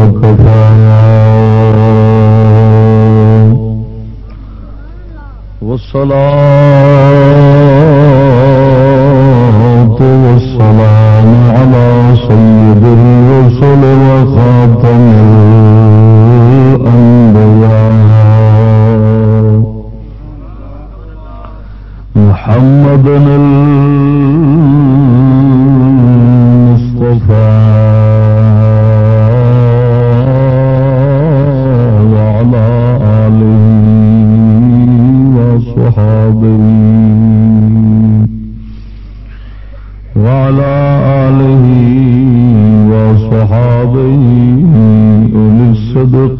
وكفى والصلاة والسلام على سيد الرسل وخاتم الأنبياء محمد المصطفى وعلى آله وصحابه أولي الصدق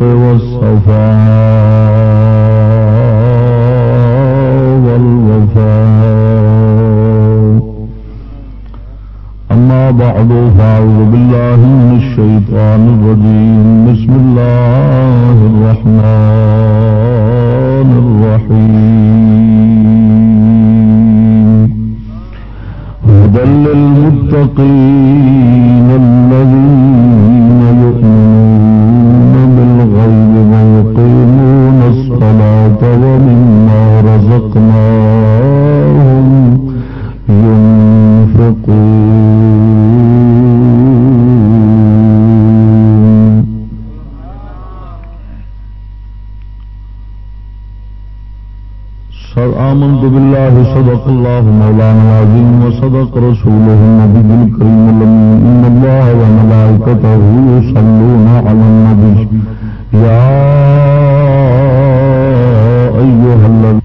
والصفاء والوفاء أما بعد فأعوذ بالله من الشيطان الرجيم بسم الله الرحمن الرحيم هدى للمتقين الذين يؤمنون بالغيب ويقيمون الصلاة ومما رزقناهم ينفقون آمنت بالله صدق الله مولانا العظيم وصدق رسوله النبي الكريم الأمين إن الله وملائكته يصلون على النبي يا أيها الذين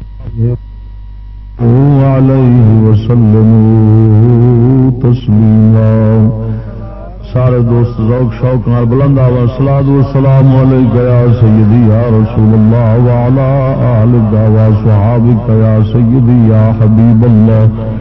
آمنوا عليه وسلموا تسليما سارے دوست ذوق شوق نال بلند آواز صلاۃ و سلام علیک یا سیدی یا رسول اللہ وعلی آلک و صحابک یا سیدی یا حبیب اللہ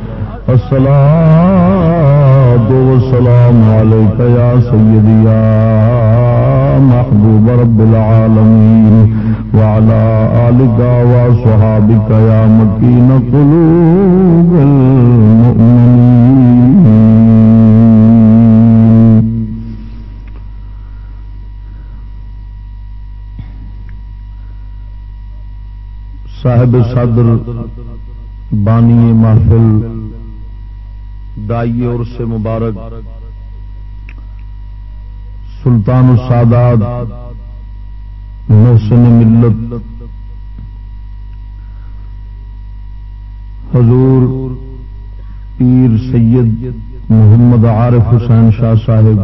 الصلاۃ و سلام علیک یا سیدی یا محبوب رب العالمین وعلی آلک و صحابک یا مکین قلوب المؤمنین صاحب صدر بانی محفل دائی اور سے مبارک سلطان السادات محسن ملت حضور پیر سید محمد عارف حسین شاہ صاحب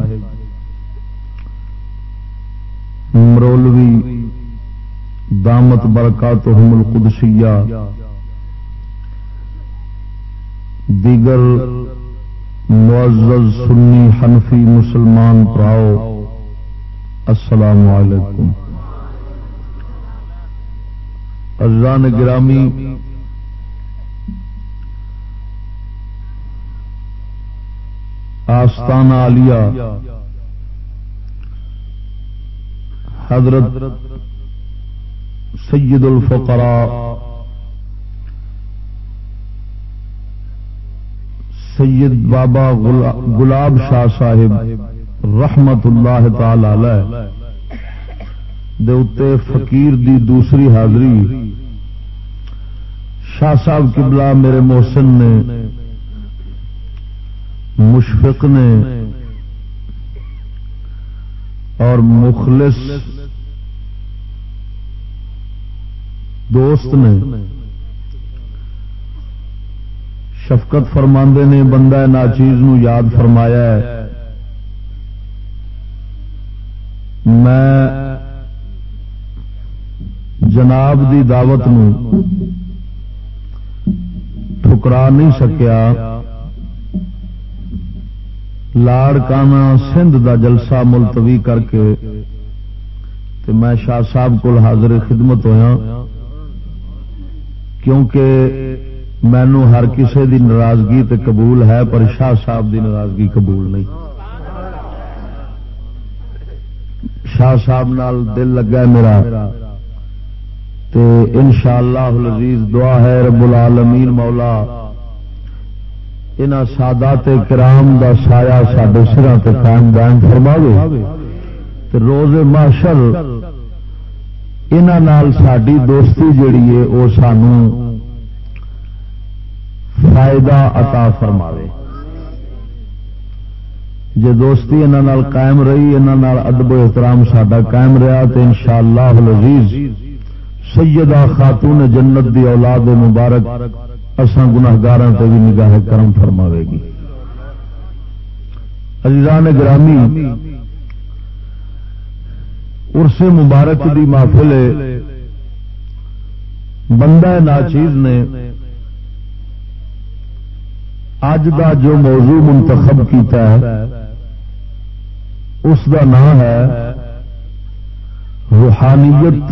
مرولوی دامت برکاتہم القدسیہ دیگر معزز سنی حنفی مسلمان پراؤ السلام علیکم عزیزان گرامی آستانہ عالیہ حضرت سید الفقراء سید بابا گلاب شاہ صاحب رحمت اللہ تعالی علیہ دے اتے فقیر دی دوسری حاضری شاہ صاحب قبلہ میرے محسن نے مشفق نے اور مخلص دوست نے شفقت فرماندے نے بندہ ناچیز نو یاد فرمایا ہے میں جناب دی دعوت نو ٹھکرا نہیں سکیا لاڑکانہ سندھ دا جلسہ ملتوی کر کے تے میں شاہ صاحب کو حاضر خدمت ہویا کیونکہ مینو ہر کسی دی ناراضگی تے قبول ہے پر شاہ صاحب دی ناراضگی قبول نہیں شاہ صاحب نال دل لگا ہے میرا تے انشاءاللہ العزیز دعا ہے رب العالمین مولا انہاں سادات کرام دا سایہ ساڈے سراں تے قائم دائم فرماوے روز محشر انہاں نال ساڈی دوستی جڑی ہے وہ سانو فائدہ عطا فرماوے. جے دوستی انہاں نال قائم رہی، انہاں نال ادب و احترام ساڈا قائم رہا تو انشاءاللہ العزیز سیدہ خاتون جنت دی اولاد مبارک اساں گناہگاراں تے بھی نگاہ کرم فرماوے گی. عزیزان گرامی، عرس مبارک دی محفل بندہ ناچیز نے اج دا جو موضوع منتخب کیتا ہے اس دا نام ہے روحانیت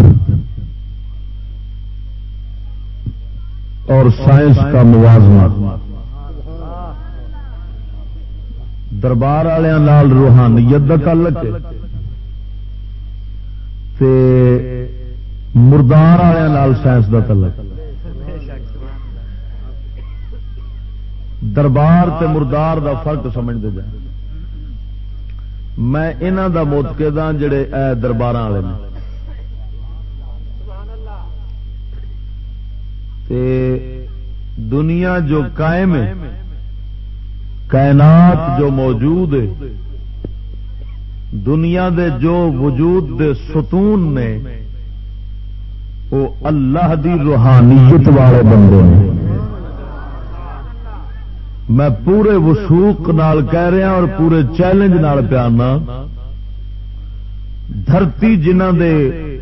اور سائنس کا موازنہ. دربار والوں نال روحانیت کا تعلق ہے تے مردار والوں نال سائنس کا تعلق. دربار تے مردار دا فرق سمجھتے جائیں. میں انہاں دا موتقد ہاں جڑے دربار والے نے. تے دنیا جو قائم ہے، کائنات جو موجود ہے، دنیا دے جو وجود دے ستون نے وہ اللہ دی روحانیت والے بندے ہیں. میں پورے وثوق نال کہہ رہا اور پورے چیلنج نال پیانا، دھرتی جنہ دے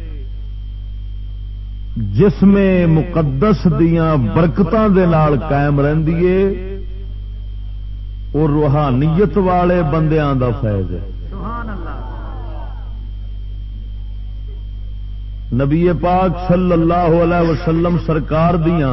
جسم مقدس دیاں برکتاں دے نال قائم رہندی ہے، وہ روحانیت والے بندیاں دا فیض ہے. نبی پاک صلی اللہ علیہ وسلم سرکار دیاں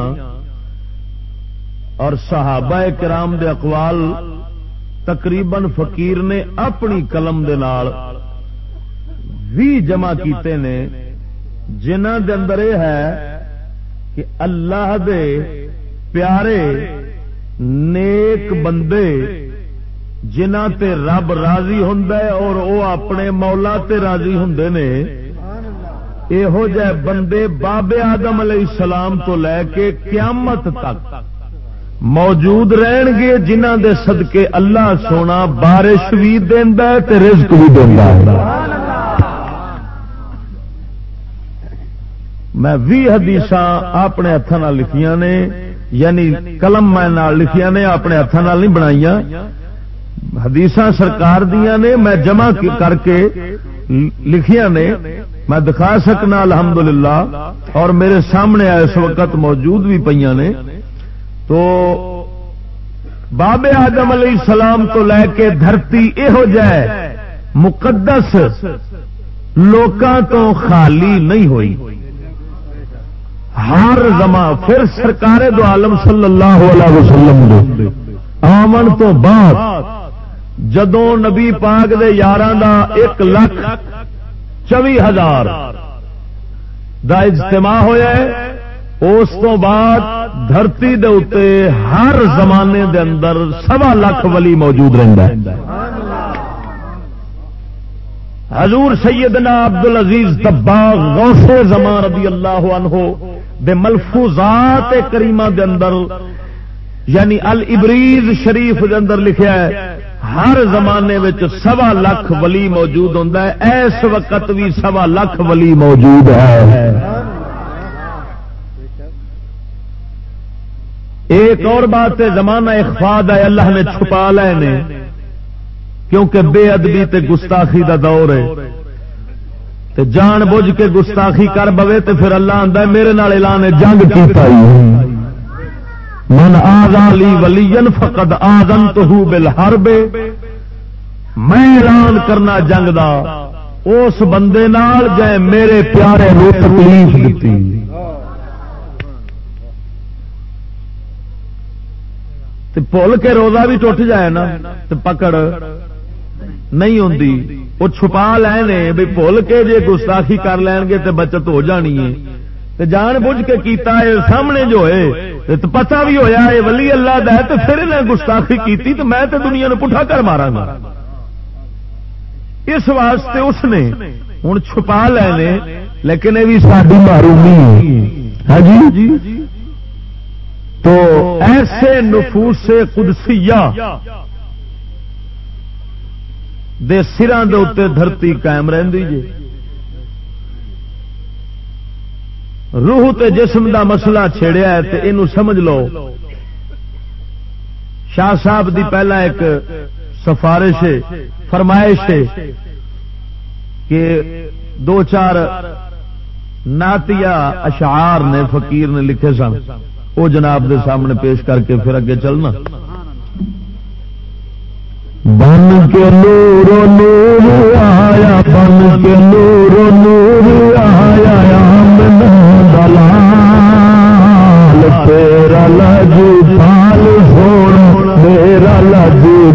اور صحابہ کرام دے اقوال تقریباً فقیر نے اپنی قلم دے نال بھی جمع کیتے نے، جنہ دے اندر یہ ہے کہ اللہ دے پیارے نیک بندے جنہ تے رب راضی ہوندا ہے اور وہ اپنے مولا تے راضی ہوندے نے، یہو جہ بندے باب آدم علیہ السلام تو لے کے قیامت تک موجود رہن گے، جنہ دے صدقے اللہ سونا بارش بھی دیندا ہے تے رزق بھی دیندا ہے. میں 20 حدیثاں اپنے ہاتھاں نال لکھیاں نے، یعنی قلم میں نال لکھیاں نے، اپنے ہاتھاں نال نہیں بنائیاں. حدیثاں سرکار دیاں نے، میں جمع کر کے لکھیاں نے، میں دکھا سکنا الحمدللہ، اور میرے سامنے اس وقت موجود بھی پئیاں نے. تو باب آدم علیہ السلام تو لے کے دھرتی یہو جہ مقدس لوکاں تو خالی نہیں ہوئی. ہر زمان پھر سرکار دو عالم صلی اللہ علیہ وسلم دے آمن تو بعد جدوں نبی پاک دے یاراں دا 1,24,000 دا اجتماع ہویا ہے، اس تو بعد دھرتی دے اتے ہر زمانے دے اندر 1.25 لاکھ ولی موجود رہندا ہے. حضور سیدنا عبدالعزیز دباغ غوث زمان رضی اللہ عنہ دے ملفوظات کریمہ دے اندر، یعنی الابریز شریف دے اندر لکھیا ہے ہر زمانے وچ 1.25 لاکھ ولی موجود ہوندا ہے. اس وقت بھی 1.25 لاکھ ولی موجود ہے. ایک اور بات ہے، زمانہ اخفاء ہے، اللہ نے چھپا لے نے، کیونکہ بے ادبی تے گستاخی دا دور ہے، تے جان بوجھ کے گستاخی کر بوے تے پھر اللہ آندا ہے میرے نال اعلان جنگ کیتا ہی من آذا لی ولیا فقد آذنتہ بالحرب. میں اعلان کرنا جنگ دا اس بندے نال جے میرے پیارے نو تکلیف دتی. بھول کے روزہ بھی ٹوٹ جائے نا تو پکڑ نہیں ہوندی، وہ چھپا لینے بھی بھول کے جے گستاخی کر لین گے تو بچت ہو جانی ہے. جان بوجھ کے کیتا ہے سامنے جو ہے تو پتہ بھی ہویا ہے ولی اللہ دا ہے، تو پھر انہیں گستاخی کیتی تو میں تے دنیا نے پٹھا کر مارا گا. اس واسطے اس نے ہوں چھپا لینے لیکن یہ بھی ساری معرومی ہے جی. تو ایسے نفوس قدسیہ دے سران دے اتے دھرتی قائم رہندی جی. روح تے جسم دا مسئلہ چھیڑیا ہے تے اینو سمجھ لو. شاہ صاحب دی پہلا ایک سفارش فرمائش ہے کہ 2-4 نعتیہ اشعار نے فقیر نے لکھے سن وہ جناب دے سامنے پیش کر کے پھر اگے چلنا. بن کے نور نور آیا بن کے نور نور آیا آمنا دلال تیرا لجو پال سونا میرا لجو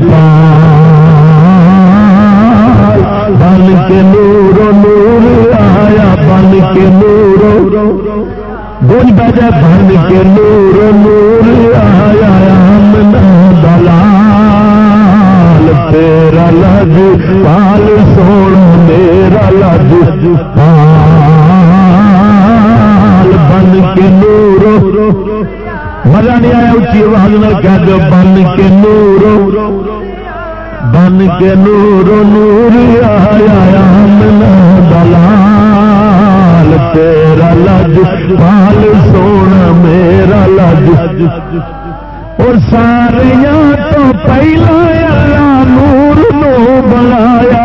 پال. بن کے نور نور آیا بن کے نور بول بجا بن کے نور نور آیا آمنا دلال تیرا لج پال سونا میرا لج پال. بن کے نور مزہ نہیں آیا اچھی آواز میں کہہ دو بن کے نور بن کے نور نور آیا آمنا دلال تیرا لج پال سونا میرا لج. اور ساریاں تو پہلا اللہ نور نو بنایا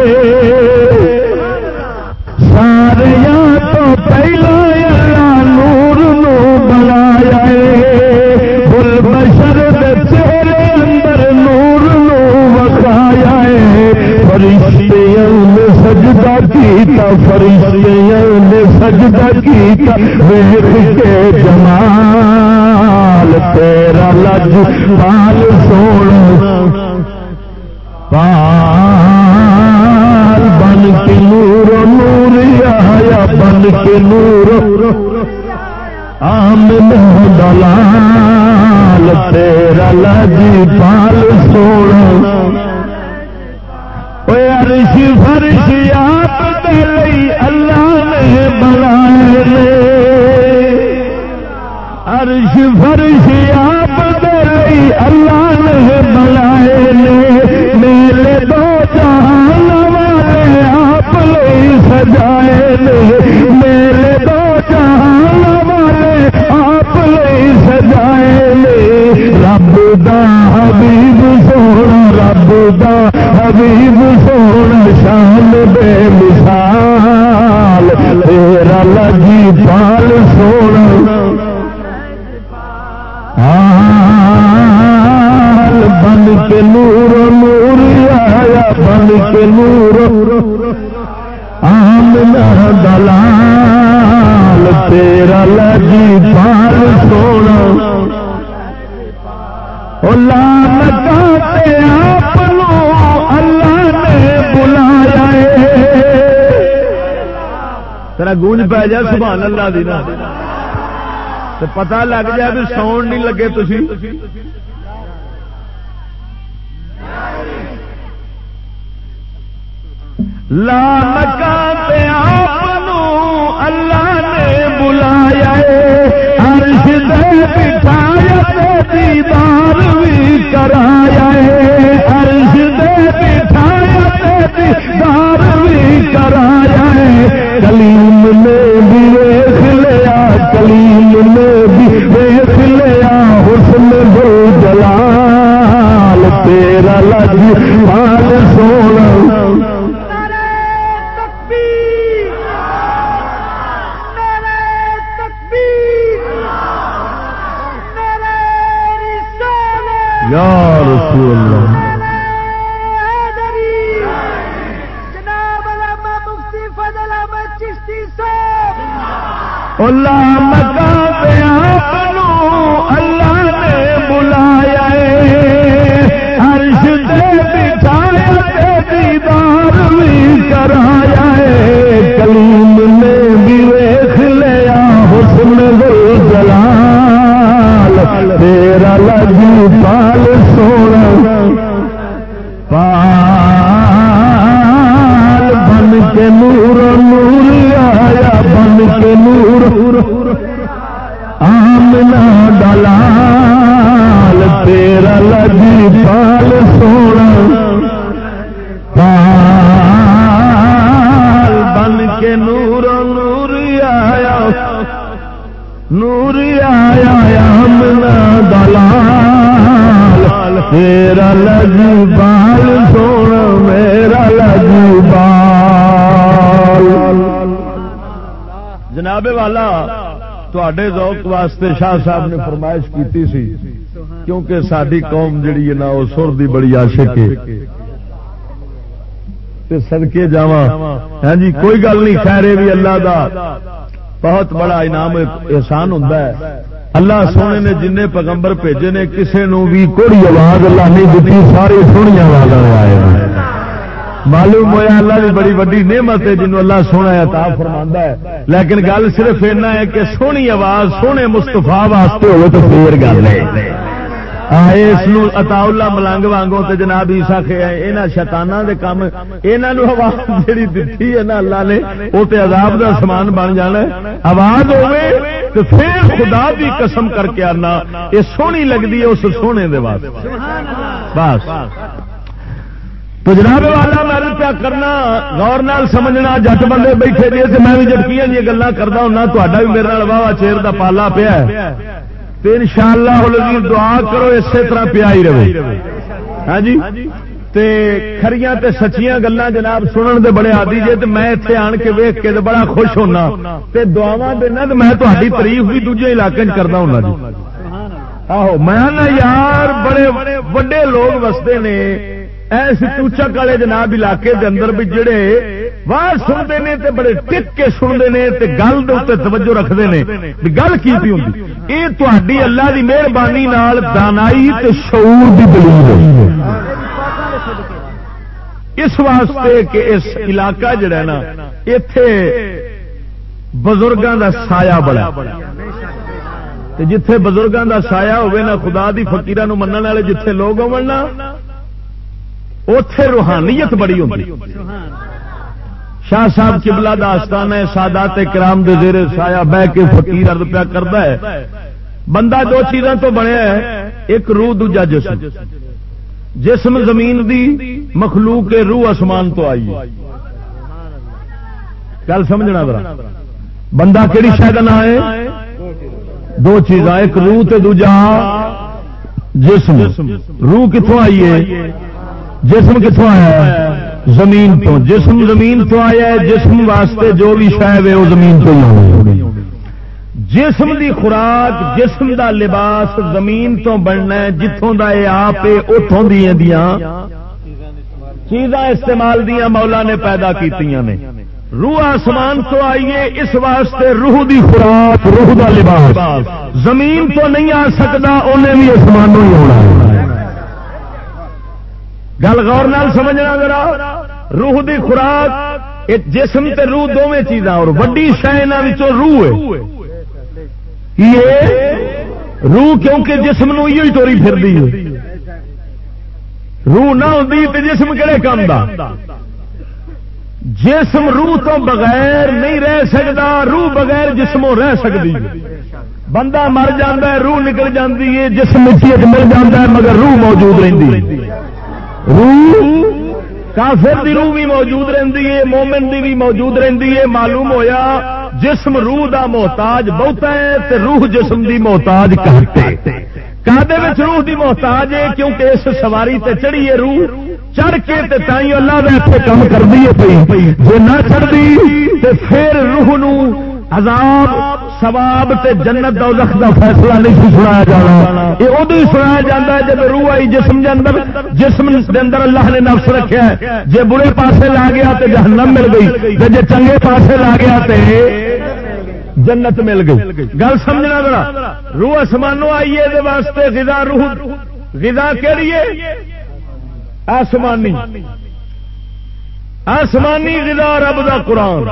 ساریاں تو پہلا اللہ نور نو بنایا بل بشر دے چہرے اندر نور نو وکھایا فرشتیاں نے سجدہ کیتا فرشتیاں نے سجدہ کیتا ویکھ کے جمال تیرا لج پال سونا پال. بن کے نور نور آیا بن کے نور آمنا دلال تیرا لج پال سونا. عرش فرش آپ دے لئی اللہ نے بنائے عرش فرش آپ دے لئی اللہ نے بنائے میلے 2 جہان والے آپ لئی سجائے میلے 2 جہان والے آپ لئی سجائے رب دا حبیب سونا رب دا حبیب سونا شان بے مثال تیرا لجی پال سونا بن کے نور نور آیا بن کے نور آمنا دلال تیرا لجی پال سونا. لعنت آپ اللہ نے بلایا تیرا گونج پی جائے سبحان اللہ دی نا تو پتہ لگ جائے بھی ساؤنڈ نہیں لگے تسی. لعنت آپ اللہ نے بلایا عرش دے بٹھایا دیدار بھی کرایا عرش دے بٹھایا دیدار بھی کرایا کلیم نے بھی دیکھ لیا کلیم نے بھی دیکھ لیا حسن ذو جلال تیرا لج پال سونا. یا رسول اللہ جناب علامہ مفتی فضل احمد چشتی صاحب اللہ مقام آپ اللہ نے بلایا عرش دے بٹھایا دیدار بھی کرایا کلیم نے بھی دیکھ لیا حسن ذو جلال تیرا لجی پال سونا پال. کے نور نور آیا بن کے نور آمنا دلال تیرا لگی پال سونا پال بن کے نور نور آیا آمنا دلال تیرا لگی پال سونا میرا لگی پال. جناب والا تواڈے ذوق واسطے شاہ صاحب نے فرمائش کیتی سی کیونکہ ساری قوم جڑی ہے نا وہ سر دی بڑی عاشق ہے تے صدقے جاواں. ہاں جی کوئی گل نہیں خیر بھی اللہ دا بہت بڑا انعام احسان ہوندا ہے. اللہ سونے نے جن پیغمبر بھیجے نے کسے نو بھی کوئی آواز اللہ نہیں دیتی سارے سونی آواز آئے. معلوم ہوا اللہ کی بڑی وڈی نعمت ہے جنہوں اللہ سونا عطا فرماندا ہے. لیکن گل صرف اینا ہے کہ سونی آواز سونے مستفا واسطے ہوئے تو پھر گل ہے. اس عطا اللہ ملنگ وانگوں تے جناب عیسیٰ انہاں شیطاناں دے کام انہاں نو آواز جڑی دتی ہے نا اللہ نے او تے عذاب دا سامان بن جانا ہے. آواز ہوے تے پھر خدا دی قسم کر کے آنا یہ سونی لگدی ہے اس سونے دے واسطے. بس تو جناب والا میں کیا کرنا غور نال سمجھنا. جٹ بندے بیٹھے جی تے میں بھی جٹکیاں دی گلاں کردا ہوندا تہاڈا بھی میرے نال واہ چیر دا پالا پیا ہے تے انشاءاللہ العزیز دعا کرو اسی طرح پیا ہی رہے. ہاں جی تے کھریاں تے سچیاں گلاں جناب سنن دے بڑے عادی جے تے میں ایتھے آن کے ویکھ کے تے بڑا خوش ہونا تے دعاواں دینا تے میں تہاڈی تعریف بھی دوجے علاقے وچ کردا ہوندا جی. آہو میں نا یار بڑے وڈے لوگ وسدے نے ایسے چوچک والے جناب علاقے دے اندر بھی جڑے واہ سنتے ہیں تے بڑے ٹک کے سنتے ہیں تے گل دے اوپر توجہ رکھتے ہیں بھی گل کی ہوندی. یہ تہاڈی اللہ دی مہربانی نال دانائی تے شعور دی دلیل ہے. اس واسطے کہ اس علاقہ جڑا ہے نا ایتھے بزرگاں دا سایہ بڑا تے جتھے بزرگاں دا سایہ ہوے نا خدا دی فقیراں نو منن والے جتھے لوگ ہون نا اوتھے روحانیت بڑی ہوندی. شاہ صاحب قبلہ دا آستانہ ہے سادات کرام دے زیر سایہ بہ کے فقیر عرض پیا کردا ہے بندہ دو چیزاں تو بنیا ہے ایک روح دوجا جسم. جسم زمین دی مخلوق ہے روح آسمان تو آئی ہے. گل سمجھنا ذرا بندہ کیڑی شے دا نام ہے دو چیزاں ایک روح تے دوجا جسم. روح کتوں آئی ہے جسم کتوں آیا ہے زمین تو. جسم زمین تو آیا ہے جسم واسطے جو بھی شاید ہے وہ زمین تو ہی ہوگی. جسم دی خوراک جسم دا لباس زمین تو بننا ہے جتوں دا اے آپ اتوں دیاں چیزاں استعمال دیاں مولا نے پیدا کیتیاں نے. روح آسمان تو آئیے اس واسطے روح دی خوراک روح دا لباس زمین تو نہیں آ سکتا انہیں بھی آسمانوں ہی ہونا ہے. گل غور نال سمجھنا ذرا. روح دی خوراک ایک جسم تے روح دونوں چیزاں اور وڈی شے انہاں وچوں روح ہے. یہ روح کیونکہ جسم نو ہی ٹوری پھردی ہے. روح نہ ہوندی تے جسم کہڑے کام دا. جسم روح تو بغیر نہیں رہ سکتا روح بغیر جسموں رہ سکتی. بندہ مر جاتا ہے روح نکل جاتی ہے جسم مٹی مل جاتا ہے مگر روح موجود رہتی ہے. روح کافر دی روح بھی موجود رہتی ہے مومن دی بھی موجود رہتی ہے. معلوم ہویا جسم روح دا محتاج بہتا ہے تے روح جسم دی محتاج گھٹ ہے. کادے وچ روح دی محتاج ہے کیونکہ اس سواری تے چڑھی ہے روح چڑھ کے تے تائیں اللہ دے ہتھے کم کردی ہے پئی. جے نہ چڑھدی تے پھر روح نو عذاب ثواب تے جنت دوزخ دا فیصلہ نہیں سنایا جانا. یہ ادو ہی سنایا جاتا ہے جب روح آئی جسم دے اندر. جسم دے اندر اللہ نے نفس رکھیا ہے جے برے پاسے لا گیا تے جہنم مل گئی تے جے چنگے پاسے لا گیا تے جنت مل گئی. گل سمجھنا ذرا. روح آسمانوں آئی ہے واسطے غذا روح غذا کیڑی ہے آسمانی. آسمانی غذا رب دا قرآن.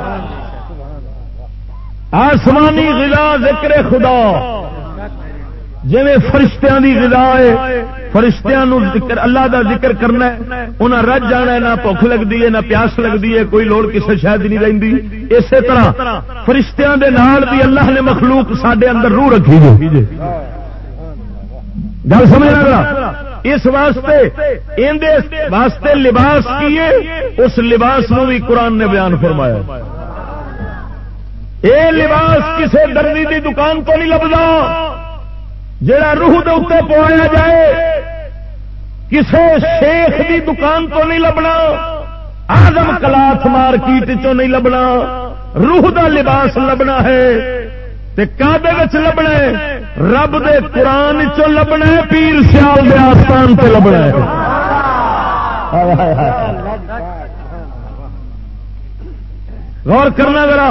آسمانی غذا ذکر خدا. جی فرشتیاں دی غذا ہے، فرشتیاں نو ذکر اللہ دا ذکر کرنا ہے، انہاں رج جانا ہے، نہ بھوک لگتی ہے نہ پیاس لگتی ہے، کوئی لوڑ کسی شاید نہیں رہندی۔ اسی طرح فرشتیاں دے نال بھی اللہ نے مخلوق ساڈے اندر روح رکھی جی، گل سمجھنا ذرا۔ اس واسطے لباس کیے، اس لباس نو بھی قرآن نے بیان فرمایا۔ اے لباس کسے دردی دی دکان کو نہیں لبدا جڑا روح دے اوتے پوایا جائے، کسے شیخ دی دکان تو نہیں لبنا، آدم کلاتھ مارکیٹ چوں نہیں لبنا، روح دا لباس لبنا ہے تے کعبے وچ لبنا ہے، رب دے قرآن چوں لبنا ہے، پیر سیال دے آستان تے لبنا ہے۔ غور کرنا ذرا،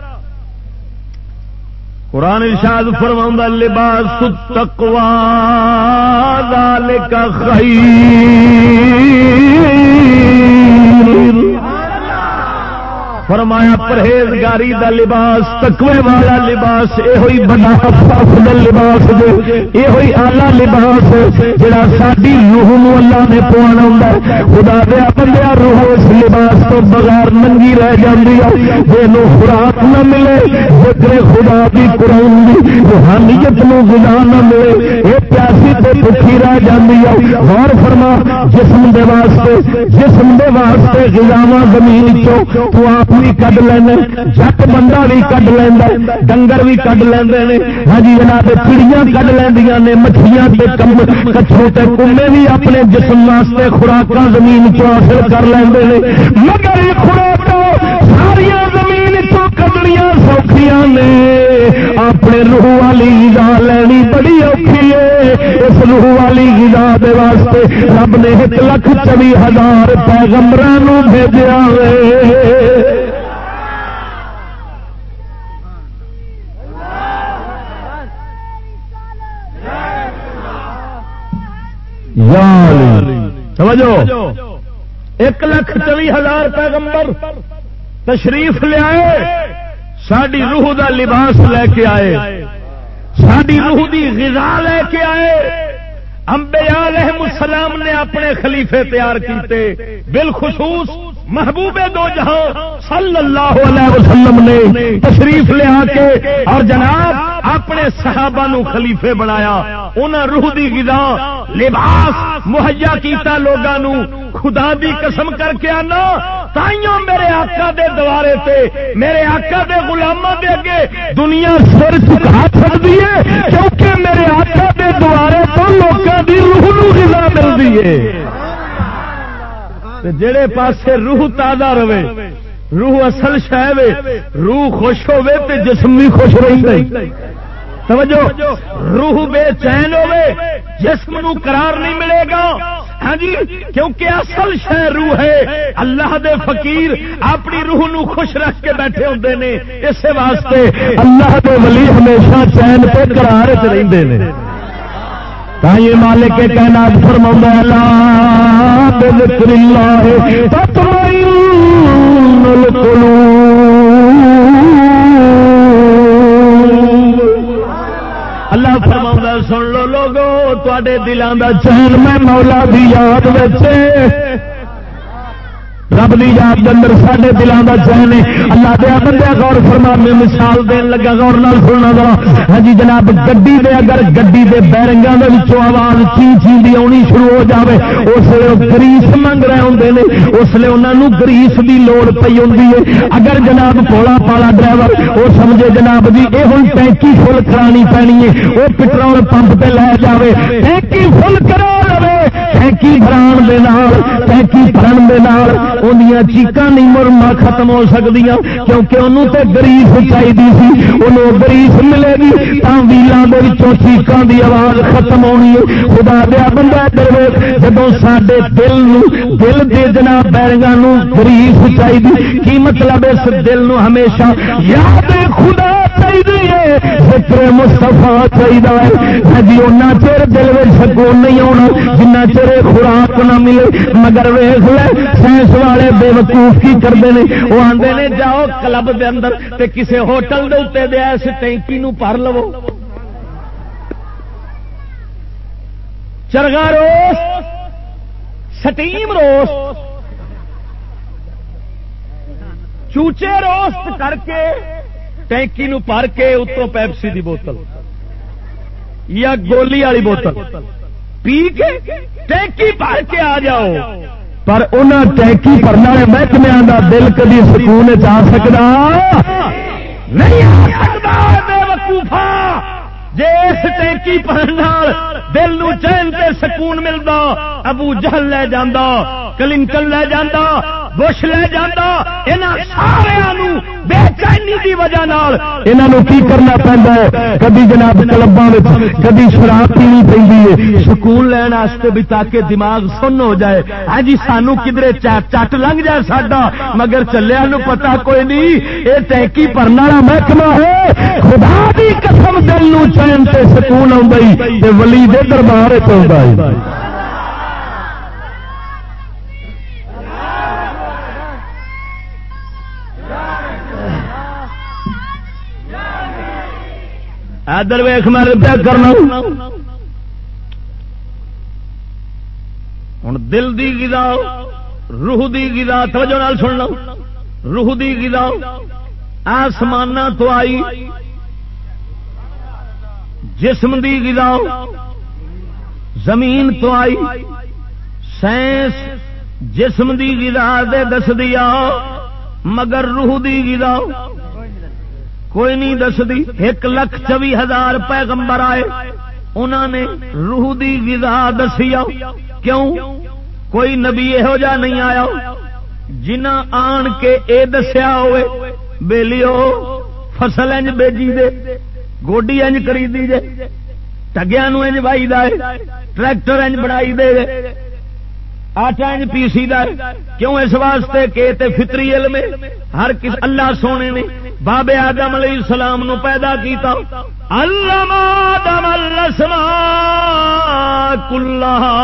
قرآن ارشاد فرماؤں لباس التقوی ذالک خیر، فرمایا پرہیزگاری دا لباس، تقوی والا لباس، یہ ہوئی بڑا افضل لباس، یہ ہوئی اعلی لباس جڑا ساری روح نو اللہ نے پوانا ہوندا ہے۔ خدا دیا بندیا روح اس لباس تو بغیر ننگی رہ جاندی ہے، جے خوراک نہ ملے، ذکر خدا دی قرآن دی روحانیت نو غذا نہ ملے، یہ پیاسی تے بھوکی رہ جاندی ہے۔ غور فرما، جسم دے واسطے غذاواں زمین چوں تو آپ بھی کڈ لینا، جٹ بندہ بھی کڈ لینا، ڈنگر بھی کڈ لیندے نے، ہاں جی جناب چڑیاں کڈ لیندیاں نے، مچھلیاں تے کچھو تے کمے بھی اپنے جسم واسطے خوراکاں زمین چوں حاصل کر لیندے نے، مگر یہ خوراکاں ساریاں زمین چوں کڈنیاں سوکھیاں نے، اپنے روح والی غذا لینی بڑی اوکھی ہے۔ اس روح والی غذا دے واسطے رب نے 1,24,000 پیغمبراں نوں بھیجیا ہے۔ سمجھو 1,24,000 پیغمبر تشریف لے آئے، ساری روح دا لباس لے کے آئے، ساری روح دی غذا لے کے آئے۔ انبیاء علیہ السلام نے اپنے خلیفے تیار کیتے، بالخصوص محبوب دو جہاں صلی اللہ علیہ وسلم نے تشریف لے آ کے اور جناب اپنے صحابہ نو خلیفے بنایا، انہاں روح دی غذا لباس مہیا کیتا لوگاں نو۔ خدا دی قسم کر کے آنا، تائیوں میرے آقا دے دوارے تے میرے آقا دے غلاماں دے اگے دنیا سر جھکا سکدی ہے، کیونکہ میرے آقا دے دوارے تو لوکاں دی روح نو غذا ملدی ہے۔ جڑے پاسے روح تازہ رہے، روح اصل شے وے، روح خوش ہوے تے جسم بھی خوش رہندا ہے۔ توجہ، روح بے چین ہوے جسم نو قرار نہیں ملے گا، ہاں جی، کیونکہ اصل شے روح ہے۔ اللہ دے فقیر اپنی روح نو خوش رکھ کے بیٹھے ہوندے نے، اس واسطے اللہ دے ولی ہمیشہ چین تے قرار وچ رہندے نے۔ تائیں مالک کائنات فرماوندا ہے لا بذکر اللہ تطمئن القلوب۔ اللہ فرماوندا سن لو لوگو، تواڈے دلاں دا چین میں مولا دی یاد وچ، رب دی یاد دے اندر ساڈے دلاں دا چین ہے۔ اللہ دے بندے غور فرما، میں مثال دین لگا، غور نال سننا ذرا۔ ہاں جی جناب، گڈی دے اگر گڈی دے بیرنگاں دے وچوں آواز چی چی دی آنی شروع ہو جاوے، اس لیے گریس منگ رہے ہوندے نے، اس لیے انہاں نوں گریس دی لوڑ پئی ہوندی ہے۔ اگر جناب پولا پالا ڈرائیور وہ سمجھے جناب جی اے ہن ٹینکی فل کرانی پینی ہے، وہ پٹرول پمپ تے لے جاوے، ٹینکی فل کرا لوے، ٹینکی بھران دے نال، ٹینکی بھرن دے نال اندیاں چیکاں نہیں مرما ختم ہو سکدیاں، کیونکہ انہوں تے گریس چاہیے سی، انہوں گریس ملے گی تاں ویلاں دے وچوں چیکاں دی آواز ختم ہونی ہے۔ خدا دیا بندہ درویش، جدوں ساڈے دل دے جناب بیرنگاں نوں گریس چاہیے، کی مطلب اس دل نوں ہمیشہ یاد خدا چاہیے، ذکر مصطفیٰ چاہیے ہے جی۔ اُنہ چر دل میں سکون نہیں آنا جنہ چر خوراک نہ ملے۔ مگر ویخ لے سائنس والے بے وقوف کی کرتے ہیں، وہ آتے ہیں جاؤ کلب دے اندر تے کسے ہوٹل دے اتنے دے اس ٹینکی نو بھر لو، چرگا روسٹ سٹیم روسٹ چوچے روسٹ کر کے ٹینکی نو بھر کے اتوں پیپسی دی بوتل یا گولی والی بوتل پی کے ٹینکی بھر کے آ جاؤ. پر انہاں ٹینکی بھرنے والے محکمے دا دل کدی سکون چاہ سکدا نہیں آ سکتا. بے وقوفا جے اس ٹینکی بھرنا دل نو چین تے سکون ملدا ابو جہل لے جاندا کلنٹن لے جاندا بش لے جاندا. انہاں سارے نو بے چینی دی وجہ نال انہاں نو کی کرنا پیندا ہے کبھی جناب کلباں وچ کبھی شراب پینی پیندی ہے سکون لین واسطے بھی تاکہ دماغ سن ہو جائے. ہاں جی سانو کدھرے چٹ لنگ جائے ساڈا مگر چلیا نو پتہ کوئی نہیں اے ٹینکی بھرن والا محکمہ ہے. خدا دی قسم دل نو چین تے سکون آوندا تے ولی دے دربار وچ آوندا ہے. ادھر ویخ میں پیا کرنا ہوں دل دی غذا روح دی غذا توجہ نال سن لو. روح دی غذا آسمان تو آئی جسم دی غذا زمین تو آئی سائنس جسم دی غذا دے دس دیا مگر روح دی غذا کوئی نہیں دس دی. 1,24,000 پیغمبر آئے انہوں نے روح دی غذا دسیا. کیوں کوئی نبی یہو جا نہیں آیا جنہ آن کے اے دسیا ہوئے بیلیو فصل انج بیجی دے گوڈی انج کریدی جے ٹگیاں نو انج وائی دے ٹریکٹر انج بنائی دے آٹا انج پیسی دا. کیوں اس واسطے کہ تے فطری علم ہے. ہر کس اللہ سونے نے باب آدم علیہ السلام نو پیدا کیتا علم آدم الاسماء کلھا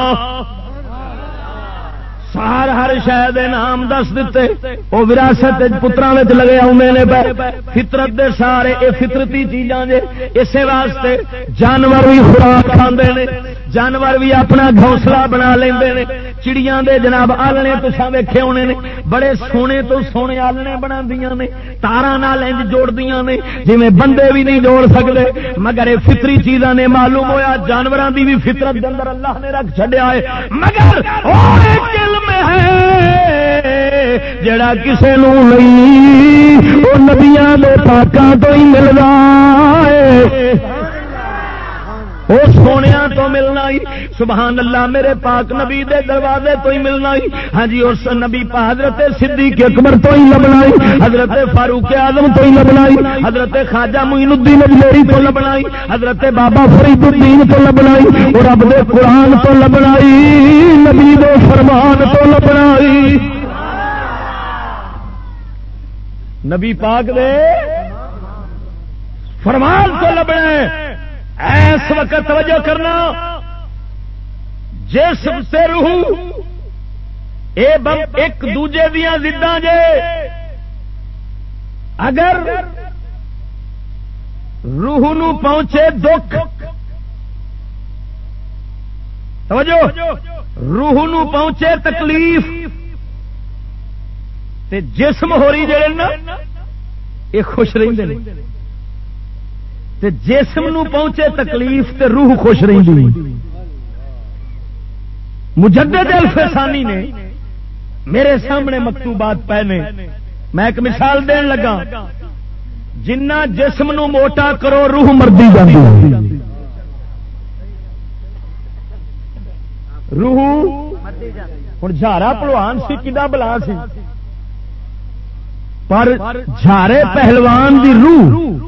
سار ہر شے دے نام دس دیتے. وہ وراثت پتراں وچ لگے آوندے نے فطرت دے سارے اے فطرتی چیزاں جے. اسے واسطے جانور بھی خوراک کھاندے نے جانور بھی اپنا گھونسلہ بنا لیندے نے. چڑیاں دے جناب آلنے تساں ویکھے ہونے نے بڑے سونے تو سونے آلنے بناندیاں نے تاراں نال انج جوڑدیاں نے جویں بندے بھی نہیں جوڑ سکدے. مگر اے فطری چیزاں نے معلوم ہویا جانوراں دی بھی فطرت دے اندر اللہ نے رکھ چھڈیا ہے. مگر او ایک علم ہے جڑا کسے نو نہیں او نبیاں دے پاکاں تو ہی ملدا ہے. وہ سونیا تو ملنا ہی سبحان اللہ میرے پاک نبی دے دروازے تو ہی ملنا ہی. ہاں جی اس نبی پاک حضرت صدیق اکبر تو ہی لبنا ہی حضرت فاروق اعظم تو ہی لبنا ہی حضرت خواجہ معین الدین اجمیری تو لبنا ہی حضرت بابا فرید الدین تو لبنا ہی اور رب دے قرآن تو لبنا ہی نبی دے فرمان تو لبنا ہی نبی پاک دے فرمان تو لبنا ہے. ایس وقت توجہ کرنا جسم سے روح ایک دوجے دیاں ضداں جے. اگر روح نو پہنچے دکھ توجہ روح نو پہنچے تکلیف تے جسم ہو رہی جڑے نا یہ خوش رہندے نے تے جسم نو پہنچے تکلیف تے روح خوش رہندی. مجدد الفسانی نے میرے سامنے مکتوبات پہنے میں ایک مثال دین لگا جنہ جسم نو موٹا کرو روح مردی جاندی. روح ہن جھارا پہلوان سی کدا بلا سی پر جھارے پہلوان دی روح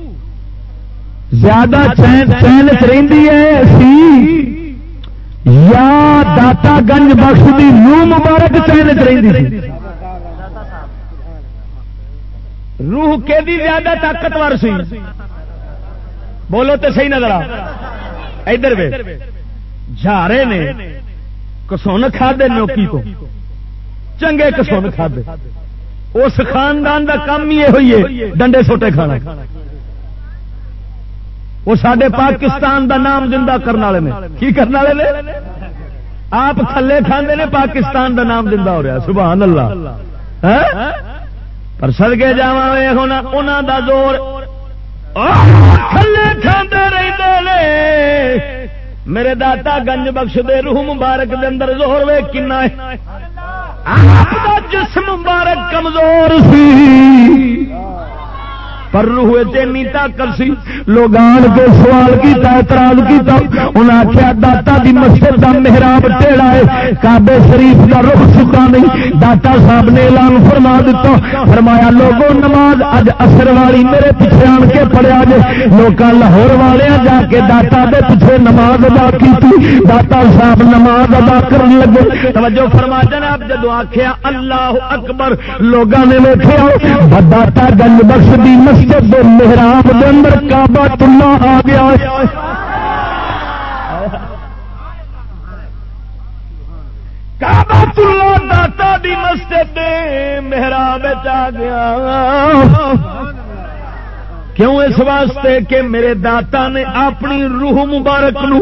زیادہ چین رہندی ہے سی یا داتا گنج بخش دی روح مبارک چین رہندی سی. روح کے دی زیادہ طاقتور سی بولو تے صحیح نظر آ ادھر وے جھارے نے کسون کھادے نوکی کو چنگے کسون کھادے اس خاندان دا کام ہی یہ ہوئی ہے ڈنڈے سوٹے کھانا. وہ سڈے پاکستان دا نام زندہ کرنے والے نے کی کرنے والے نے آپ تھلے کھاندے نے پاکستان دا نام دیندا ہو رہا سبحان اللہ پر صدقے جاواں انہاں دا زور تھلے کھاندے رہندے نے میرے داتا گنج بخش دے روح مبارک دے اندر زور وے کنا ہے آپ دا جسم مبارک کمزور سی پر روح اتنی طاقت سی لوگ آن کے سوال کیتا اعتراض کیتا انہاں آخیا داتا دی مسجد دا محراب ٹیڑھا ہے کعبے شریف دا رخ سکا نہیں داتا صاحب نے اعلان فرما دیتا فرمایا لوگوں نماز اج اثر والی میرے پیچھے آن کے پڑھیا جے لوکاں لاہور والے جا کے داتا دے پیچھے نماز ادا کیتی داتا صاحب نماز ادا کرن لگے توجہ فرما جناب جدو آخیا اللہ اکبر لوگاں نے ویکھیا داتا گنج بخش دی مسجد محراب دے اندر کعبۃ اللہ آ گیا کعبۃ اللہ داتا دی مسجد دے محراب آ گیا کیوں اس واسطے کہ میرے داتا نے اپنی روح مبارک نو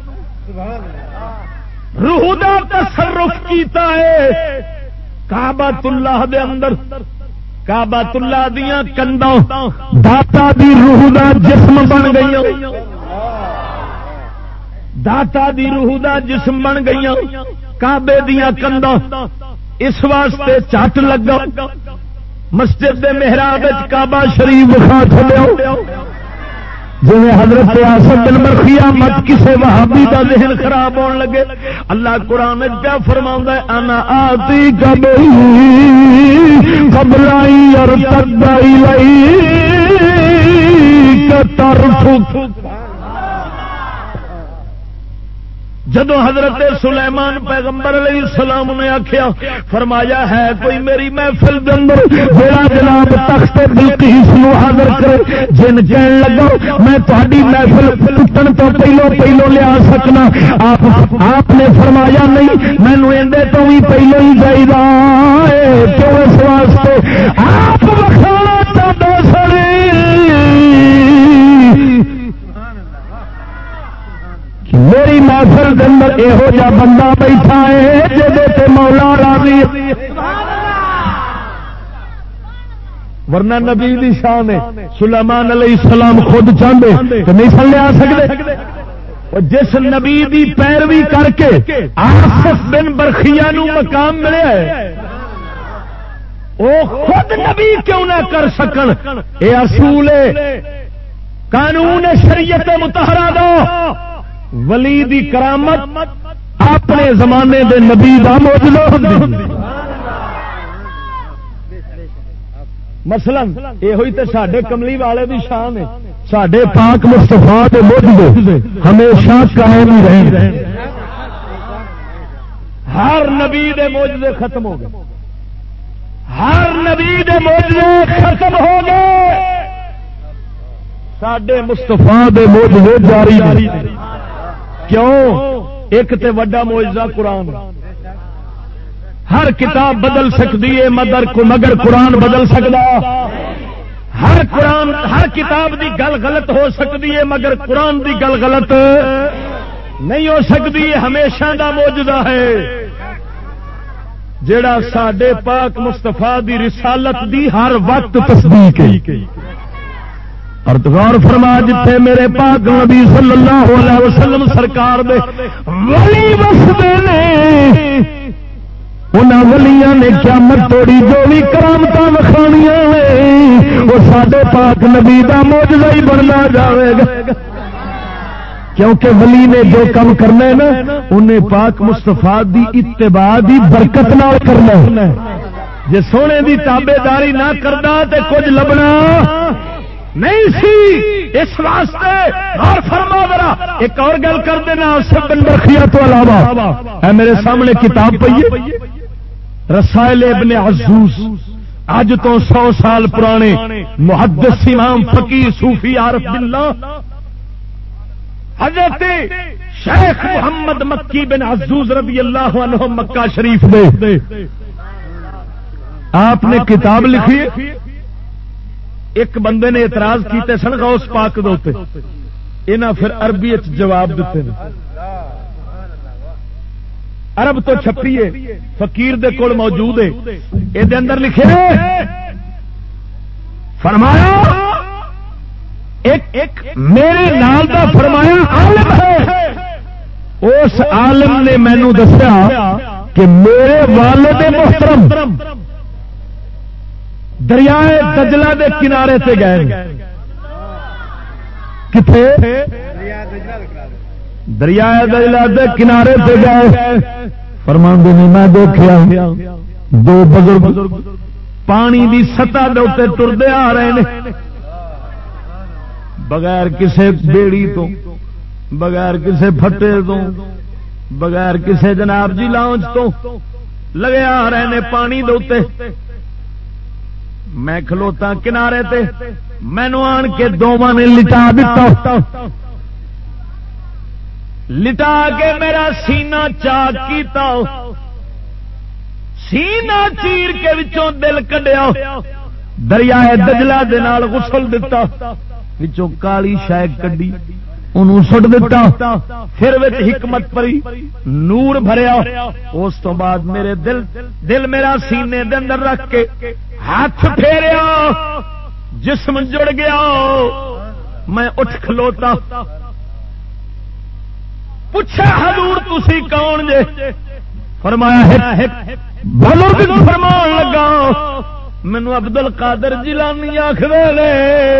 روح دا تصرف کیتا ہے کعبۃ اللہ دے اندر کعبۃ اللہ دیاں کنداں داتا دی روح دا جسم بن گئیاں داتا دی روح دا جسم بن گئیاں کعبے دیاں کنداں اس واسطے چٹ لگا مسجد دے محراب وچ کعبہ شریف کھا چھڈیو جی حضرت آصف بن برخیہ مت کسے وہابی دا ذہن خراب ہون لگے اللہ قرآن کیا فرماوندا ہے انا آتی کبھی قبل یرتد الیک طرفک جدو حضرت سلیمان پیغمبر علیہ السلام نے آخیا فرمایا ہے کوئی میری محفل دے اندر جڑا جناب تخت بلقیس نو حاضر کرے جن کہن لگا میں تہاڈی محفل ٹوٹن تو پہلو لیا سکنا آپ نے فرمایا نہیں مینوں ایندے تو بھی پہلو ہی چاہیدا اے کیوں اس واسطے آپ وکھانا چاہتے سڑی میری محفل کے اندر یہو جا بندہ بیٹھا ہے جے مولا راضی ورنہ نبی دی شان ہے سلیمان علیہ السلام خود چاہتے تو نہیں سن لیا سکتے جس نبی دی پیروی کر کے آصف بن برخیہ نو مقام ملے ہے وہ خود نبی کیوں نہ کر سکن اے اصول قانون شریعت مطہرہ دا ولی دی کرامت اپنے زمانے دے نبی دا معجزہ ہوندی مثلا یہ ہوئی تے ساڈے کملی والے دی شان ہے ساڈے پاک مصطفیٰ دے معجزے ہمیشہ قائم ہی رہے ہر نبی دے معجزے ختم ہو گئے ہر نبی دے معجزے ختم ہو گئے ساڈے مصطفیٰ دے معجزے جاری ہیں کیوں ایک تے وڈا معجزہ قرآن ہر کتاب بدل سکتی ہے مگر قرآن بدل سکتا ہر کتاب دی گل غلط ہو سکتی ہے مگر قرآن دی گل غلط نہیں ہو سکتی ہمیشہ دا معجزہ ہے جڑا ساڈے پاک مصطفیٰ دی رسالت دی ہر وقت تصدیق ہے اور غور فرما جتھے میرے پاک نبی صلی اللہ علیہ وسلم سرکار دے ولی وسدے نے انہاں ولیاں نے قیامت توڑی جو بھی کرامتاں وکھانیاں نے وہ ساڈے پاک نبی دا معجزہ ہی بننا جاوے گا کیونکہ ولی نے جو کم کرنا ہے نا انہیں پاک مصطفیٰ دی اتباع دی برکت نال کرنا ہے جے سونے دی تابے داری نہ کردا تے کچھ لبنا نہیں سی اس واسطے اور فرما ذرا ایک اور گل کر دینا آصف بن برخیہ تو علاوہ اے میرے سامنے کتاب پئی رسائل ابن عزوز اج تو 100 سال پرانے محدث امام فقیہ صوفی عارف باللہ حضرت شیخ محمد مکی بن عزوز رضی اللہ عنہ مکہ شریف دے آپ نے کتاب لکھی ایک بندے نے اعتراض کیتے سن غوث پاک دے اوتے انہاں پھر عربی وچ جواب دتے ہیں عرب تو چھپیے فقیر دے کول موجود ہے. یہ اندر لکھے فرمایا ایک میرے نال دا فرمایا عالم ہے. اس عالم نے مینو دسیا کہ میرے والد محترم دریائے دجلہ دے کنارے تے گئے. کتنے؟ دریائے دجلہ دے کنارے تے گئے. فرماندے نے میں دیکھا دو بزرگ پانی دی سطح دے اوتے ٹردے آ رہے ہیں بغیر کسے بیڑی تو، بغیر کسے پھٹے تو، بغیر کسے جناب جی لاؤنج تو لگے آ رہے ہیں پانی دے اوتے. میں کھلوتا کنارے تے مینو آن کے دونوں نے لٹا دیتا، لٹا کے میرا سینہ چاک کیتا، سینہ چیر کے وچوں دل کڈیا، دریائے دجلہ دے نال غسل دتا، وچوں کالی شے کڈی انہوں سٹ دیتا، پھر وچ حکمت پری نور بھریا. اس تو بعد میرے دل میرا سینے دے اندر رکھ کے ہاتھ پھیریا، جسم جڑ گیا. میں اٹھ کھلوتا، پوچھا حضور تسی کون جے؟ فرمایا بزرگ فرمان لگا مینو عبد القادر جیلانی آکھدے نے.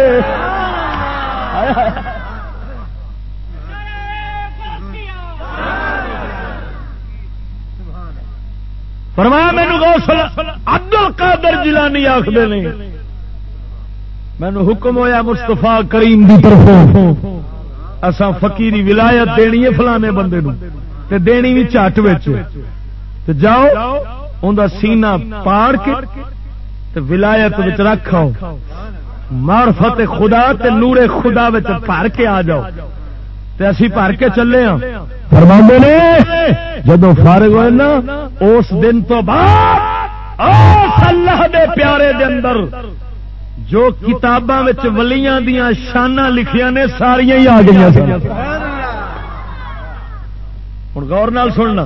فرمایا مینو غوث عبد القادر جیلانی آکھدے نے. مینو حکم ہویا مصطفیٰ کریم دی طرفوں اساں فقیری ولایت دینی ہے فلانے بندے نو تے دینی بھی جھٹ وچ تے جاؤ اوندا سینہ پاڑ کے تے ولایت وچ رکھو، معرفت خدا تے نور خدا وچ بھر کے آ جاؤ. تے اسی بھر کے چلے ہاں. فرماندے نے جدوں فارغ ہوئے نا اس دن تو بعد اس اللہ دے پیارے دے اندر جو کتاباں وچ ولیاں دیاں شاناں لکھیاں نے ساریاں ہی آ گئیاں سن. ہن غور نال سننا،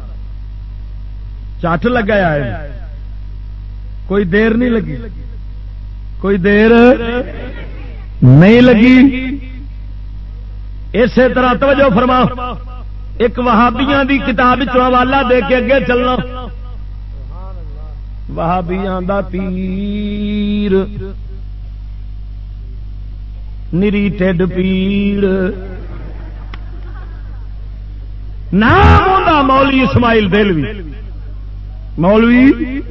چٹ لگایا ہے، کوئی دیر نہیں لگی، کوئی دیر نہیں لگی. اسی طرح توجہ فرما، ایک وہابیاں دی کتاب چ حوالہ دے کے اگے چلنا. وہابیاں دا پیر نری ٹھڈ پیڑ، نام ہوندا مولوی اسماعیل دہلوی. مولوی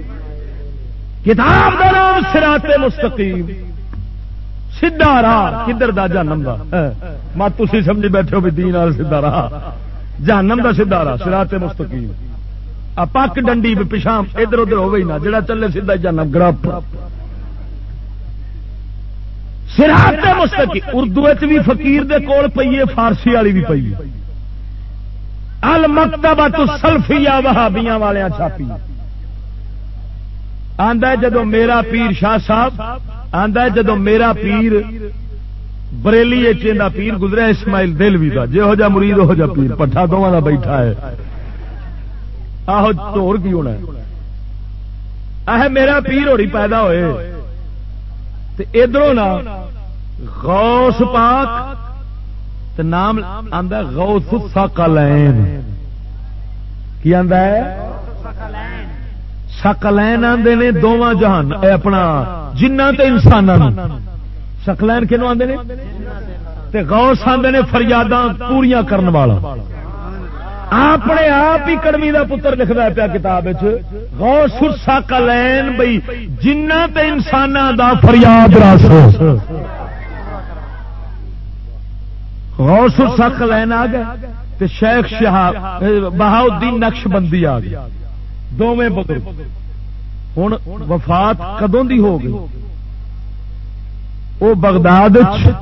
کتاب دا نام صراط مستقیم، سیدھا راہ. کدھر دا جہنم دا؟ مت تسی سمجھ بیٹھے ہو بھی دین نال سیدھا راہ، جہنم دا سیدھا راہ صراط مستقیم. آ پک ڈنڈی بھی پیشاں ادھر ادھر ہوے ہی نہ، جڑا چلے سیدھا جہنم گڑپ. صراط مستقیم اردو بھی فقیر دے کول پئی ہے، فارسی والی بھی پئی ہے. المکتبۃ السلفیہ وہابیاں والیاں چھاپی. آندا ہے جدو میرا پیر شاہ صاحب آندا ہے جدو میرا پیر بریلی چیندا پیر گزرا اسماعیل دہلوی دا، جہو جا مرید ہو جا پیر، پٹھا دونوں دا بیٹھا ہے. آہو چور کی ہونا ہے میرا پیر ہوری پیدا ہوئے تے ادھروں نا غوث پاک تے نام آندا غوث الثقلین. کی آندا ہے؟ ثقلین آندے نے دوواں جہان، اے اپنا جناں تے انساناں نوں. ثقلین کینوں آندے نے؟ تے غوث آندے نے فریاداں پوریاں کرن والا. اپنے آپ ہی کڑمی دا پتر لکھدا پیا کتاب وچ غوث الثقلین، بھئی جناں تے انساناں دا فریاد رس. غوث الثقلین آ گئے تے شیخ شہاب بہاؤدین نقشبندی آ گئے، دوویں بزرگ. ہن وفات کدوں دی ہو گئی؟ وہ بغداد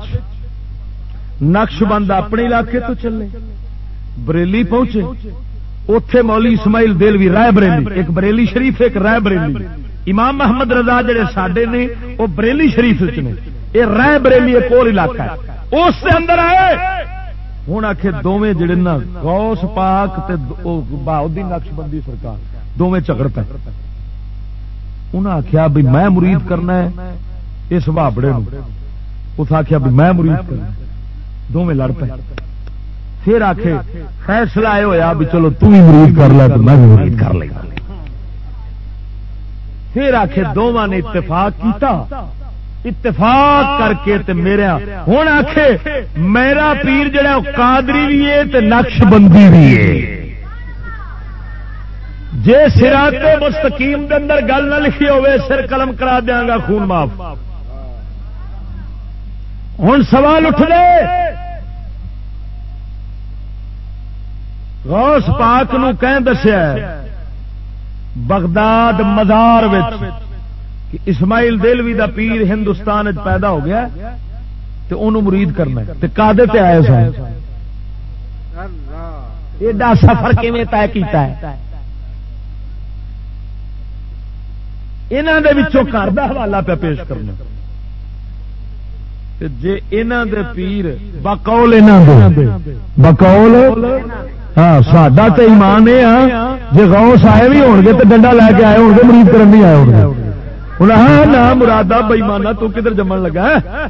نقشبند اپنے علاقے تو چلے، بریلی پہنچے، اتے مولی اسماعیل دہلوی رائے بریلی، ایک بریلی شریف ایک رائے بریلی. امام محمد رضا جڑے ساڈے نے وہ بریلی شریف نے، یہ رائے بریلی ایک اور علاقہ ہے. اس سے اندر آئے ہوں آخے دونیں جڑے نا غوث پاک تے بہاؤدین نقش بندی سرکار دونیں جھگڑ پے. انہیں آخیا بھی میں مرید کرنا ہے اس بابڑے اس آخیا بھی میں مرید کرنا دونیں لڑ پے. پھر آخے فیصلہ یہ ہوا بھی چلو تم ہی مرید کر لے تو میں بھی مرید کر لے. پھر آخے دونوں نے اتفاق کیتا اتفاق کر کے تے میرا ہوں آخے میرا پیر جڑا قادری بھی ہے تے نقش بندی بھی ہے. جے صراط مستقیم دے اندر گل نہ لکھی ہوئے سر قلم کرا دیاں گا خون معاف. ہوں سوال اٹھ دے غوث پاک نو کہیں دسیا بغداد مزار وچ کہ اسماعیل دلوی دا پیر ہندوستان پیدا ہو گیا تے انہوں مرید کرنا تے قادے تے آئے سن. ایڈا سفر کیویں طے کیتا ہے؟ انہاں دے وچوں گھر دا حوالہ پہ پیش کرنا. جے انہاں دے پیر بقول انہاں دے بقول ہاں ساڈا تے ایمان ہے جے غوث آئے بھی ہون گے تے ڈنڈا لے کے آئے ہون گے مرید کرن نہیں آئے ہون گے. ہاں نہ مرادا بےمانا تو کدھر جمن لگا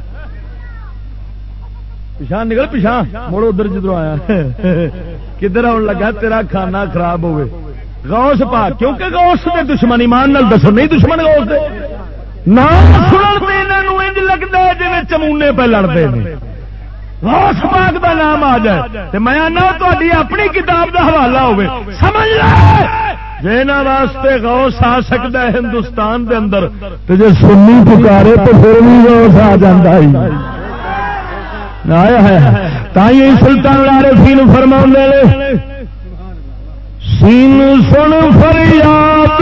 پچھا نکل پچھا مڑ ادھر جدھر آیا کدھر آن لگا تیرا کھانا خراب ہوئے. غوث پاک کیونکہ غوث دے دشمن ایمان نال دسو نہیں دشمن غوث دے نام سنن تے انہاں نوں انج لگدا ہے جویں چمونے پہ لڑدے نے. غوث پاک دا نام آ جائے تے میں آنا تہاڈی اپنی کتاب دا حوالہ ہوئے سمجھ لے جینا واسطے غوث آ سکتا ہے ہندوستان دے اندر تے جے سنی پکارے تو پھر بھی غوث آ جاندا ہی آیا ہے. تائیں سلطان العارفین فرماوندے نے سین سن فریاد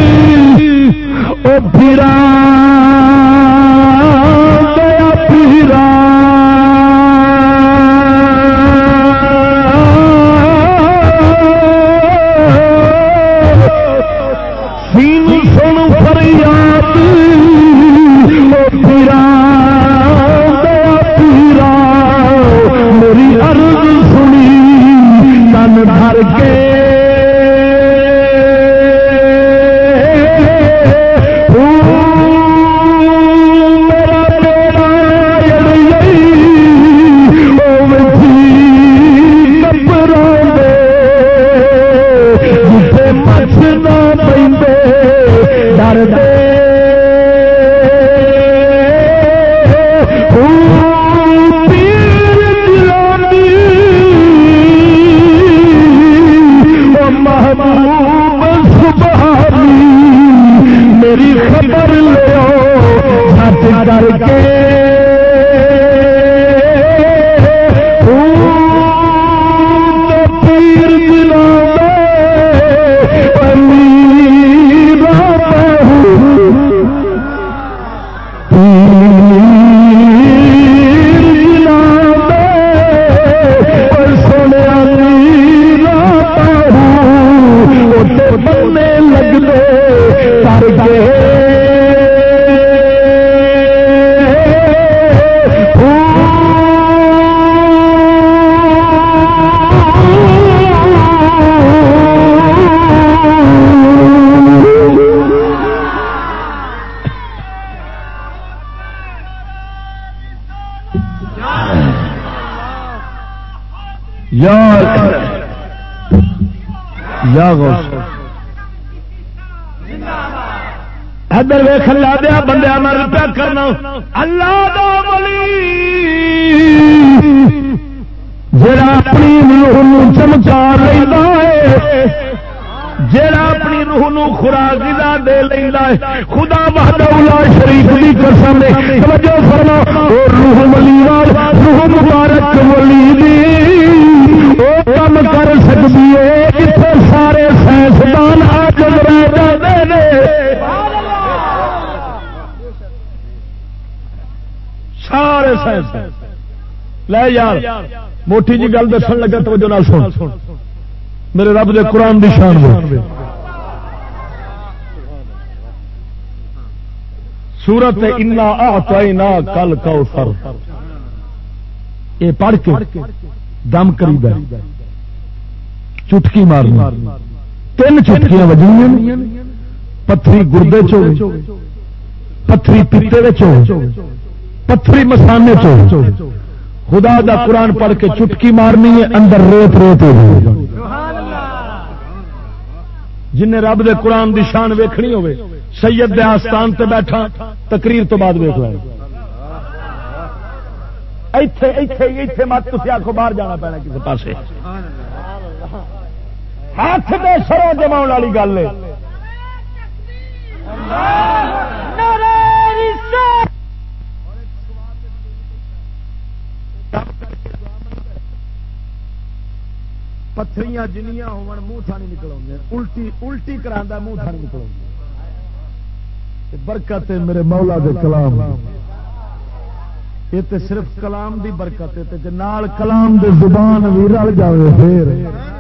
او پھرا دیا پھرا میری عرض سنی کن بھر کے میرا بیڑا کپڑوں دے جسے مچھ نہ پہ ڈر دے میری خبر لو ہاتھ کر کے پیر دلا بننے لگ دے کر کے یا غوث ادھر ویخ لا دیا بندے مر پیا کرنا اللہ دا ولی جڑا اپنی روح چمکا لینا ہے جڑا اپنی روح نو خوراک غذا دے لینا ہے خدا وحدہ لا شریک دی قسم ہے توجہ فرما او روح ولی روح مبارک ولی دی او کم کر سکتی ہے اتنے سارے سائنسدان عاجز رہ جاندے نے سارے سائنس لے یار موٹی جی گل دسن لگا توجہ نال سن میرے رب دے قرآن دی شان میں سورت انا اعطیناک الکوثر یہ پڑھ کے دم کری دا چٹکی مارنی 3 چٹکیاں وجنیاں پتھری گردے چو پتھری پیتے چو پتھری مسانے چو خدا دا قرآن پڑھ کے چٹکی مارنی ہے اندر ریت ریت ہو جن نے رب دے قرآن دی شان ویکھنی ہوے سید دے آستان تے بیٹھا تقریر تو بعد ویکھ لے ایتھے ایتھے ایتھے مت تسی آکھو باہر جانا پینا کسی پاسے ہاتھ دے سروں جماؤن والی گل ہے پتھریاں جنیاں ہون منہ تھا نہیں نکل الٹی الٹی کرا منہ تھا نہیں نکل برکت ہے میرے مولا دے کلام یہ تے صرف کلام دی برکت ہے تے نال کلام دے زبان بھی رل جاوے پھر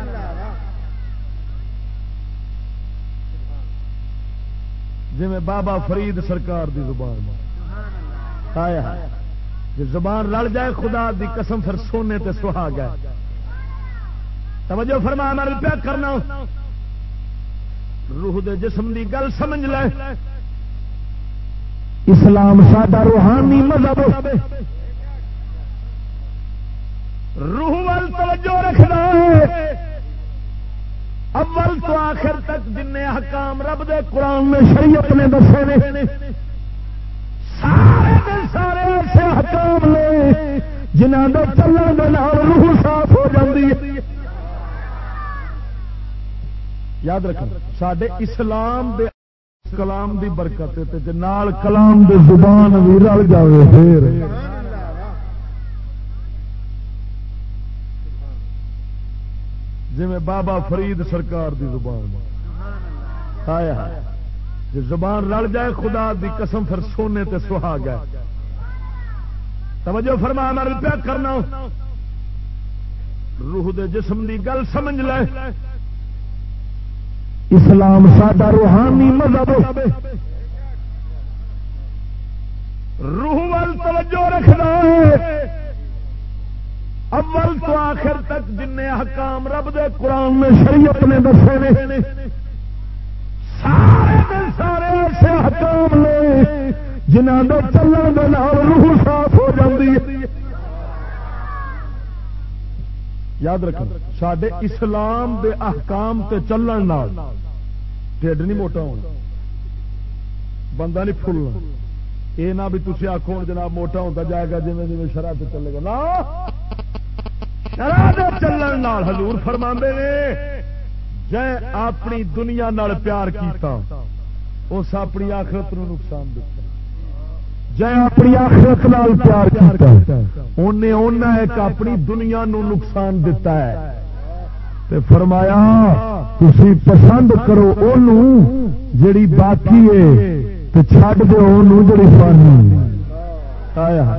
جی میں بابا فرید سرکار دی زبان آیا جی زبان رل جائے خدا دی قسم پھر سونے تے سہاگ ہے توجہ فرما میں پیا کرنا روح دے جسم دی گل سمجھ لے اسلام ساڈا روحانی مذہب روح وال توجہ رکھنا ہے اول تو آخر تک جن حکام رب دے قرآن میں شریعت نے دسے نے سارے دے سارے ایسے حکام نے جنہاں دے چلن دے نال روح صاف ہو جاندی ہے یاد رکھنا ساڈے اسلام دے کلام دی برکت تے نال کلام دے زبان بھی رل جاوے پھر جی میں بابا فرید سرکار دی زبان آیا جی زبان رل جائے خدا دی قسم پھر سونے تے سہاگ ہے توجہ فرما میں پیا کرنا روح دے جسم دی گل سمجھ لے اسلام ساڈا روحانی مذہب روح وال توجہ رکھنا ہے اول تو آخر تک جن حکام رب دے قرآن میں شریعت نے دسے نے سارے دے سارے ایسے حکام نے جنہاں دے چلن دے نال روح صاف ہو جاندی ہے یاد رکھنا ساڈے اسلام دے احکام تے چلن نال ڈھڈ نہیں موٹا ہونا بندہ نہیں پھلنا یہ نہ بھی تسی آکھو جناب موٹا ہوتا جائے گا جی جی شرح تے چلے گا نا شرح دے چلن نال حضور فرماندے نے جے اپنی دنیا نال پیار کیتا اس اپنی آخرت نو نقصان دیتا جے اپنی آخرت نال پیار کیتا انہیں اونا ایک اپنی دنیا نو نقصان دیتا ہے تے فرمایا تسی پسند کرو اونوں جڑی باقی ہے تے چھڈ دو اونوں جڑی فانی آیا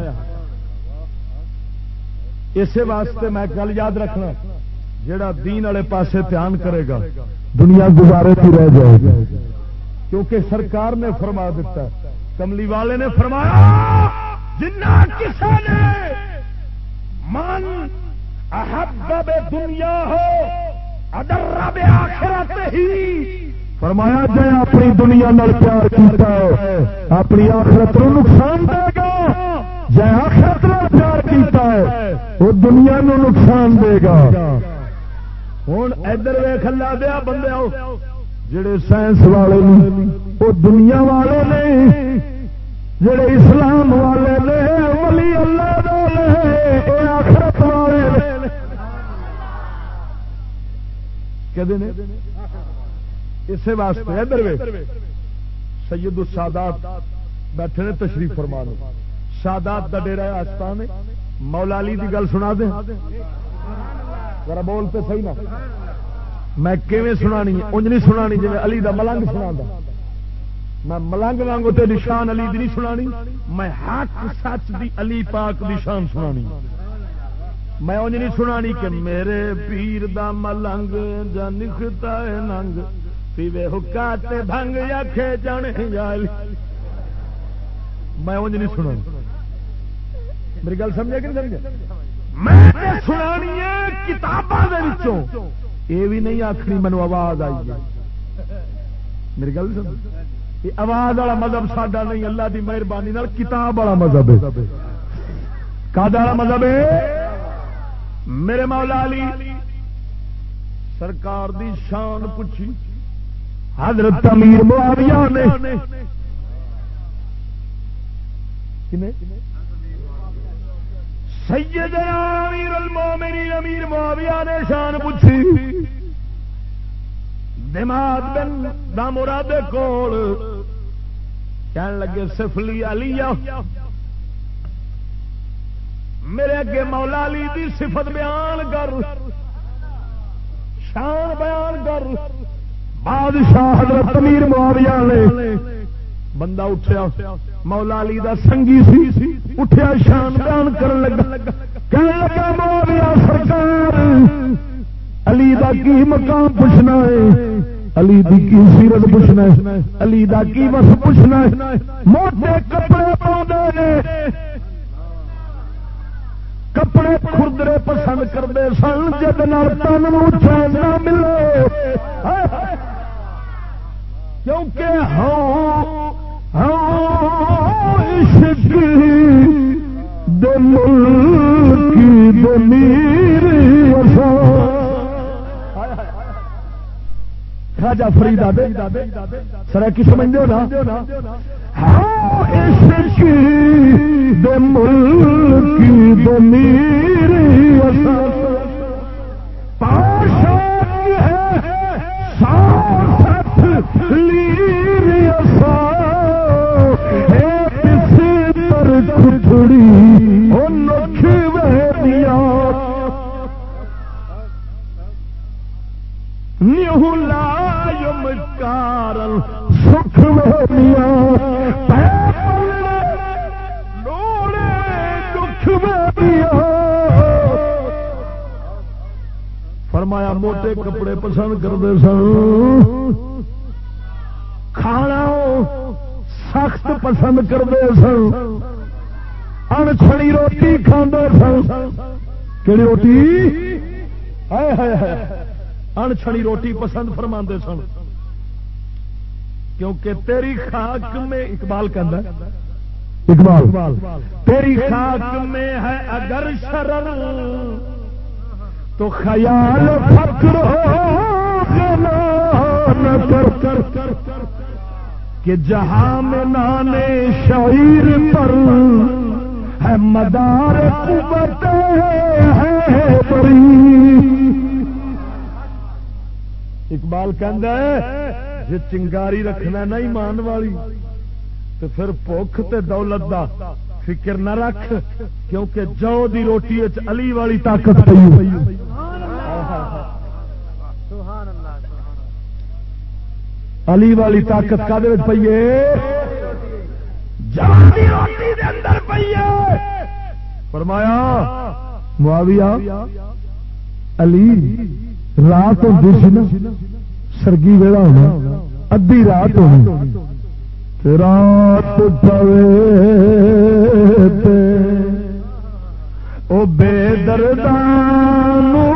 اسی واسطے میں گل یاد رکھنا جڑا دین والے پاسے دھیان کرے گا دنیا گزارے کی رہ جائے گی کیونکہ سرکار نے فرما دیتا ہے کملی والے نے فرمایا جنہ کسی نے من احب دنیا ہو ادر آخرت ہی فرمایا جائے اپنی دنیا نال پیار کیتا ہے اپنی آخرت نو نقصان دے گا جائے آخرت نال پیار کیتا ہے وہ دنیا نو نقصان دے گا ہوں ادھر ویکھ اللہ دیا بندے آؤ جڑے سائنس والے وہ دنیا والے نے جڑے اسلام والے نے ولی اللہ دے آخرت والے اسی واسطے ادھر سید السادات بیٹھے نے تشریف فرما لو سادات دا ڈیرا آستان مولا علی دی گل سنا دیں ذرا بول پہ صحیح نہ میں کیویں سنانی انج نہیں سنانی جی علی دا ملنگ سنا میں ملنگ وانگو تے شان علی دی نہیں سنانی میں حق سچ دی علی پاک دی شان سنانی میں انج نہیں سنانی کہ میرے پیر دا ملنگ جا نکھتا ہے ننگ پیوے حکا تے بھنگ یا کھے جانے یا علی میں انج نہیں سنانی میری گل سمجھے کہ نہیں سمجھے میں سنانی ہے کتاباں یہ بھی نہیں آخری مینو آواز آئی ہے میری گل سمجھ یہ آواز والا مذہب ساڈا نہیں اللہ دی مہربانی کتاب والا مذہب ہے کا مذہب ہے میرے مولا علی سرکار دی شان پوچھی حضرت امیر معاویہ نے سیدنا امیر المومنین امیر معاویہ نے شان پوچھی دماغ بن دامراد کول کہنے لگے سفلی علیہ میرے اگے مولا علی دی صفت بیان کر شان بیان کر بادشاہ حضرت امیر معاویہ نے بندہ اٹھیا مولا علی دا سنگی سی اٹھیا شان بیان کرن لگا کہنے لگا معاویہ سرکار علی دا کی مقام پوچھنا ہے علی دی کی سیرت پوچھنا ہے علی دا کی وصف پوچھنا ہے موٹے کپڑے پاؤندے نے کپڑے خردرے پسند کرتے سن جد نال تن نوں چین نہ ملے کیونکہ عشق دے ملک دے میر خواجہ فرید سر کی سمجھتے ہو نا عشق دے ملک دے میر پاشا لیر پر کھڑی نکھ ویدیا نیو لایم کارل سکھ ویدیا نوڑے دکھ ویدیا فرمایا موٹے کپڑے پسند کرتے سن کھانا سخت پسند کرتے سن انچھڑی روٹی کھاندے سن کہڑی روٹی انچھڑی روٹی پسند فرماندے سن کیونکہ تیری خاک میں اقبال کہندا اقبال تیری خاک میں ہے اگر شرر تو خیال فکر نہ کر کہ جہاں میں نانے شعیر پر ہے مدار قوت ہے بری اقبال کہندا ہے جے چنگاری رکھنا نہ ایمان والی تو پھر بھوک تے دولت دا فکر نہ رکھ کیونکہ جو دی روٹی وچ علی والی طاقت پئی علی والی طاقت کا دے پئی ہے جان دی روٹی دے اندر پئی ہے فرمایا معاویہ علی رات ہوندی سی نا سرگی ویلا ہونا ادھی رات ہونی رات پوے او بے دردانو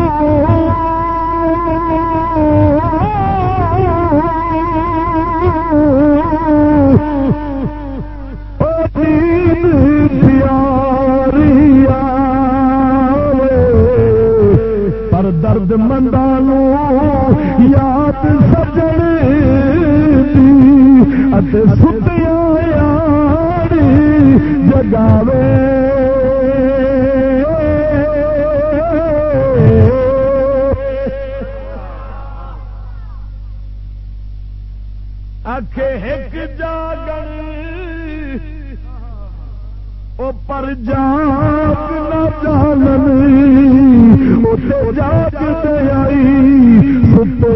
پر درد مندانو یاد سجن دی ستیا یاری جگاوے آکھے ایک جاگن او پر جاگ نہ جانن او تے جاگ تے آئی ستے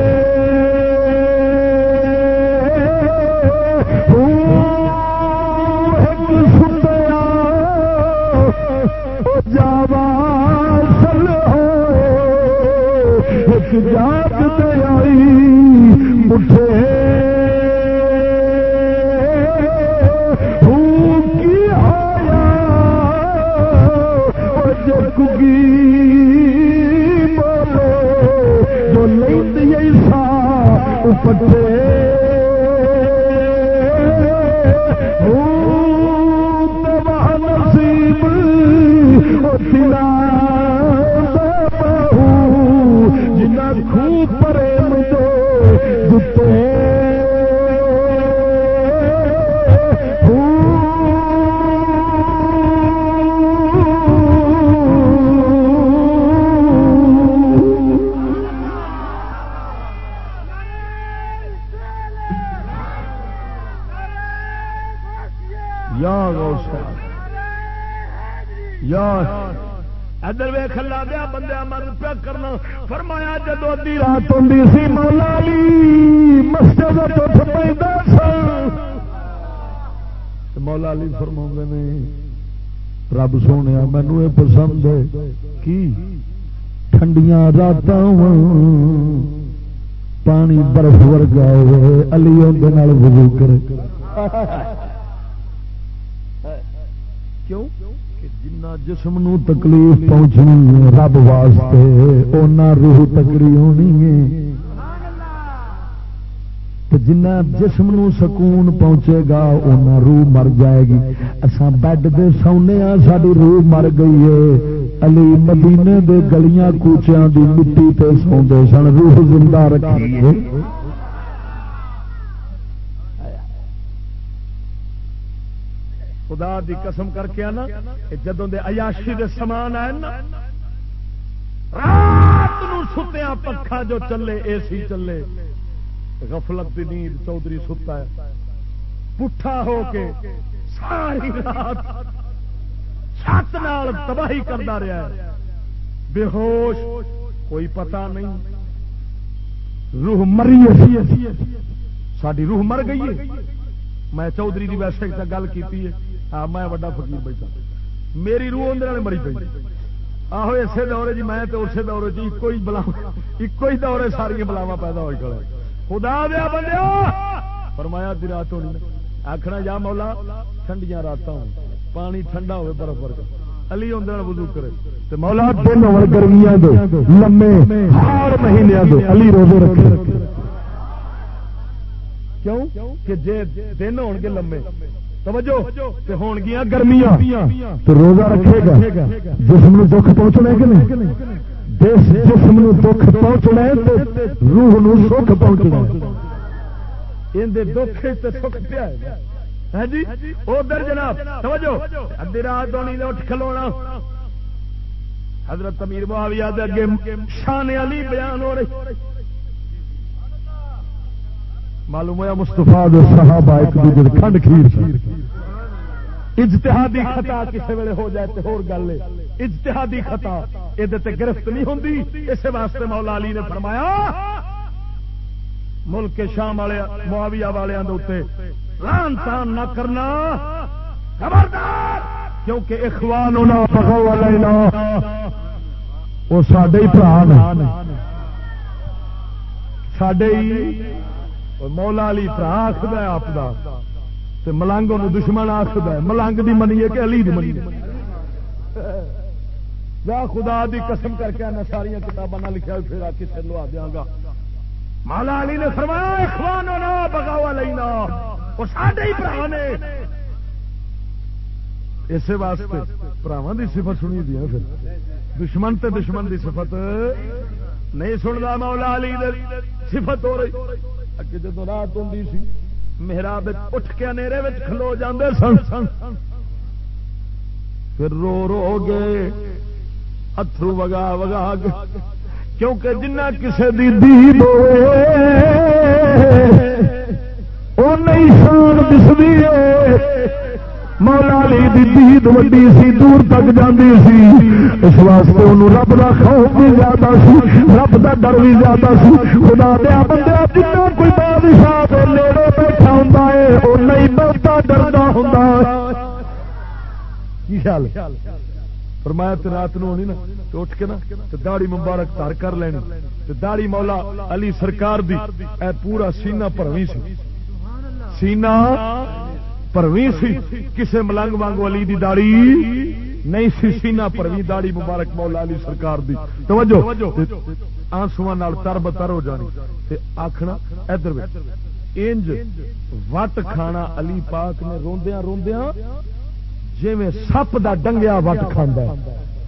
ستیا او جاوا سل ہو ایک جاگ تے آئی مٹھے کگی بولے جو لیندی ایسا اپٹے نصیب اتنا بہو جنا خوب پرے مجھے دتے ادھر ویخ لا دیا بندہ مرد پیا کرنا فرمایا جدو ادھی رات ہوندی سی مولا علی مسجد اٹھ پیندا سا مولا علی فرماندے نے رب سونے مینوں یہ پسند ہے کی ٹھنڈیاں راتاں پانی برف ورگا ہوئے علی اندے نال وضو کرے کیوں جنہ جسم نو تکلیف پہنچنی ہے رب واسطے اونا روح تکڑی ہونی ہے جنہ جسم نو سکون پہنچے گا اونا روح مر جائے گی اساں بیڈ دے سونے ہاں ساری روح مر گئی ہے علی مدینے دے گلیاں کوچیاں دی مٹی تے سوندے سن روح زندہ رکھی ہے خدا دی قسم کر کے آنا جدوں دے عیاشی دے سامان آئے نا رات نو ستیاں پکھا جو چلے اے سی چلے غفلت دی نیند چودھری ستا ہے پٹھا ہو کے ساری رات چھت نال تباہی کرتا رہا ہے بے ہوش کوئی پتہ نہیں روح مری ساری روح مر گئی ہے میں چودھری دی ویسے گل کی میں بڑا فقیر بیٹھا میری روح اندر مری پی آہو اسے دورے جی میں تو اسی دورے جی ایک ہی دورے ساری بلاوا پیدا ہوئی کھڑے خدا دیا بندے فرمایا دی رات ہونی آخنا جا مولا ٹھنڈیاں رات پانی ٹھنڈا ہوئے برف ورگا علی اندر وضو کرے تے مولا دن ہون گرمیاں دے لمے ہر مہینے دے علی روزے رکھے کیوں کہ جے دن ہون گے لمے توجہ تے ہون گیاں گرمیاں تو روزہ رکھے گا جسم نو دکھ پہنچنا کہ نہیں جسم نو دکھ پہنچنا تے روح نو سکھ پہنچنا ان دے دکھ تے سکھ پیا ہے جی ادھر جناب توجہ ادھی رات ہونی اٹھ کھلونا حضرت امیر معاویہ دے اگے شان علی بیان ہو رہی معلوم ہوا مصطفیٰ دے صحابہ ایک دوسرے دے کھنڈ کھیر اجتہادی خطا کسی ویلے ہو جائے تو ہور گل ہے اجتہادی خطا یہ گرفت نہیں ہوندی اس واسطے مولا علی نے فرمایا ملک شام والے معاویہ والوں کے اوپر لعن تان نہ کرنا خبردار کیونکہ اخواننا بغوا علینا وہ ساڈے ہی بھرا نے ساڈے ہی مولا علی بھرا آخد ہے آپ دا تے ملنگ انہوں دشمن آخد ہے ملنگ دی منیے کہ علی دی منیے یا خدا دی قسم کر کے نہ ساری کتاباں نہ لکھا پھر کسے لوا دیاں گا مولا علی نے فرمایا اخواننا بغوا علینا وہ ساڈے ہی بھرا نے اسی واسطے بھراواں دی صفت سنی دی پھر دشمن تے دشمن دی صفت نہیں سندا مولا علی دی صفت ہو رہی اگے جدو رات ہوندی سی محراب اٹھ کے نیرے وچ کھلو جاندے سن پھر رو رو گئے اتھرو وگا وگا گئے کیونکہ جنہ کسے دی دید ہوئے او نہیں شان دسدی ہے مولا علی دی دید وڈی سی دور تک جاندی سی اس واسطے انہوں رب دا خوف بھی زیادہ سی رب دا ڈر بھی زیادہ سی خدا دیا بندے جتنا کوئی بادشاہ دے نیڑے بیٹھا ہوندا ہے او نہیں بہتا ڈردا ہوندا کی خیال فرمایا تے رات نو ہونی نا تو اٹھ کے نا تے داڑھی مبارک تار کر لینی تے داڑھی مولا علی سرکار دی اے پورا سینہ پرویں سی سینہ پرویں سی کسے ملنگ وانگو علی دی داڑھی نہیں سی سینہ پروی داڑھی مبارک مولا علی سرکار دی توجہ آنسواں نال تر بتر ہو جانی تے آکھنا ادھر ویکھ انج وٹ کھانا علی پاک نے روندیاں روندیاں جویں سپ دا ڈنگیا وٹ کھاندا ہے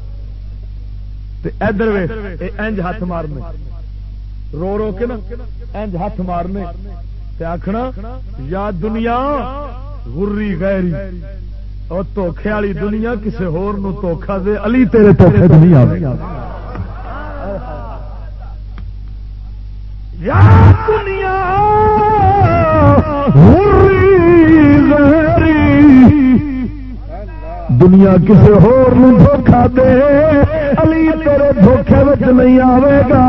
تے ادھر ویکھ انج ہاتھ مارنے رو رو کے نا انج ہاتھ مارنے تے آکھنا یا دنیا غری غیری اور دھوکھے والی دنیا کسے ہور نو دھوکھا دے علی تیرے دھوکھے تے نہیں آوے یا دنیا غری غیری دنیا کسے ہور نو دھوکھا دے علی تیرے دھوکھے وچ نہیں آوے گا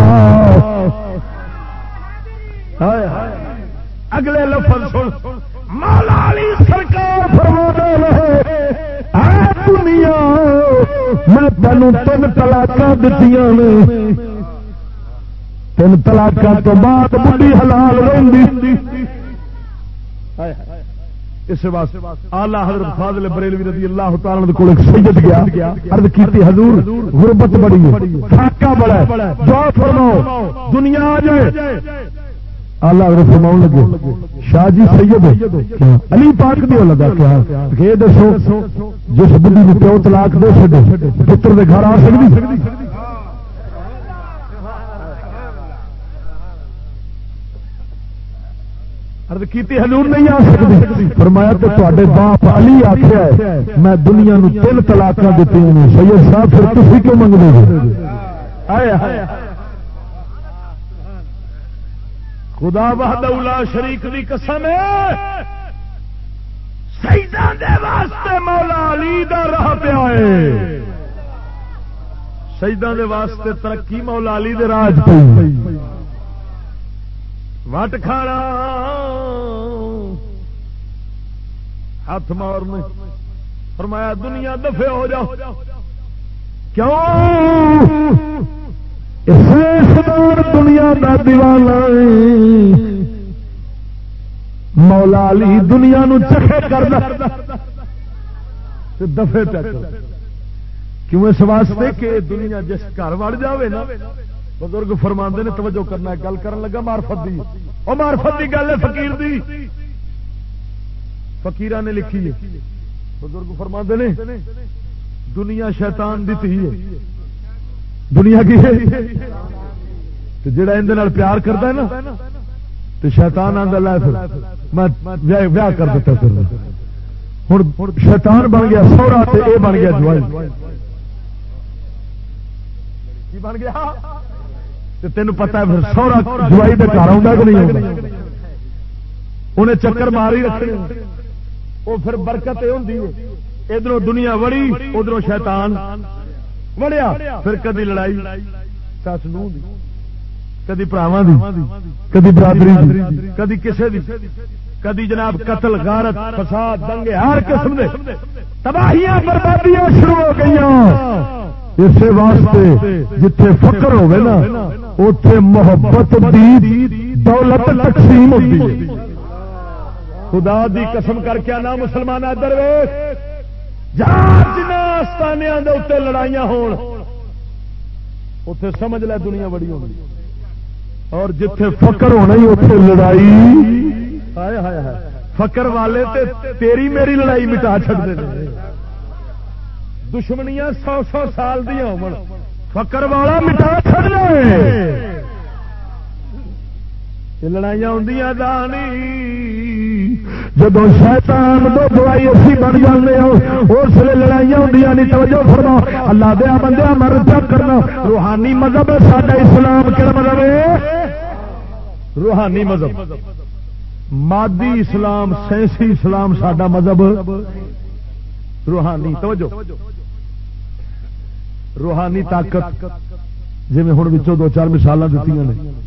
اگلے لفظ سن مولا علی سرکار فرماتے رہے اے دنیا میں تینوں 3 طلاقاں دتیاں نے 3 طلاقاں تو بعد بڈھی حلال رہندی اس واسطے اعلی حضرت فاضل بریلوی رضی اللہ تعالی عنہ کول ایک سید گیا عرض کیتی حضور غربت بڑی ہے فاقہ بڑا ہے دعا فرماؤ دنیا آ جائے اللہ حضرت فرماؤں لگے شاہ جی سید علی پاک دی اولاد کیا کہ دسو جس بڈھی نو پیو طلاق دے چھڈے پتر دے گھر آ سکدی عرض کیتی حضور نہیں آ سکتی فرمایا تو تواڈے باپ علی آکھیا ہے میں دنیا نو 3 طلاقاں دتیاں نے سید صاحب پھر تسی کیوں منگدے ہو آئے خدا وحدہ لا شریک دی قسم ہے سیداں دے واسطے مولا علی دا راہ پہ آئے سیداں دے واسطے ترقی مولا علی دے راہ پہ وٹ کھانا ہاتھ مارنے فرمایا دنیا دفے ہو جاؤ کیوں دنیا دا دیوانہ مولا علی دنیا نو چکھے کرنا دفے پہ کیوں اس واسطے کہ دنیا جس گھر وڑ جاوے نا بزرگ فرماندے نے توجہ کرنا گل کرن لگا معرفت دی او معرفت دی گل ہے فقیر دی فقیراں نے لکھی ہے بزرگ فرماندے نے دنیا شیطان دی تھی ہے دنیا کی ہے جڑا اندے نال پیار کردا ہے نا تے شیطان آندا لے پھر میں بیاہ کر دیتا پھر ہن شیطان بن گیا سوہرا تے اے بن گیا جوائی کی بن گیا تینوں پتا ہے پھر سوہرا جوائی دے گھر آؤں کہ نہیں آؤں انہیں چکر ماری رکھنے وہ پھر برکت یہ ہوتی ہے ادھر دنیا وڑی ادھر شیطان وڑیا پھر کدی لڑائی سس نو کدی براواں دی کدی برادری دی کدی کسے دی کدی جناب قتل غارت فساد دنگے ہر قسم دے تباہیاں بربادیاں شروع ہو گئیاں اسی واسطے جتھے فقر ہوے نا اوتھے محبت دی دولت تقسیم ہوتی ہے خدا دی قسم کر کے نا مسلمان ادھر ویکھ جہاں آستانیاں دے اوتے لڑائیاں ہون اوتھے سمجھ لے دنیا بڑی ہونی اور جتھے فقر ہونا ہی اوتھے لڑائی ہائے ہائے ہائے فقر والے تے تیری میری لڑائی مٹا چھڈ دے دشمنیاں 100 سال دیا ہو فقر والا مٹا چھڑ جائے لڑائیاں ہوندیاں دانی جب شیطان دو دوائی اسی بن جانے اس لیے لڑائیاں ہوندیاں نہیں توجہ فرما اللہ دیا بندیا مرد کرنا روحانی مذہب ہے ساڈا اسلام کہڑا مذہب ہے روحانی مذہب مادی اسلام سائنسی اسلام ساڈا مذہب روحانی توجہ روحانی طاقت جی ہوں 2-4 مثال دیتی نے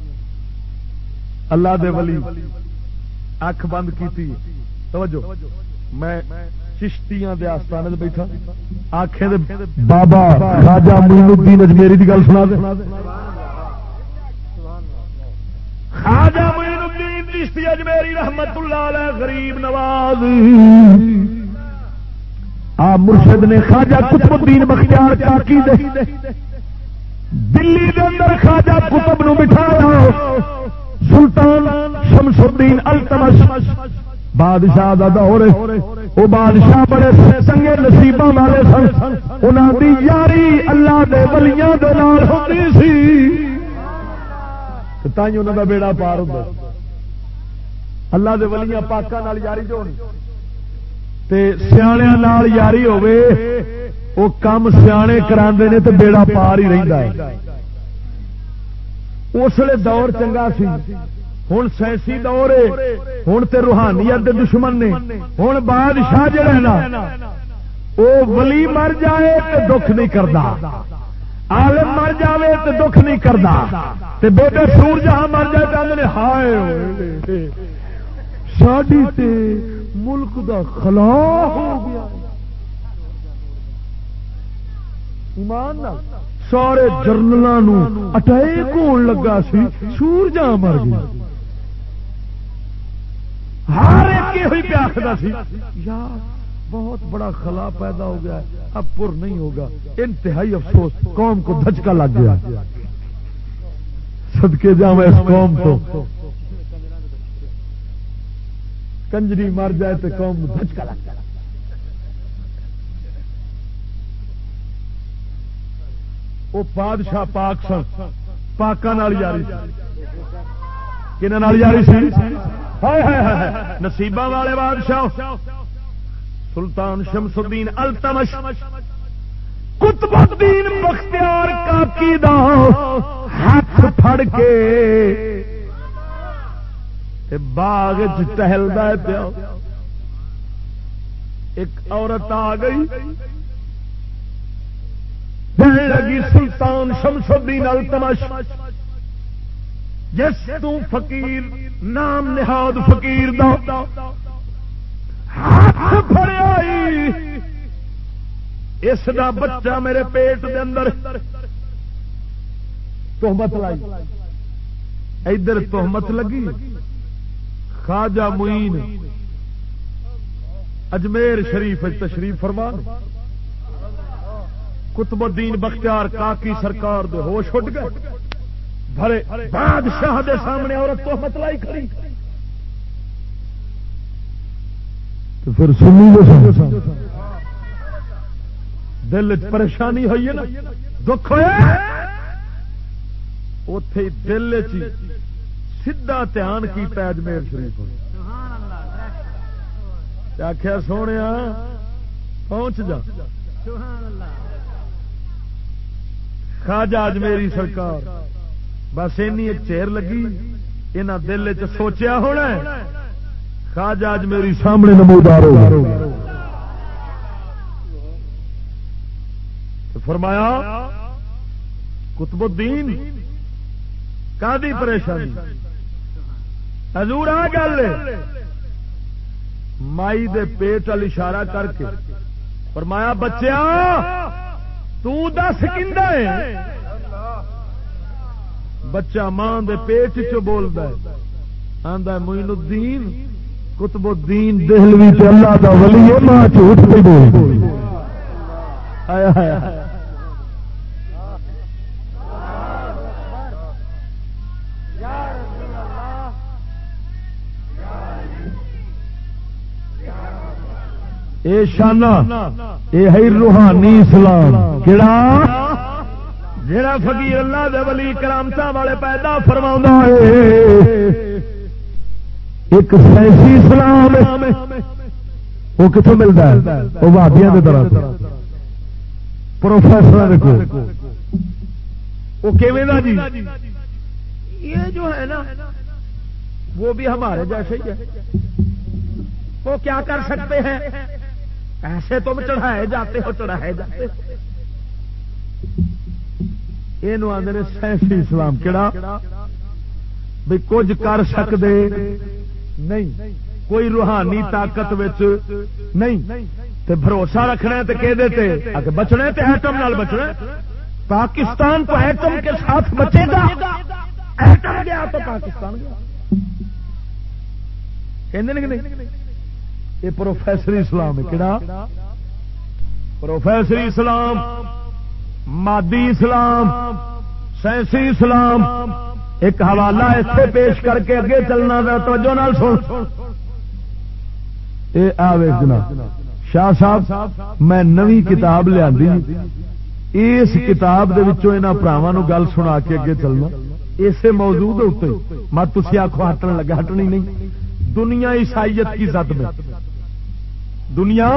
اللہ دے ولی اکھ بند کی توجہ میں چشتیاں دے آستانے دے بیٹھا آنکھیں دے بابا خواجہ معین الدین اجمیری دی گل سنا دے خواجہ معین الدین چشتی اجمیری رحمت اللہ علیہ غریب نواز آپ مرشد نے خواجہ قطب الدین بختیار کاکی دے دلی دے اندر خواجہ قطب نو بٹھایا سلطان شمس الدین التمش بادشاہ دا دور وہ بادشاہ بڑے چنگے نصیباں والے سن انہاں دی یاری اللہ دے ولیاں دے نال ہوندی سی تائیں انہاں دا بیڑا پار ہوندا اللہ دے ولیاں پاکاں نال یاری جو تے سیاںیاں نال یاری ہوے وہ کام سیانے کراندے نے تے بیڑا پار ہی رہندا ہے اس لیے دور چنگا سی ہوں سائنسی دور ہے ہوں تے روحانیت دے دشمن نے ہوں بادشاہ جڑا نا وہ ولی مر جائے تے دکھ نہیں کرتا عالم مر جائے تے دکھ نہیں کرتا تے بیٹے سور جہاں مر جائے تو آدھے ہائے ساڈی تے ملک دا خلا ہو گیا ایمان نال سارے جرنلوں اٹیک ہون لگا سی سور جہاں مر گئی ہر ایک ہوئی پہ آخر سی یار بہت بڑا خلا پیدا ہو گیا اب پر نہیں ہوگا انتہائی افسوس قوم کو دھچکا لگ گیا صدقے جاؤں اس قوم تو کنجری مر جائے تو قوم کو دھچکا لگ گیا وہ بادشاہ پاک سن پاکاں نال یاری کنہاں نال یاری سی نصیباں والے بادشاہ سلطان شمس الدین التمش قطب الدین بختیار کاکی دا ہاتھ پھڑ کے باغ ٹہلدا ہے پیا ایک عورت آ گئی لگی سلطان شمس الدین التمش جس تو فقیر نام نہاد فقیر دا ہاتھ پھڑیا اس دا بچہ میرے پیٹ دے اندر تہمت لائی ادھر تہمت لگی خواجہ معین اجمیر شریف تشریف فرما قطب الدین بختیار کاکی سرکار دے ہوش اٹھ گئے بھرے بادشاہ دے سامنے عورت تہمت لائی کھڑی تو پھر سنی دل پریشانی ہوئی ہے نا دکھ ہوئے اتے دل سیدھا دھیان کیتا اجمیر شریف آخیا سونے پہنچ جا خواجہ اجمیری سرکار بس اینی ایک چیر لگی انہاں دل چ سوچیا ہونا خواجہ اجمیری سامنے نمودار ہو فرمایا قطب الدین کادی پریشانی حضور آ گل مائی دے پیٹ وال اشارہ کر کے فرمایا بچیا تو دس کیندا ہے بچہ ماں دے پیٹ چ بولدا ہے آندا معین الدین قطب الدین دہلوی تے اللہ دا ولی ہے ماں جھوٹ نہیں بولدی آیا آیا اے شانہ اے ہے روحانی اسلام کیڑا جڑا فقیر اللہ دے ولی کرامتاں والے پیدا فرماوندا ہے ایک سیاسی اسلام وہ کتوں ملتا ہے وہ وہابیاں کی طرف پروفیسر کو وہ کیویں دا جی یہ جو ہے نا وہ بھی ہمارے جیسے ہی ہے وہ کیا کر سکتے ہیں ایسے تم چڑھائے جاتے ہو چڑھائے جاتے یہ آدھے سیاسی اسلام کہڑا بھی کچھ کر سکتے نہیں کوئی روحانی طاقت نہیں تے بھروسہ رکھنا ہے کہ دیتے اگر بچنا ہے تو ایٹم نال بچنا پاکستان تو ایٹم کے ساتھ بچے گا ایٹم گیا تو پاکستان گیا کہ نہیں یہ پروفیسر اسلام ہے کہڑا پروفیسری اسلام، مادی اسلام، سائنسی اسلام، ایک حوالہ ایتھے پیش کر کے اگے چلنا ہے. توجہ نال سن. اے آوے جناب شاہ صاحب میں نوی کتاب لیا، اس کتاب دے وچوں انہاں بھراواں نوں گل سنا کے اگے چلنا اسے موضوع دے اوتے. مت تسی آکھو ہٹن لگا، ہٹنی نہیں. دنیا عیسائیت کی زد میں، دنیا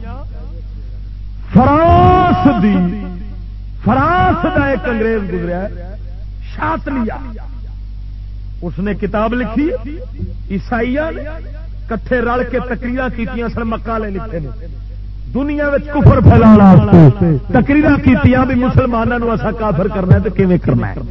فرانس دا ایک انگریز گزریا ہے شاتلیا، اس نے کتاب لکھی. عیسائیاں نے کٹھے رل کے تقریراں کیتیاں سن، مقالے لکھے نے دنیا وچ کفر پھیلانا واسطے. تقریراں کیتیاں بھی مسلماناں نوں اساں کافر کرنا ہے تے کیویں کرنا ہے.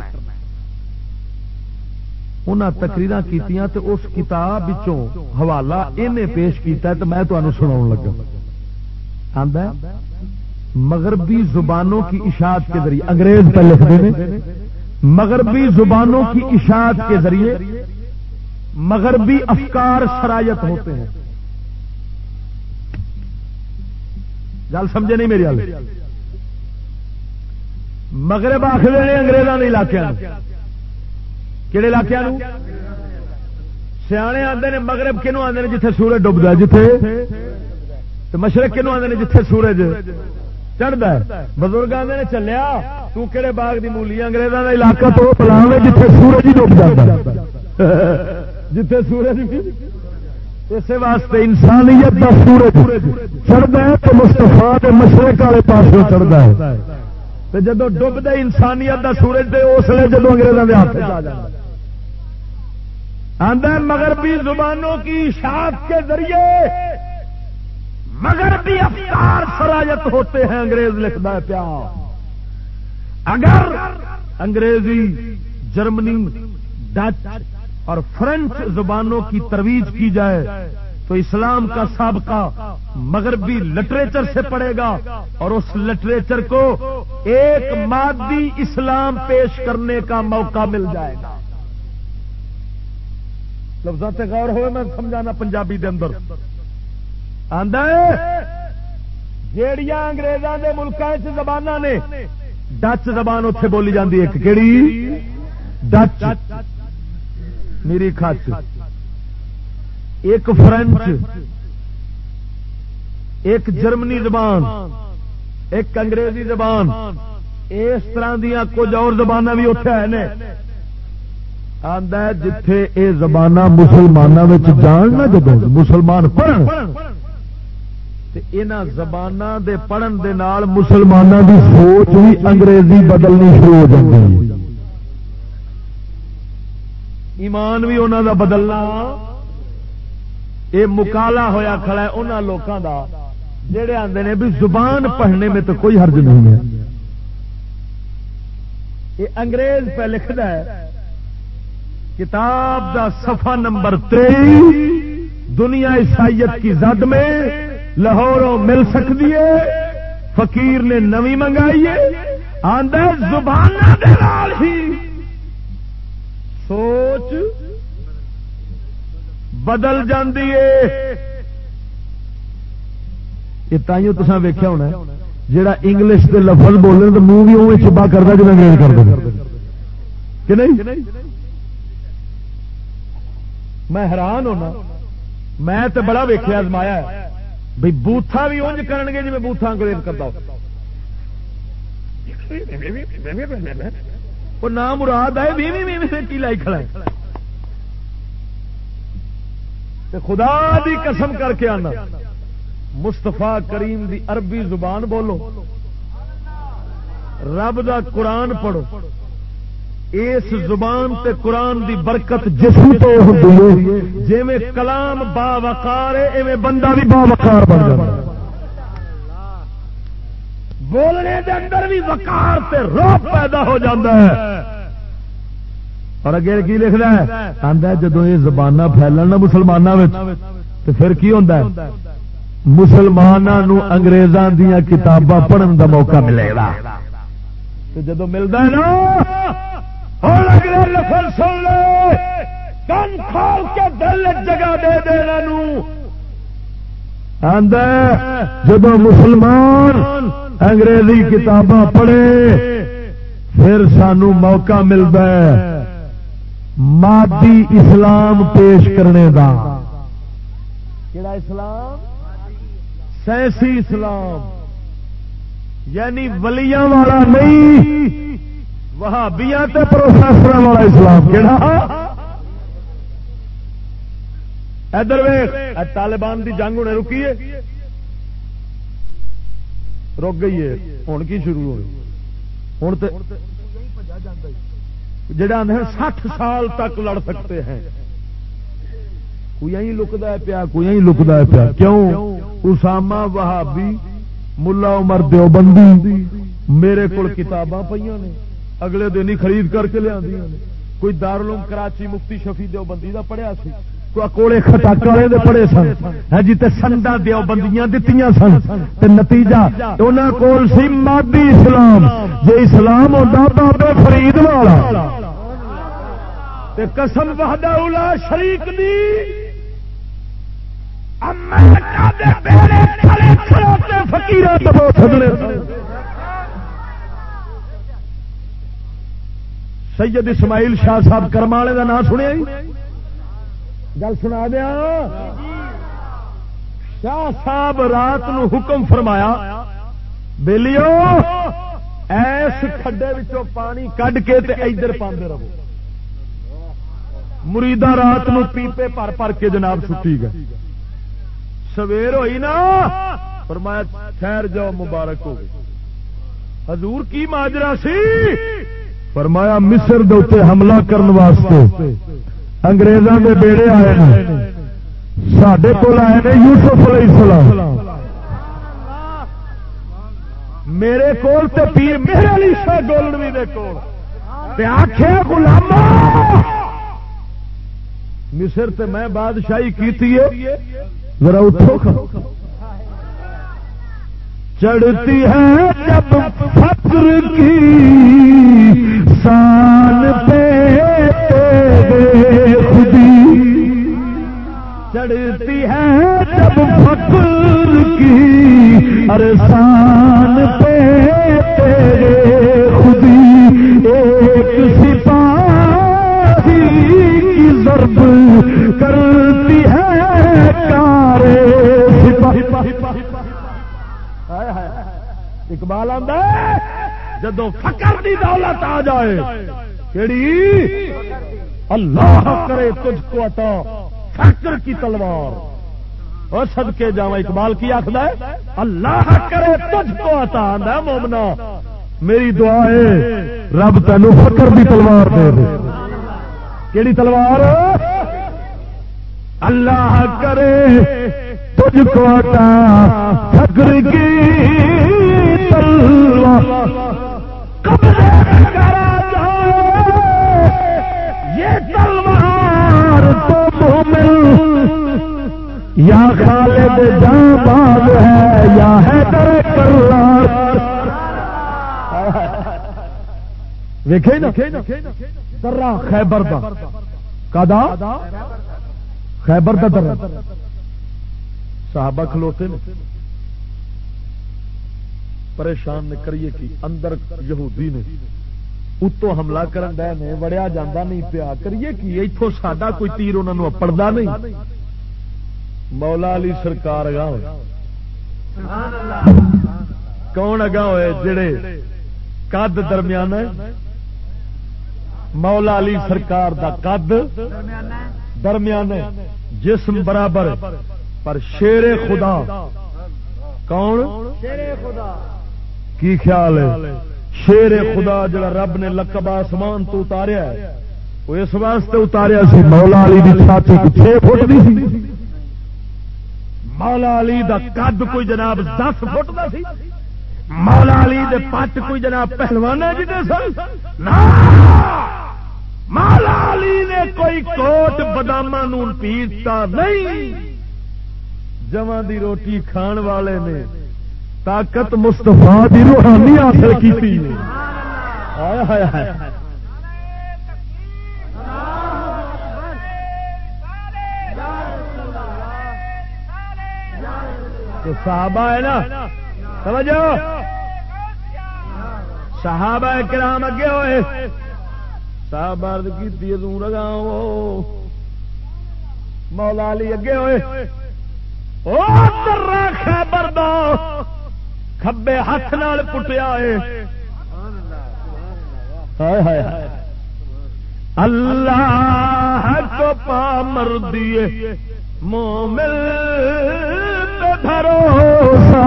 انہاں تقریراں کیتیاں تے اس کتاب وچوں حوالہ انہیں پیش کیتا ہے تے میں تانوں سناون لگا. آندا مغربی زبانوں کی اشاعت کے ذریعے، انگریز پہ لکھتے ہیں مغربی زبانوں کی اشاعت کے ذریعے مغربی افکار سرایت ہوتے ہیں. گل سمجھے نہیں میری حال؟ مغرب آخر انگریزوں کے علاقے، کہڑے علاقے سیانے آتے ہیں مغرب کنوں آتے ہیں جتھے سورج ڈبدا ہے، جتھے مشرق کنوں آتے ہیں جتھے سورج چڑھتا ہے. بزرگ آتے ہیں چلیا تو کہڑے باغ دی مولی، انگریزوں کا علاقہ تو پلاو ہے جتھے سورج ہی ڈب جاتا ہے، جتھے سورج. اسی واسطے انسانیت کا سورج چڑھتا ہے تو مستفا کے مشرق والے پاس چڑھتا ہے، جدو ڈبدا انسانیت کا سورج دے اس لیے جدو انگریزوں کے ہاتھ آ جاتا ہے. آندا مغربی زبانوں کی اشاعت کے ذریعے مغربی افکار سرایت ہوتے ہیں. انگریز لکھتا ہے پیا. اگر انگریزی، جرمنی، ڈچ اور فرینچ زبانوں کی ترویج کی جائے تو اسلام کا سابقہ مغربی لٹریچر سے پڑے گا اور اس لٹریچر کو ایک مادی اسلام پیش کرنے کا موقع مل جائے گا. لفظات غور ہوئے میں سمجھانا پنجابی دے اندر آندا ہے جیڑیاں انگریزاں دے ملکاں وچ زباناں نے، ڈچ زبان اتنے بولی جاتی ہے. کیڑی؟ ڈچ، میری کھچ. ایک فرینچ، ایک جرمنی زبان، ایک انگریزی زبان. اس طرح دیا کچھ اور زباناں بھی اتنے ہیں. آندا ہے جتھے اے زباناں مسلماناں وچ جان نہ جدوں مسلمان پڑھن تے انہاں زباناں دے پڑھن دے نال مسلماناں دی سوچ بھی انگریزی بدلنی شروع ہو جاتی ہے. ایمان بھی انہاں دا بدلنا. اے مکالا ہویا کھڑا ہے انہاں لوکاں دا جڑے آندے نے بھی زبان پڑھنے میں تو کوئی حرج نہیں ہے. یہ انگریز پہ لکھدا ہے کتاب دا صفحہ نمبر 23، دنیا عیسائیت کی زد میں لاہوروں مل سکتی ہے، فقیر نے نوی منگائی ہے. آندا زباناں دے نال ہی سوچ بدل جاندی ہے. یہ تائیوں تساں ویکھیا ہونا جیڑا انگلش دے لفظ بولے تو منہ بھی اوویں چبا کردا جے انگریز کردے کہ نہیں. میں حیران ہونا، میں تو بڑا ویکھیا آزمایا ہے بھئی بوتھا بھی اونج کرن گے جی بوتھا انگریز کرتا وہ نام مراد ہے کی لائی کھڑا ہے. خدا دی قسم کر کے آنا مستفا کریم دی عربی زبان بولو، رب دا قرآن پڑھو، اس زبان تے قرآن دی برکت جسم تو ہوندی ہے. جویں کلام با وقار ہے ایویں بندہ بھی با وقار بن جاتا ہے. بولنے دے اندر بھی وقار تے روح پیدا ہو جاتا ہے. اور اگے کی لکھدا ہے آندا ہے جدوں یہ زباناں پھیلن نہ مسلماناں وچ تے پھر کی ہوندا ہے مسلماناں نو انگریزاں دیاں کتاباں پڑھن دا موقع ملے گا. تے جدوں ملدا ہے نا اور اگلے لفظ سن لے، کن کھول کے دل جگہ دے دے انہاں نو. جب مسلمان انگریزی کتاباں پڑھے پھر سانو موقع ملتا ہے مادی اسلام پیش کرنے دا. کیڑا اسلام؟ سائنسی اسلام، یعنی ولیاں والا نہیں، وہابیاں تے پروفیسر والا اسلام. کیڑا؟ ادھر ویکھ، طالبان دی جنگ ہونے رکی ہے، رک گئی ہے، ہن کی شروع ہوئی؟ ہن تے جڑا 60 سال تک لڑ سکتے ہیں، کوئی یہیں لکدا ہے پیا، کوئی یہیں لکدا ہے پیا. کیوں؟ اسامہ وہابی، ملا عمر دیوبندی میرے کول کتاباں پئیاں نے، اگلے دن ہی خرید کر کے لیا. کوئی دارالعلوم کراچی مفتی شفیع دیوبندی دا پڑھیا سی، کوڑے خٹک والے دے پڑھے سن، ہاں جی، تے سنڈا دیوبندیاں دتیاں سن، تے نتیجہ انہاں کول سی مادی اسلام. جے اسلام ہوندا بابے فرید والا تے قسم وحدہ لا شریک دی امریکہ دے بیڑے کھڑے کھڑوتے فقیراں دبو چھڈنے. سید اسماعیل شاہ صاحب کرمالے دا نام سنیا ہی؟ گل سنا دیا. شاہ صاحب رات نو حکم فرمایا، بیلیو ایس کھڈے وچوں پانی کڈ کے تے ادھر پاندے رہو. مریداں رات نو پیپے پر پر کے جناب چھٹی گئے. سویر ہوئی نا، فرمایا ٹھہر جاؤ مبارک ہو گئی. حضور کی ماجرا سی؟ فرمایا مصر دے اوتے حملہ کرن واسطے انگریزاں دے بیڑے آئے ہیں، ساڈے کول آئے نے یوسف علیہ السلام، میرے کول تے پیر مہر علی شاہ گولڑوی دے کول، تے آکھے غلامو مصر تے میں بادشاہی کیتی ہے، ذرا اٹھو. چڑھتی ہے جب فقر کی سان پہ تیرے خودی، چڑھتی ہے جب فقر کی ارسان پہ تیرے خودی، ایک سپاہی کی ضرب کرتی ہے کارے سپاہی. اقبال آندا ہے جدو فقر دی دولت آ جائے، کیڑی؟ اللہ کرے تجھ کو عطا فقر کی تلوار. اور صدقے جاواں اقبال کی آخدا ہے اللہ کرے تجھ کو عطا. آندا مومنا میری دعا ہے رب تینو فقر دی تلوار دے دے. کیڑی تلوار؟ اللہ کرے تجھ کو عطا فقر کی تلوار. قبضے کرا جائے یہ تلوار تو مومن یا خالد جاں ہے یا حیدر کرار. ویکھے نا درہ خیبر دا کدا خیبر دا درہ صحابہ کھلوتے نے پریشان نے کریے کی اندر یہودی نے اتو حملہ کرن دے نے وڑیا جاندہ نہیں پیا کریے کی ایتھوں ساڈا کوئی تیر انہاں نوں اپڑدا نہیں. مولا علی سرکار اگاں ہوئے. کون اگاں ہوئے؟ جڑے قد درمیانہ ہے. مولا علی سرکار دا قد درمیانہ ہے، جسم برابر پر شیر خدا. کون؟ شیر خدا. کی خیال ہے؟ شیر خدا جڑا رب نے لقب آسمان تو اتاریا ہے وہ اس واسطے اتاریا سی مولا علی دی چھاتی 6 فٹ دی سی. مولا علی دا قد کوئی جناب 10 فٹ دا سی. مولا علی دے پٹ کوئی جناب پہلوان جی دے سن. مولا علی نے کوئی کوٹ باداماں نوں پیتا نہیں. جواں دی روٹی کھان والے نے طاقت مصطفیٰ دی روحانی حاصل کی تھی. ہائے ہائے ہائے. تو صحابہ ہے نا سمجھو صحابہ کرام اگے ہوئے صحابہ عرض کیتی توں لگاؤ مولا علی اگے ہوئے او درا خیبر دا کھبے ہاتھ نال پٹیا ہے ہائے ہائے ہائے اللہ کو پامر دیے مومن پہ بھروسہ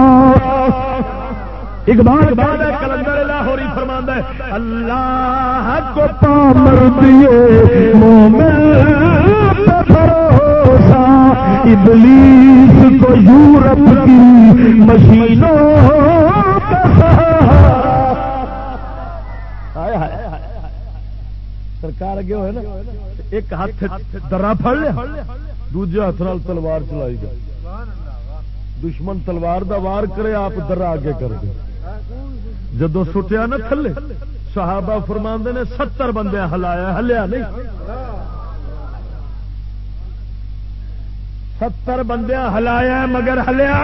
اقبال کلندر لاہوری فرماندا ہے اللہ کو پامر دیے مومن پہ بھروسہ ابلیس کو یورپ کی مشینوں کا سہارا سرکار اگے ہوئے نا ایک ہاتھ درا پھڑ لیا دوجے ہاتھ نال تلوار چلائی گئی دشمن تلوار دا وار کرے آپ درا اگے کر دے جدو سٹیا نا تھلے صحابہ فرماندے نے 70 بندے ہلایا ہلیا نہیں 70 بندے ہلایا مگر ہلیا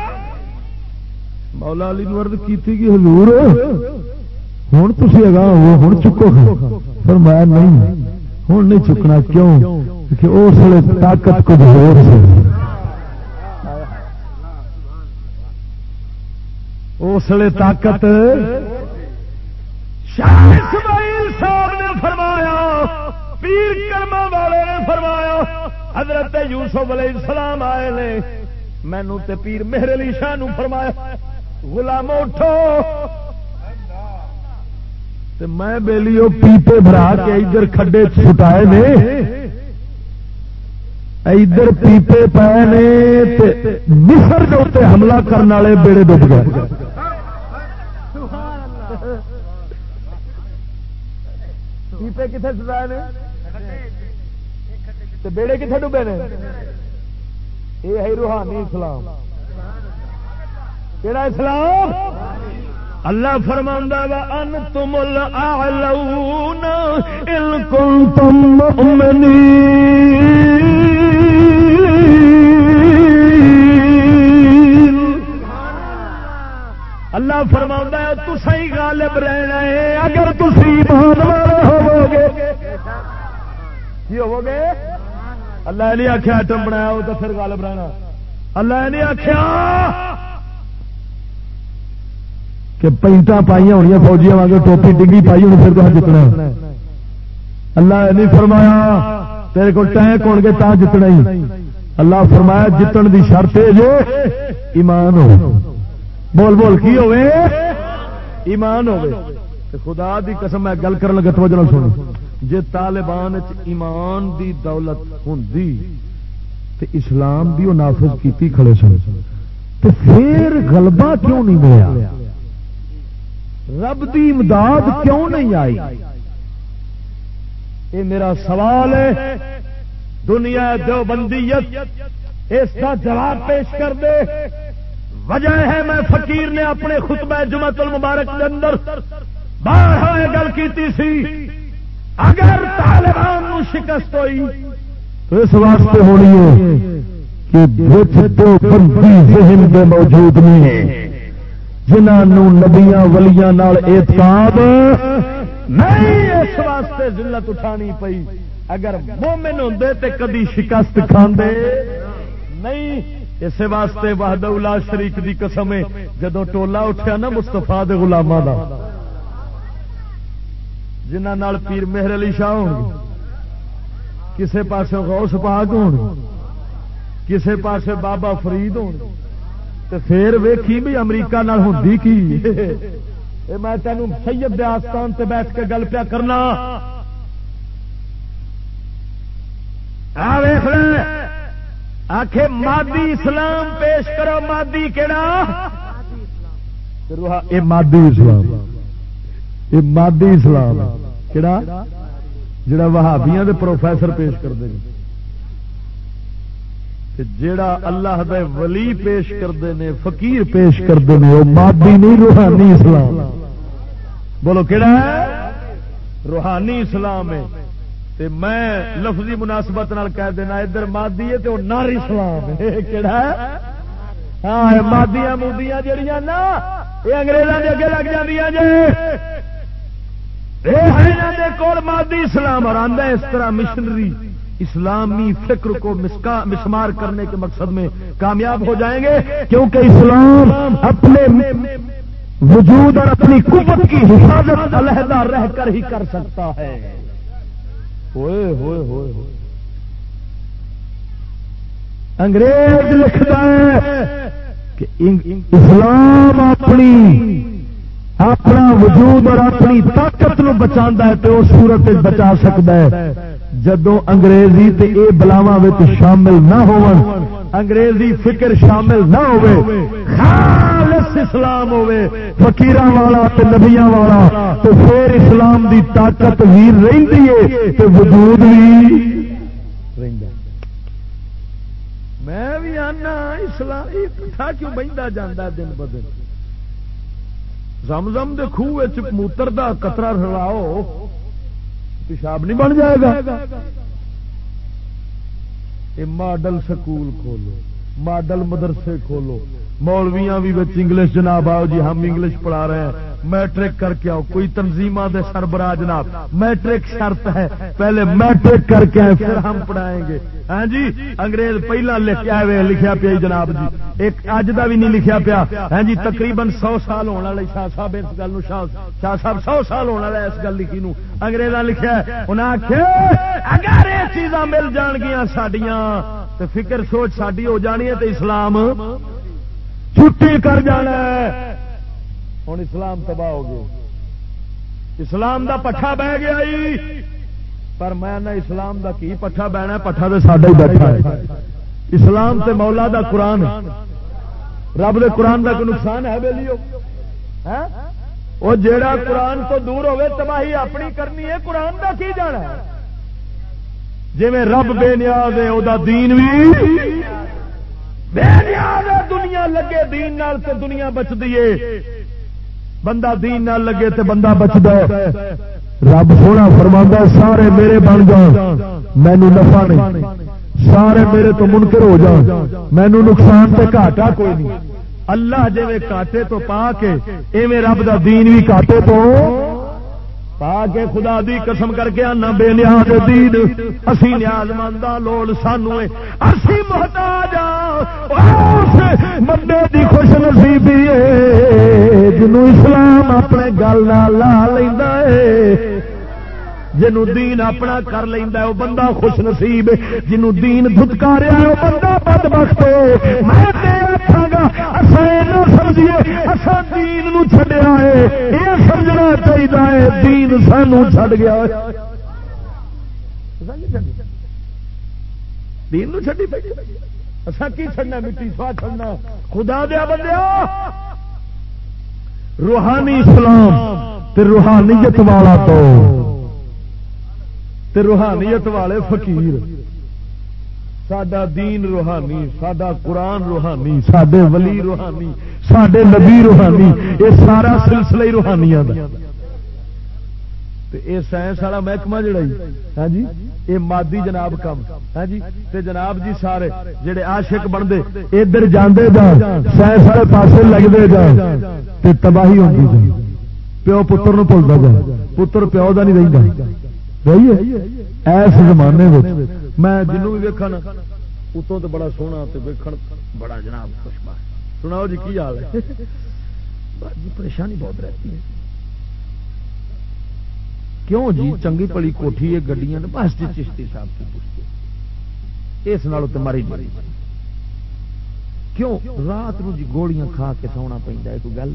مولا علی نے عرض کیتی کہ حضور ہوں تھی اگاں ہو ہوں چکو فرمایا نہیں ہوں نہیں چکنا کیوں کہ اس لیے طاقت کچھ ہو اس لیے طاقت شاہ اسماعیل صاحب نے فرمایا پیر کرما والے نے فرمایا حضرت یوسف علیہ السلام آئے نے مینو تے پیر مہر علی شاہ نو فرمایا غلام اٹھو تے میں بیلیو پیپے بھرا کے ادھر کھڈے چھٹائے نے ادھر پیپے پائے نے مصر کے اتنے حملہ کرنے والے بیڑے ڈب گئے پیپے کتنے چھٹائے نے بیڑے کتنے ڈبے نے یہ ہے روحانی اسلام کہڑا اسلام اللہ فرماندا وا انتم الاعلون ان کنتم مؤمنین اللہ فرماندا ہے تساں ہی غالب رہنا ہے اگر تسی ایمان والے ہوو گے کی ہوو گے اللہ نے آخیا ایٹم بنایا ہو تو پھر غالب رہنا اللہ نے آخیا کہ پینٹا پائی ہونی فوجیاں واگ ٹوپی ڈگی پائی ہونی پھر تو جتنا اللہ نہیں فرمایا تیرے کو ٹینک ہو گے تا جتنا ہی اللہ فرمایا جتن دی شرط ہے جو ایمان ہو بول بول کی ہوئے ایمان ہوئے خدا دی قسم میں گل کرن لگا توجہ نال سن جے طالبان ایمان دی دولت ہوندی تے اسلام دی او نافذ کیتی کھڑے سن تے پھر غلبہ کیوں نہیں ملیا رب دی امداد کیوں نہیں آئی یہ میرا سوال ہے دنیا دیوبندیت اس کا جواب پیش کر دے وجہ ہے میں فقیر نے اپنے خطبہ جمعۃ المبارک کے اندر باہر گل کیتی سی اگر طالبان نو شکست ہوئی تو اس واسطے ہونی ہے کہ دیوبندی ذہن میں موجود نہیں ہے جنہوں نبیاں ولیاں نال اعتقاد نہیں اس واسطے ذلت اٹھانی پئی اگر مومن ہوندے تے کدی شکست کھاندے نہیں اس واسطے وحدہ لا شریک دی قسم ہے جدوں ٹولا اٹھیا نا مصطفیٰ دے غلاماں دا جنہاں نال پیر مہر علی شاہ ہون کسے پاسے غوث پاک ہون کسے پاسے بابا فرید ہون تے پھر ویکھی بھی امریکہ نال ہوندی کی اے میں تینوں سید دے آستان تے بیٹھ کے گل پیا کرنا آ ویکھ لے آکھے مادی اسلام پیش کرو مادی کیڑا اے مادی اسلام یہ مادی اسلام کیڑا جڑا وہابیاں دے پروفیسر پیش کرتے ہیں جیڑا اللہ دے ولی پیش کرتے ہیں فقیر پیش کرتے ہیں وہ مادی نہیں روحانی اسلام بولو کیڑا ہے روحانی اسلام ہے تے میں لفظی مناسبت نال کہہ دینا ادھر مادی ہے تے وہ ناری اسلام ہے کیڑا ہے ہاں مادیاں مودیاں جڑیاں نا یہ انگریزوں کے اگے لگ جاندیاں جے کول مادی اسلام اور آندا اس طرح مشنری اسلامی فکر کو مسمار کرنے کے مقصد میں کامیاب ہو جائیں گے، کیونکہ اسلام اپنے وجود اور اپنی قوت کی حفاظت علیحدہ رہ کر ہی کر سکتا ہے۔ ہوئے ہوئے ہوئے ہوئے انگریز لکھتا ہے کہ اسلام اپنا وجود اور اپنی طاقت نو بچاندا ہے تو اس صورت بچا سکتا ہے جدوں انگریزی تے اے بلاواں وچ شامل نہ ہون، انگریزی فکر شامل نہ ہوئے، خالص اسلام ہوئے فقیراں والا تے نبیاں والا، تو پھر اسلام دی طاقت بھی رہندی ہے تے وجود بھی رہندا۔ میں بھی آنا اسلام تھا کیوں بہندا جاندا دن ب دن، زمزم دے خوہ وچ موتر دا قطرہ رلاؤ پیشاب نہیں بن جائے گا۔ یہ ماڈل سکول کھولو، ماڈل مدرسے کھولو، مولویاں بھی بچ انگلش جناب آؤ جی ہم انگلش پڑھا رہے ہیں، میٹرک کر کے آؤ، کوئی تنظیمہ دے سربراہ جناب میٹرک شرط ہے، پہلے میٹرک کر کے آئے پھر ہم پڑھائیں گے۔ ہاں جی انگریز پہلا لکھ کے آئے لکھیا پیا جناب جی، ایک اج دا بھی نہیں لکھیا پیا۔ ہاں جی تقریباً 100 سال ہونے والے شاہ صاحب اس گل نو شاہ صاحب 100 سال ہونے والے اس گل لکھی نو انگریزاں لکھیا ہے، انہاں آکھیا اگر یہ چیزاں مل جان گیاں ساڈیاں تے فکر سوچ ساڈی ہو جانی ہے تے اسلام چھٹی کر جانا ہے۔ ہن اسلام تباہ ہو گیا، اسلام دا پٹھا بہ گیا ہی، پر میں نہ اسلام دا کی پٹھا بہنا، پٹھا تے ساڈا ہی بیٹھا ہے۔ اسلام تے مولا دا قرآن، رب دے قرآن دا کوئی نقصان ہے بیلیو؟ وہ جیڑا قرآن تو دور ہوئے تباہی اپنی کرنی ہے، قرآن دا کی جانا ہے؟ جی میں رب بے نیاز ہے او دا دین بھی بے نیاز ہے، دنیا لگے دین نال تے دنیا بچدی ہے، بندہ دین نال لگے تے بندہ بچدا ہے۔ رب سونا فرماندا سارے میرے بن جان مینوں نفع نہیں، سارے میرے تو منکر ہو جان مینوں نقصان تے گھاٹا کوئی نہیں۔ اللہ جویں کاٹے تو پا کے ایویں رب دا دین بھی کاٹے تو پا کے، خدا دی قسم کر کے آنا بے نیاز دین اسی نیاز مندہ لوڑ سانو اسی محتاج اس بندے دی خوش نصیبی ہے جنوں اسلام اپنے گل نال لا لیندا ہے، جنوں دین اپنا کر لیندا ہے وہ بندہ خوش نصیب ہے، جنوں دین دھتکاریا ہے وہ بندہ بدبخت ہے۔ میں تے آکھاں گا اساں نہ سمجھیے اساں دین نو چھڈیا ہے، یہ سمجھنا چاہیے دین سانو چھڈ گیا ہے، دین نو چھڈی بیٹھے اساں کی چھڈنا، مٹی سوا چھڈنا۔ خدا دیا بندیا روحانی اسلام تے روحانیت والا تو تے روحانیت والے فقیر، ساڈا دین روحانی، ساڈا قرآن روحانی، ساڈے ولی روحانی، ساڈے نبی روحانی، یہ سارا سلسلہ ہی روحانیاں دا۔ تے اے سائنس والا محکمہ جڑا ہاں جی اے مادی جناب کم ہاں جی، تے جناب جی سارے جڑے عاشق بندے ادھر جاندے جان سائنس والے پاسے لگدے جان تے تباہی ہوندی جان، پیو پتر نو بھولدا جان، پتر پیو دا نہیں رہندا۔ ایس زمانے میں جنوں بھی ویکھا نا اتوں تو بڑا سونا تے ویکھن بڑا جناب خوشبا، سناؤ جی کی حال ہے؟ جی پریشانی بہت رہتی ہے، کیوں جی چنگی پڑی کوٹھی ہے گڈیاں بس جی چشتی صاحب کی پوچھتے اس نال تے ماری جی کیوں رات نو جی گولیاں کھا کے سونا پیندا ہے، کوئی گل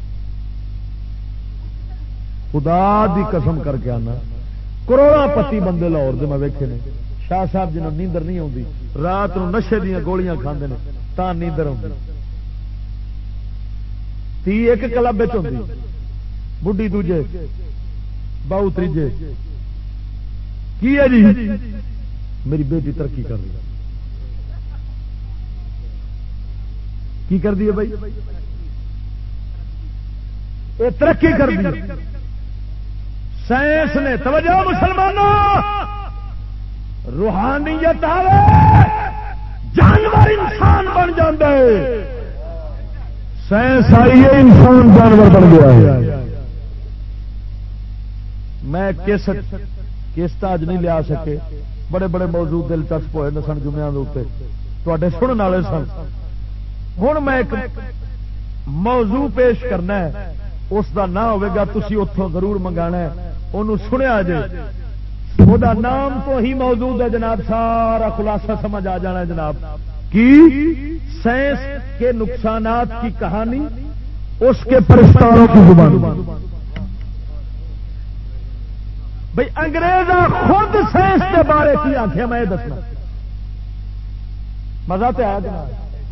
خدا دی قسم کر کے آنا کروڑا پتی بندے لاہور دے میں ویکھے نے شاہ صاحب جنہوں نیندر نہیں آتی رات نو نشے دیاں گولیاں کھاندے نے تاں نیندر آتی، تی ایک کلب ہوندی بڈھی دوجے باؤ تیجے کی ہے جی میری بیٹی ترقی کر رہی کی کر دی ہے بھائی یہ ترقی کر دی سائنس نے توجہ مسلمانوں روحانیت آوے جانور انسان بن جاندے سائنس آئی ہے انسان جانور بن گیا ہے. میں کیسٹ اج نہیں لیا سکے. بڑے بڑے موضوع دلچسپ ہوئے نے سن جمعیاں دے تے سننے والے سن. ہوں میں ایک موضوع پیش کرنا ہے, اس دا نہ ہوگا تسی اتوں ضرور منگانا ہے. انہوں سنیا جے وہ نام تو ہی موجود ہے جناب, سارا خلاصہ سمجھ آ جانا ہے جناب. کی سائنس کے نقصانات کی کہانی اس کے پرستاروں کی زبان. بھائی انگریز خود سائنس کے بارے کی آخیا میں دسنا مزہ تو آیا جناب.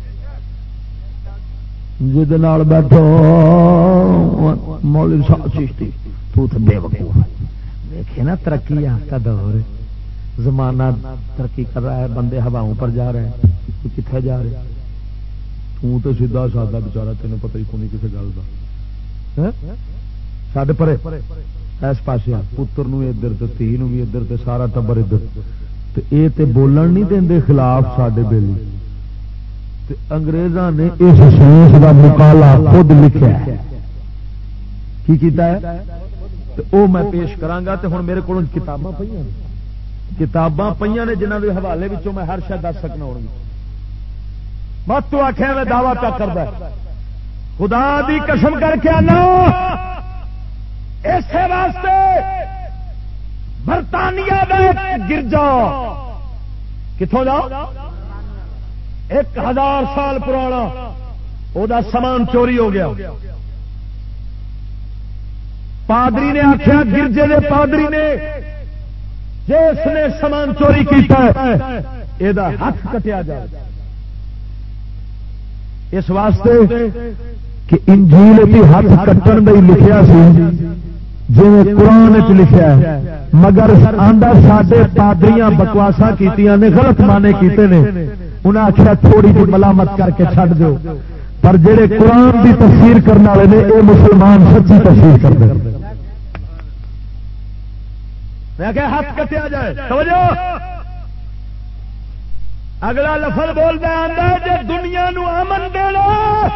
جہد بیٹھو مولوی صاحب چشتی تو بے وقوف دیکھے نا ترقی کا دور, زمانہ ترقی کر رہا ہے, بندے ہواؤں پر جا رہے ہیں, تو کتنے جا رہے تو سیدھا سادہ بچارا تینوں پتہ ہی کونی کسی گل کا سڈے پرے اس پاس پتر ادھر تھی بھی ادھر سارا ٹبر ادھر یہ تے بولن نہیں دیں خلاف سڈے بیلی. انگریزاں نے اس سائنس کا مقالہ خود لکھا ہے. کی کیتا ہے وہ میں پیش کراگا. ہوں میرے کو کتاباں پہ نے جنہوں کے حوالے میں ہر شاید دس سکنا ہو. مت تو آخیا میں دعوی پہ کرتا خدا دی قسم کر کے آنا اس واسطے برطانیہ کا گرجا کتوں جا 1000 سال پرانا وہ سامان چوری ہو گیا. پادری نے آخیا گرجے دے پادری نے جس نے سامان چوری کیتا ہے یہ ہاتھ کٹیا جائے. اس واسطے کہ انجیل کی ہاتھ کٹن میں لکھیا سی جی قرآن لکھا ہے, مگر آندا ساڈے پادریاں بکواسا کیتیاں نے, غلط مانے کیتے نے. انہیں آخیا تھوڑی جی ملامت کر کے چھڈ دو, پر جڑے قرآن کی تفسیر کرنے والے نے یہ مسلمان سچی تفسیر کرتے ہیں. میں کہ ہاتھ کٹیا جائے. سمجھو اگلا لفظ بولتا آتا ہے جی دنیا نو امن دینا,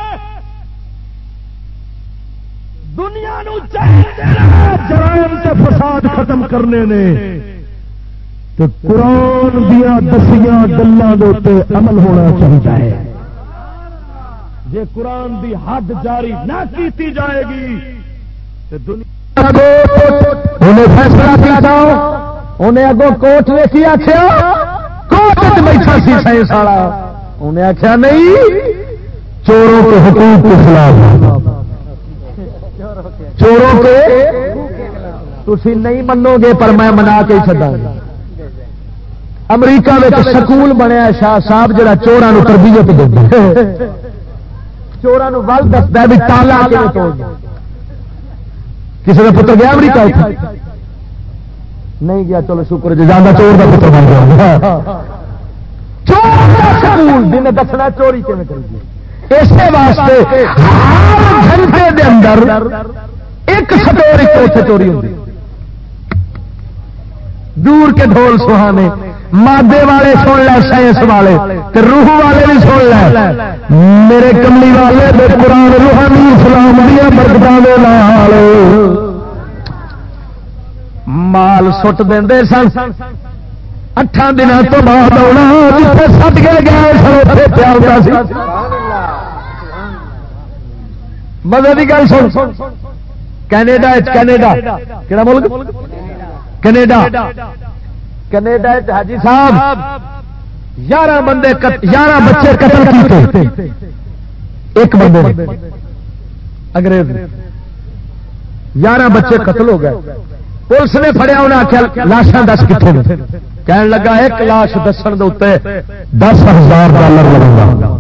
دنیا نو چین دینا, جرائم تے فساد ختم کرنے نے, تو قرآن دیا دسیاں گلاں دے اوپر عمل ہونا چاہیے. جے قرآن دی حد جاری نہ کیتی جائے گی تو دنیا انہیں فیصلہ کیا, انہیں اگوں کوٹ نے کی آخیا, کوٹ بیٹھا سی سائنس والا, انہیں آخیا نہیں چوروں کے حقوق کے خلاف, چوروں کے تھی نہیں منو گے پر میں منا کے چڈا گا. امریکہ میں سکول بنیا شاہ صاحب جڑا چوراں نو تربیت دے, چوراں نو ول دستا بھی تالا کے توڑ. کسی کا پتر گیا امریکہ نہیں گیا, چلو شکر جی زیادہ چور کا پتر بن گیا. چور کا سکول جنہیں دسنا چوری کیون کری. اسی واسطے ہر گھنٹے دے اندر ایک سٹوری اتنے چوری ہوتی. دور کے ڈھول سہانے مادے والے سن لے, سائنس والے روح والے بھی سن لے. میرے کملی والے دے قرآن روحانی اسلام دیا برکتاں مال سٹ دے سن. 8 دنوں تو بعد آنا جتنے سٹ کے گئے سر پیا ہوتا سی. مزے کی گل سن, کینیڈا کینیڈا کہڑا ملک, کینیڈا کینیڈا حاجی صاحب 11 بندے 11 بچے قتل کیتے ایک بندے انگریز 11 بچے قتل ہو گئے. پولیس نے پھڑیا, انہیں آخیا لاشاں 10 کتنے, کہنے لگا ایک لاش دسن دے $10,000 لگے گا.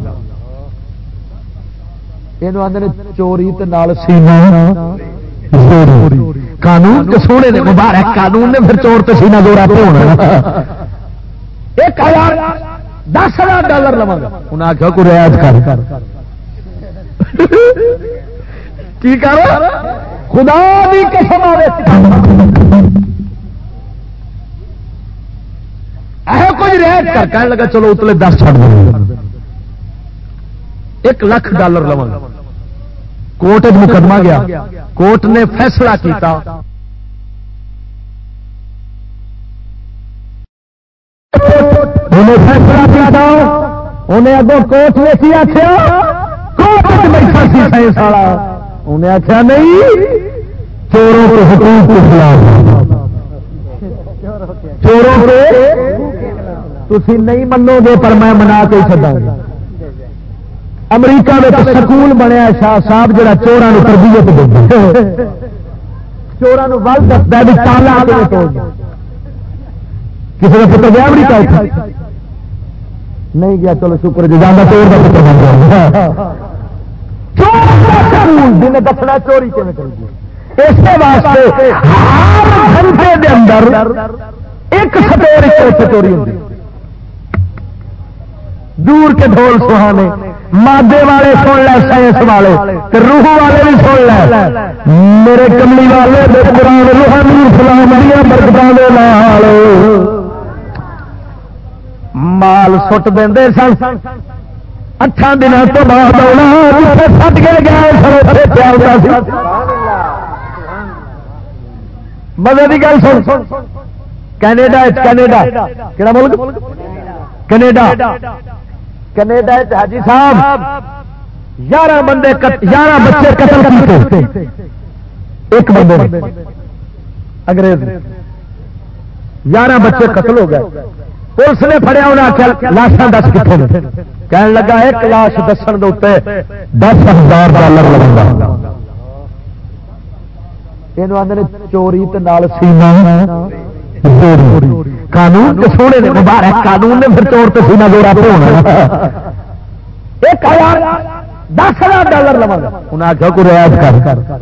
یہ آدھے چوری سینہ قانون کے سونے نے مبارک قانون نے پھر چور تو سینہ دورا پہ ہونا. 10,000 لوا گا. انہیں آخیا کوئی رعایت کر کی کر خدا بھی قسم کوئی رعایت کر. کہنے لگا چلو اتلے 10 چھڑ دیں, $1,00,000 لوا گا. کوٹ مقدمہ گیا، کوٹ نے فیصلہ کیتا فیصلہ کیا انہیں اگوں کوٹ نے کی آخیا کوٹ بیٹھا سی سائنس والا انہیں آخیا نہیں چوروں کے حقوق کے خلاف چوروں کے تھی نہیں منو گے پر میں منا کے چڈا گا۔ امریکہ میں سکول بنیا شاہ صاحب جڑا چوراں نوں تربیت دے چوراں نوں ول دسدا بھی تالا کیویں توڑنا۔ کسی کا پتر گیا امریکہ نہیں گیا، چلو شکر جی جانا چور کا پتر بن گیا جن دسنا چوری کیویں کرنی۔ اس واسطے ہر گھنٹے دے اندر ایک سٹور چوری ہوتی، دور کے ڈھول سہانے مادے والے سن لے، سائنس والے روح والے بھی سن لے، میرے کملی والے قرآن روحانی اسلام دیا برکتاں دے نال مال سٹ دے سن۔ 8 دنوں تو بعد سٹ کے گیا مزے کی گل سن۔ کینیڈا کہڑا ملک؟ کینیڈا حاجی صاحب 11 بچے قتل کیتے ایک بندے انگریز 11 بچے قتل ہو گئے۔ پولیس نے پڑیا انہیں آخیا لاشاں 10 کتنے کہنے لگا ایک لاش دسن دے $10,000 لگا۔ یہ آدھے چوری قانون سونے نے مبارک قانون نے پھر چور تو سینا جوڑا پہ ہونا۔ $10,000 لوا گا انہیں آخیا کوئی رعایت کر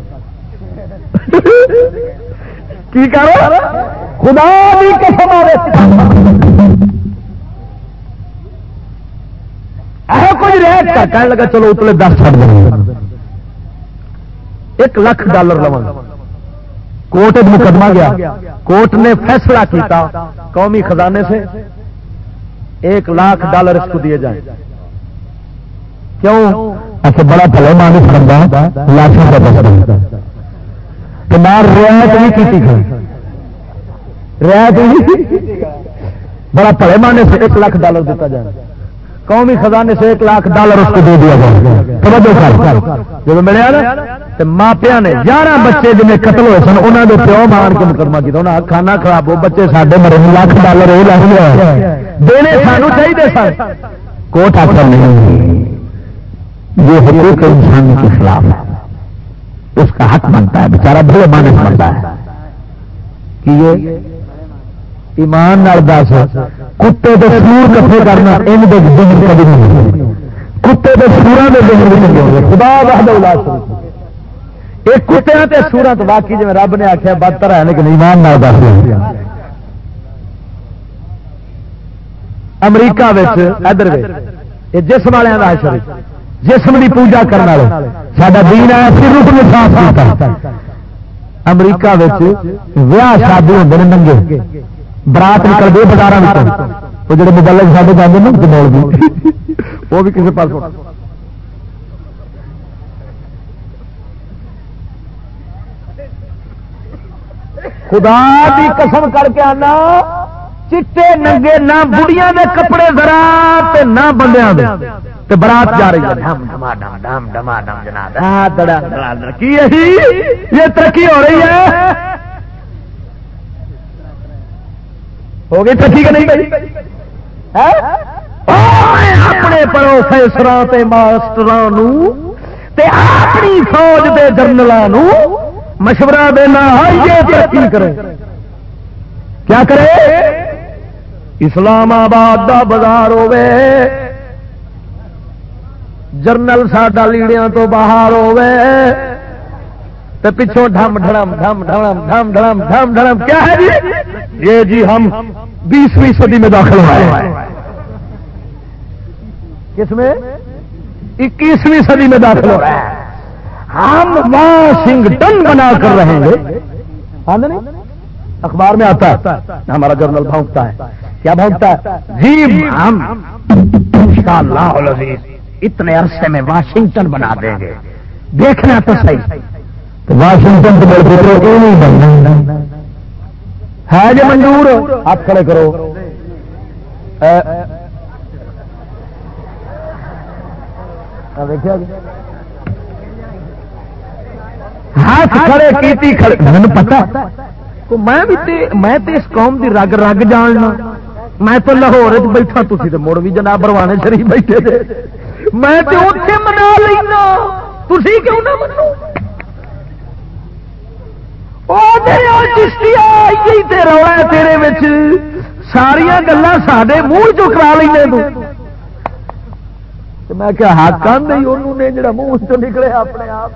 کی کرو خدا بھی قسم کوئی رعایت کر کہنے لگا چلو اتلے 10 چھڑ دیں $1,00,000 لوا گا۔ کوٹ مقدمہ گیا، کوٹ نے فیصلہ کیتا قومی خزانے سے $1,00,000 اس کو دیے جائیں۔ کیوں؟ اچھا بڑا بھلا مانس بندہ لاشوں کا بچہ تو مار رعایت نہیں کی رعایت بڑا بھلے مانے سے $1,00,000 دیتا جائے، قومی خزانے سے $1,00,000 اس کو دے دیا جائے۔ جب ملیا نا تو ماپیا نے 11 بچے جنہیں قتل ہوئے سن انہوں نے پیو مان کے مقدمہ کیا، انہیں کھانا خراب ہو بچے ساڈے مرے $1,00,000 یہ لگ دینے سانو چاہیے سن۔ کوٹ آخر نہیں، یہ حقوق انسان کے خلاف ہے، اس کا حق بنتا ہے، بیچارہ بھلے مانے بنتا ہے کہ یہ ایمان نال دس کتے دے سور کٹھے کرنا ان دے دن کبھی نہیں، کتے دے سوراں دے دن نہیں ہوگے۔ خدا وحدہ لا شریک ایک کتیاں تے سوراں تو باقی جی رب نے آخیا بدتر ہے لیکن ایمان نال دس۔ امریکہ ادھر یہ جسم والے کا شریف جسم کی پوجا کرنے والے ساڈا دین آیا پھر روح نے صاف کیتا۔ امریکہ ویاہ شادی ہوتے ہیں ننگے برات نکل گئے بازار وہ جڑے مبلغ ساڈے جاتے ہیں جمول بھی وہ بھی کسی پاس خدا کی قسم کر کے آنا چٹے ننگے نہ بڑیاں دے کپڑے ذرا نہ بندیاں دے تے برات جا رہی ہے ڈھم ڈھما ڈھم ڈھم ڈھما ڈھم جناب کی یہ ترقی ہو رہی ہے ہو گئی ترقی کہ نہیں اپنے پروفیسراں تے ماسٹراں نو تے اپنی فوج دے جرنلاں نو مشورہ دینا یہ ترقی کرے کیا کرے اسلام آباد دا بازار ہوے جرنل ساڈا لیڑیاں تو باہر ہوے تے پچھوں ڈھم ڈھڑم ڈھم ڈھڑم ڈھم ڈھڑم ڈھم ڈھڑم کیا ہے جی یہ جی ہم 20ویں صدی میں داخل ہوئے ہیں کس میں 21ویں صدی میں داخل ہو رہے ہیں ہم واشنگٹن بنا کر رہیں گے اخبار میں آتا ہے ہمارا جرنل بھونکتا ہے کیا بھونکتا ہے جی ہم انشاءاللہ العزیز اتنے عرصے میں واشنگٹن بنا دیں گے دیکھنا تو صحیح واشنگٹن تو نہیں بننا ہے جی منظور ہاتھ کھڑے کرو دیکھا ہاتھ کھڑے کیتی کھڑے مجھے پتا میں اس قوم کی رگ رگ جاننا میں تو لاہور بیٹھا تھی تو مڑ بھی جناب بروانے شریف بیٹھے تھے میں تو اتنے منا لینا تھی کیوں نہ منو رولا تیرے ساریا گلا سارے منہ چ کرا لیں میں کیا ہاتھ کان نہیں انہوں نے جڑا منہ چ نکلے اپنے آپ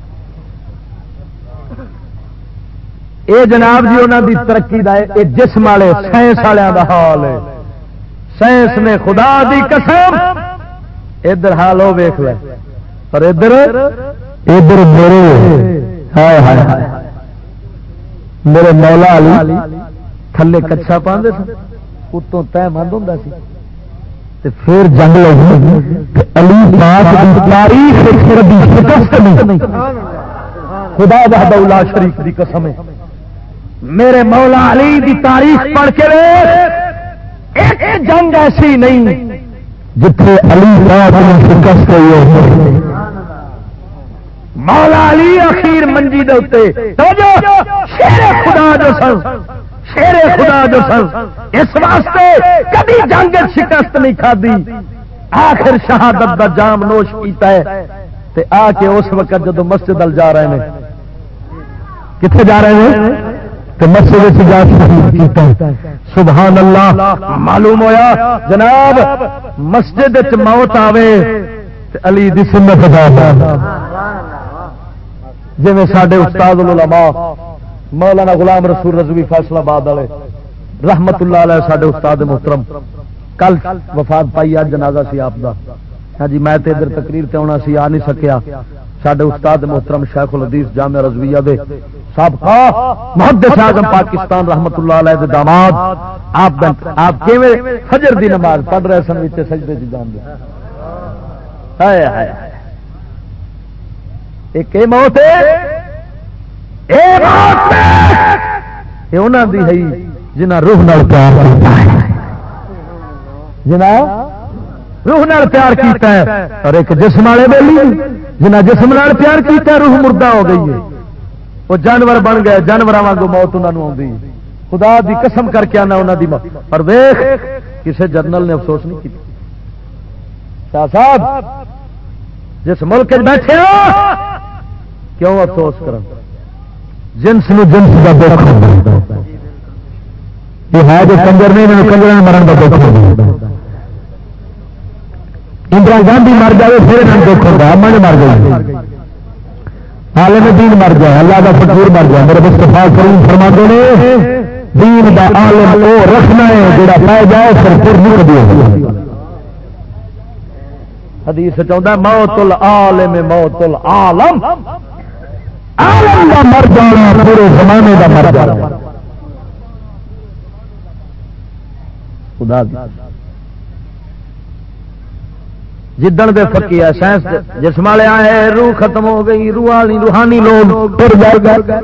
یہ جناب جی انہوں دی ترقی دا ہے جسم والے سائنس والوں دا حال ہے سائنس نے خدا دی قسم ادھر حال ہو ویخ لے پر ادھر ادھر میرے مولا علی تھلے کچھا پاندے سن اتوں تہ مند ہوندا سی تے پھر جنگ لگی علی پاک دی تاریخ پھر بھی شکست نہیں خدا وحدہ لا شریک دی قسم ہے میرے مولا علی دی تاریخ پڑھ کے ایک جنگ ایسی نہیں جتھے علی پاک نے شکست ہوئی ہے مولا علی اخیر منجی دے اوتے شیر خدا جو سن شیر خدا جو سن اس واسطے کبھی جنگ شکست نہیں کھادی آخر شہادت دا جام نوش کیتا ہے تے آ کے اس وقت جدو مسجد ال جا رہے ہیں کتنے جا رہے ہیں تو مسجد جا کیتا سبحان اللہ معلوم ہویا جناب مسجد چ موت آوے تے علی دی سنت ادا جی سڈے استاد العلماء مولانا غلام رسول رضوی فیصلہ آباد والے رحمت اللہ علیہ سڈے استاد محترم کل وفات پائی آج جنازہ سی آپ دا ہاں جی میں ادھر تقریر تے آنا سی آ نہیں سکیا سڈے استاد محترم شیخ الحدیث جامعہ رضویہ دے سابقہ محدث اعظم پاکستان رحمت اللہ علیہ دے داماد آپ کیویں فجر دی نماز پڑھ رہے سن وچ سجدے دی جان دے ہائے ہائے ایک موت انہوں دی ہے جنہ روح نال پیار کیتا ہے جنہ روح نال پیار کیتا ہے اور ایک جسم والے بیلی جنہ جسم نال پیار کیتا ہے روح مردہ ہو گئی ہے وہ جانور بن گئے جانوراں وانگو موت انہاں نوں آندی خدا دی قسم کر کے آنا انہاں دی موت پر ویکھ کسے جنرل نے افسوس نہیں کیتا شاہ صاحب جس ملک بیٹھے ہو کیوں افسوس کرن جنس نو جنس کا دکھ ہوتا یہ ہے جو کنجر نہیں انہوں کنجر مرن کا دکھ ہوتا اندرا گاندھی مر جائے پھر انہوں دکھ ہوتا اما نے مر گئی عالم دین مر جائے اللہ کا فقیر مر جائے میرے مصطفیٰ کریم فرماتے نے دین دا عالم وہ رکھنا ہے جڑا پہ جائے پھر نہیں کبھی ہوگا حدیث چاہتا ہے موت العالم موت العالم عالم دا مر جانا پورے زمانے دا مر جانا خدا جدن دے فقی ہے سائنس جسم والے آئے روح ختم ہو گئی روحانی لوگ ٹر گئے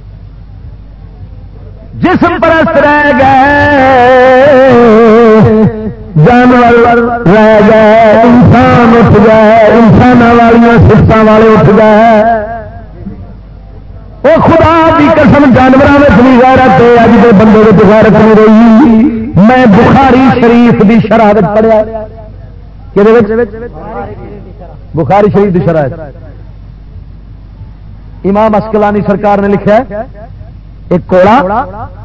جسم پرست رہ گئے جانور رہ گئے انسان اٹھ گئے انسان والی سفت والے اٹھ گئے وہ خدا کی قسم جانوروں میں بھی غیرت ہے اج کے بندے میں غیرت نہیں رہی میں بخاری شریف کی شرح پڑھیا بخاری شریف کی شرح امام اسکلانی سرکار نے لکھا ایک کوڑا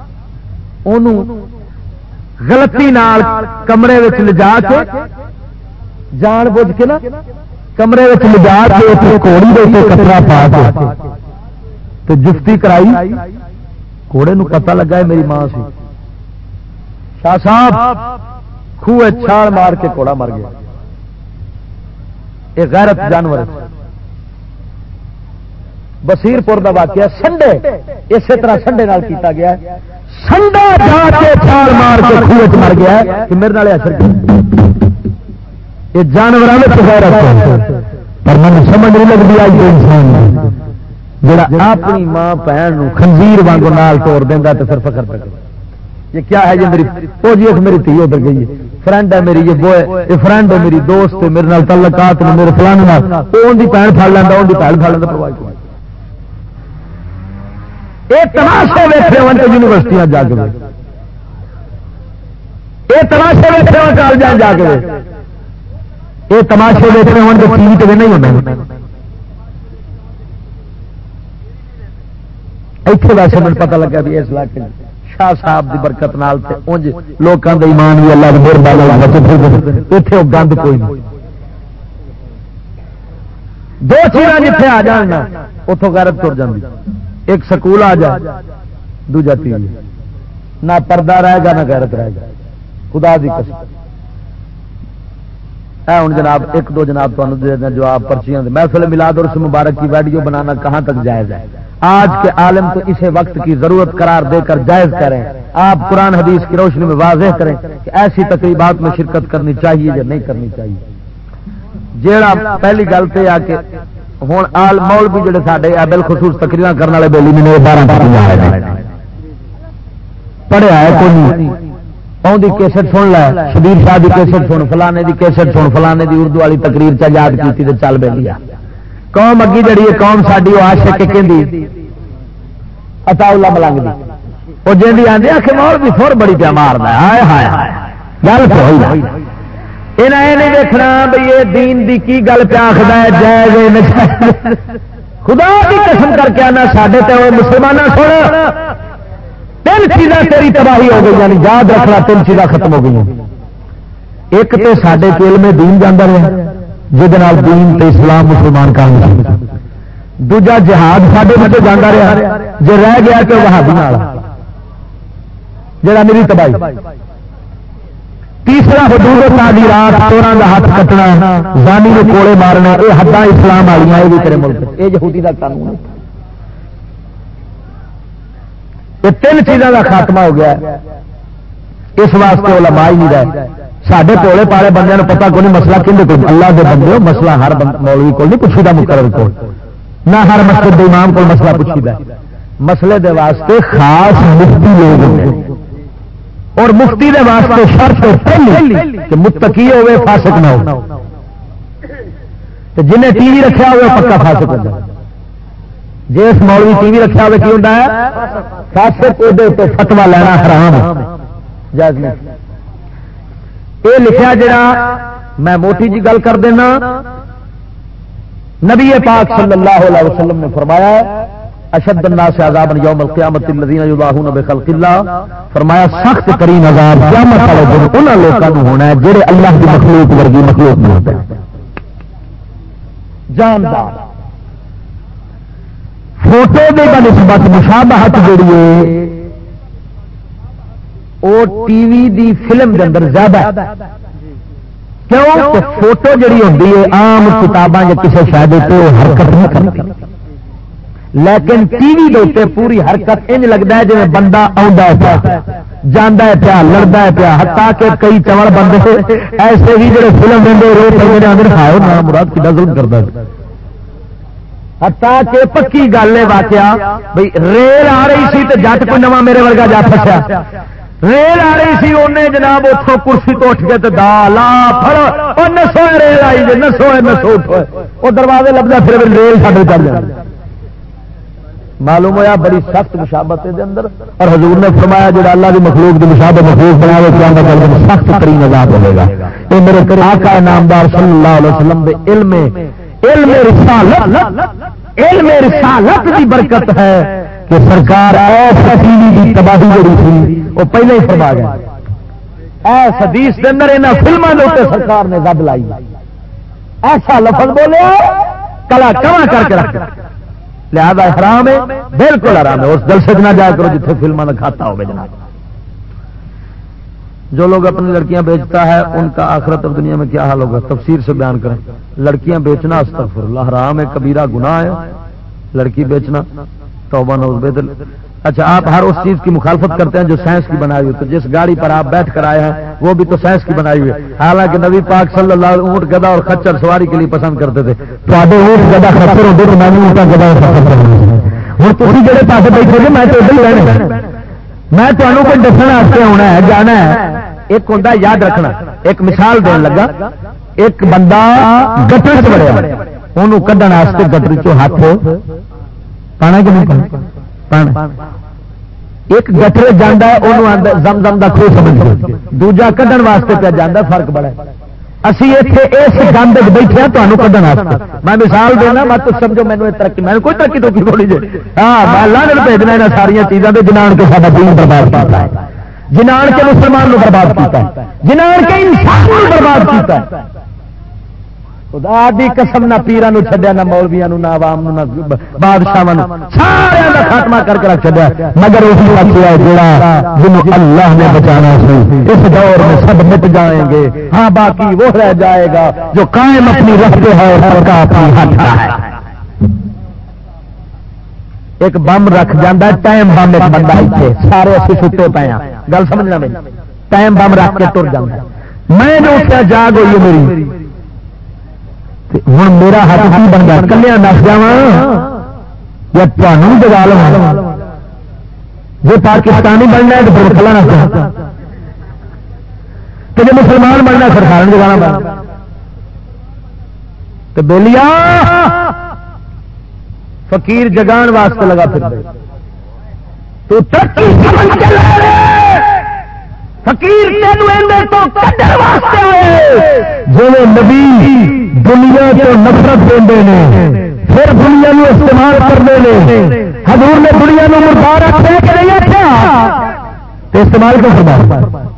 غلطی نال کمرے لے جا کے جان بوجھ کے نا کمرے لے جا کے کوڑی دے کپڑا پا کے تو جفتی کرائی کوڑے نو پتہ لگا ہے میری ماں سی شاہ صاحب خوہ چھال مار کے کوڑا مر گیا یہ غیرت جانور بصیر پور دا واقعہ سنڈے اسی طرح سنڈے نال کیتا گیا ہے سنڈا جا کے چھال مار کے خوہ مر گیا ہے کہ میرے نال اثر یہ جانوراں وچ غیرت ہے اور من سمجھ نہیں لگتی آج کے انسان جڑا اپنی ماں بہن خنزیر وانگو نال توڑ دینا تو پھر فخر پہ یہ کیا ہے یہ میری وہ جی ایک میری تھی ادھر گئی ہے فرینڈ ہے میری یہ بوائے یہ فرینڈ ہے میری دوست ہے میرے نال تعلقات نے میرے فلانے وہ ان کی بھن پڑ لینا ان کی بھن پڑ لینا پرواہ کوئی یہ تماشے ویسے ہو یونیورسٹیاں جا کے یہ تماشے ویسے ہو کالج جا کے یہ تماشے ویسے ہو جو ٹی وی تے نہیں ہونا اتنے ویسے مجھے پتا لگا بھی اس علاقے شاہ صاحب کی برکت نال انج لوگوں کا ایمان بھی اللہ اتنے وہ گند کوئی نہیں دو چیزاں جتنے آ جان اتوں غیرت تر جاتی ایک سکول آ جائے دوجا ٹی وی نہ پردہ رہے گا نہ غیرت رہے گا خدا دی قسم ہوں جناب ایک دو جناب جو آپ پرچیاں محفل میلاد اور اس مبارک کی ویڈیو بنانا کہاں تک جائز ہے آج کے عالم کو اسے وقت کی ضرورت قرار دے کر جائز کریں آپ قرآن حدیث کی روشنی میں واضح کریں کہ ایسی تقریبات میں شرکت کرنی چاہیے یا نہیں کرنی چاہیے جیڑا پہلی گل تو آ کے ہوں آل مول بھی جڑے سارے بالخصوص تقریر کرنے والے بیلی میں 12 پڑھیا ہے کوئی دی کیسٹ سن لے شبیر شاہ دی کیسٹ سن فلانے دی کیسٹ سن فلانے دی اردو والی تقریر چ یاد کی تو چل بیلی قوم اگی جڑی ہے قوم ساری وہ عاشق کہ عطا اللہ ملنگ دی وہ جی آدھے آ کے مول بھی فر بڑی پیا مارنا ہے گل تو ہوئی یہ نہیں دیکھنا بھائی یہ دین دی کی گل پیا آخر ہے جائز خدا کی قسم کر کے آنا سڈے تو مسلمان سن تین چیزاں تیری تباہی ہو گئی یعنی یاد رکھنا تین چیزاں ختم ہو گئی ایک تو سڈے کیل میں دین جانا رہا جہد دین تے اسلام مسلمان کا دوجا جہاد سڈے بچے جانا رہا جو رہ گیا کہ وہابی جڑا میری تباہی تیسرا حدود تعزیرات چوراں دا ہاتھ کٹنا زانی نے کوڑے مارنا یہ حداں اسلام والی یہ بھی تیرے ملک یہ یہودی دا قانون ہے یہ تین چیزوں کا خاتمہ ہو گیا اس واسطے علماء ہی نہیں رہے سارے پوڑے پالے بندے کو پتا کوئی مسئلہ کھے کو اللہ کے بندے مسئلہ ہر مولوی کو نہیں پوچھتا مقرر کو نہ ہر مسجد کے امام کو مسئلہ پوچھتا مسئلے دے واسطے خاص مفتی لوگ ہوتے اور مفتی دے واسطے شرط پہلی کہ متقی ہوئے فاسق نہ ہو جنہیں ٹی وی رکھا ہوئے پکا فاسق ہو جائے جس مولوی ٹی وی رکھا ہوئے کی ہوتا ہے فاسق وہ فتوا لینا حرام جائز نہیں یہ لکھا جڑا میں موٹی جی گل کر دینا نبی پاک صلی اللہ علیہ وسلم نے فرمایا اشد الناس عذابا یوم القیامت الذین یضاہون بخلق اللہ فرمایا سخت ترین عذاب قیامت والے دن انہاں لوکاں نوں ہونا ہے جڑے اللہ کی مخلوق ورگی مخلوق نہیں ہوتے جاندار فوٹو دے بنسبت مشابہت جڑی ہے وہ ٹی وی دی فلم دے اندر زیادہ کیوں کہ فوٹو جڑی ہوندی ہے عام کتاباں یا کسی شاید تے حرکت نہیں کرتی لیکن ٹی وی دے اوپر پوری حرکت انج لگتا ہے جویں بندہ آوندا ہے پیا جاندا ہے پیا لڑدا ہے پیا حتیٰ کہ کئی چوڑ بندے ایسے ہی جڑے فلم دے رو پے نے اندر کھاؤ نا مراد کڈا ظلم کردا ہے حتیٰ کہ پکی گل ہے واقعہ بھئی ریل آ رہی سی تے جٹ کوئی نواں میرے ورگا جا پھسیا ریل آ رہی سی انہیں جناب اتوں کرسی تو اٹھ کے تو دا لا پھڑ اور نسو ریل آئی جی نسو نسو اٹھو وہ دروازے لبدا پھر ریل ساڈے چل جائے معلوم ہوا بڑی سخت مشابت ہے اندر اور حضور نے فرمایا جڑا اللہ کی مخلوق کی مشابت مخلوق بناوے قیامت کے دن سخت ترین عذاب ہوے گا یہ میرے آقا نامدار صلی اللہ علیہ وسلم دے علم رسالت کی برکت ہے کہ سرکار ایسی تباہی جڑی تھی وہ پہلے ہی فرما گیا ایس حدیث کے اندر انہاں فلموں کے اوپر سرکار نے زد لائی ایسا لفظ بولے کلا کما کر کے رکھ لہذا حرام ہے بالکل حرام ہے اس جلسے نہ جایا کرو جتنے فلموں کا کھاتا ہو جناب جو لوگ اپنی لڑکیاں بیچتا ہے ان کا آخرت اور دنیا میں کیا حال ہوگا تفسیر سے بیان کریں لڑکیاں بیچنا استغفر اللہ حرام ہے کبیرہ گناہ ہے لڑکی بیچنا توبہ نعوذ باللہ اچھا آپ ہر اس چیز کی مخالفت کرتے ہیں جو سائنس کی بنائی ہوئی تو جس گاڑی پر آپ بیٹھ کر آئے ہیں وہ بھی تو سائنس کی بنائی ہوئی ہے. حالانکہ نبی پاک صلی اللہ علیہ وسلم اونٹ گدا اور خچر سواری کے لیے پسند کرتے تھے. اونٹ گدا خچر ہوتے تو میں اونٹا گدا اور خچر کرنا. ہوں تھی جہے پاس بیٹھے جی میں تو ادھر ہی رہنا. میں تمہیں کوئی دسن واسطے آنا ہے جانا ہے. ایک ہوتا یاد رکھنا. ایک مثال دین لگا. ایک بندہ گٹر چ بڑھیا انہوں کھڈن واسطے گٹر چ ہاتھ پانا کہ نہیں پانا. ایک گٹر جانا ہے زم زم کا خوہ سمجھ گئے. دوجا کھڈن واسطے پہ جانا فرق بڑا ہے. اسی اتنے اس گند بیٹھے ہیں تمہیں کھڈن واسطے. میں مثال دینا مت سمجھو مینو ترقی میں کوئی ترقی تو تھوڑی جی. ہاں میں اللہ نے بھیجنا یہاں ساریا چیزوں کے جنان کے سارا دین برباد کرتا ہے. جنان کے مسلمان کو برباد کیتا ہے. جنان کے انسان کو برباد کیتا ہے. خدا دی قسم نہ پیران چھڈیا نہ مولویاں نہ عوام نہ بادشاہاں سارے کا خاتمہ کر کے رکھ چھڈیا. مگر وہی بچیا ہے جڑا جنوں اللہ نے بچانا سی. اس دور میں سب مٹ جائیں گے. ہاں باقی وہ رہ جائے گا جو قائم اپنی رکھتے ہے اور کا اپنی ہٹا ہے. ایک بم رکھ جانا ٹائم بم. ایک بندہ اتنے سارے اسی ستے پے ہیں. گل سمجھنا میری. ٹائم بم رکھ کے تر جانا. میں جو اٹھا جاگ ہوئی میری ہوں میرا ہاتھ کی بن گیا کلیا نس جا یا تمہوں جگا لوا. جی پاکستانی بننا ہے تو پھر کلا نس جا. تو جی مسلمان بننا سرکار جگانا بننا تو بولیا فقیر جگان واسطے لگا پھر تو ترقی سمجھ کے فقیر جو نبی دنیا کو نفرت دے پھر دنیا کو استعمال کرتے ہیں. حضور نے دنیا کو مردار رکھا کہ نہیں رکھا تو استعمال کر سکتا.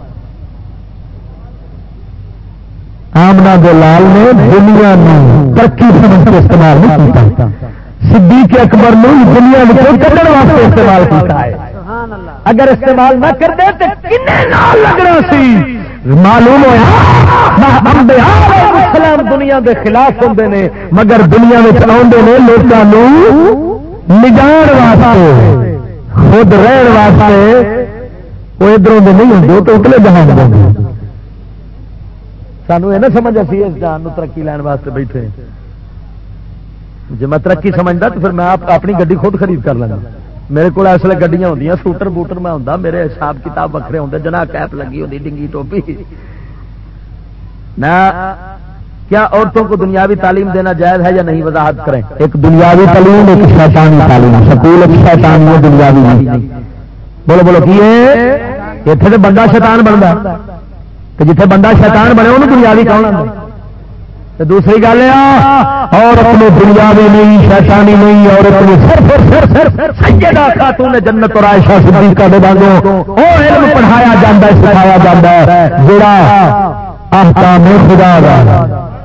آمنا دلال نے دنیا ترقی سمجھ کے استعمال نہیں کیا. صدیق اکبر نے دنیا کو کھڑنے واسطے استعمال کیا ہے. اگر استعمال نہ کرتے تو کنے نال لگنا سی. معلوم ہوا دنیا کے خلاف ہوتے ہیں مگر دنیا میں آتے ہیں لوگوں نجان واسطے خود رہن واسطے. وہ ادھروں کے نہیں ہوتے تو اکلے جہاں سانو یہ نہ سمجھ اسی اس جان ترقی لین واسطے بیٹھے. جی میں ترقی سمجھتا تو پھر میں اپنی گڈی خود خرید کر لینا. میرے کو اس لیے گڈیاں ہوندیاں سوٹر بوٹر میں ہوں. میرے حساب کتاب وکھرے ہوتے. جنا کیپ لگی ہوتی ڈنگی ٹوپی. نہ کیا عورتوں کو دنیاوی تعلیم دینا جائز ہے یا نہیں وضاحت کریں. ایک دنیاوی تعلیم ایک شیطانی تعلیم. سکول ایک شیطانی ہے دنیاوی نہیں. بولو بولو کی اتنے تو بندہ شیطان بنتا تو جتنے بندہ شیطان بنے انہوں دنیاوی کون آتا. دوسری گل ہے اور اپنے دنیاوی نہیں شیطانی نہیں اور اپنے سیدہ خاتون جنت اور عائشہ صدیقہ دے بانگو او علم پڑھایا جاتا ہے سکھایا جاتا ہے جڑا احکام خدا دا.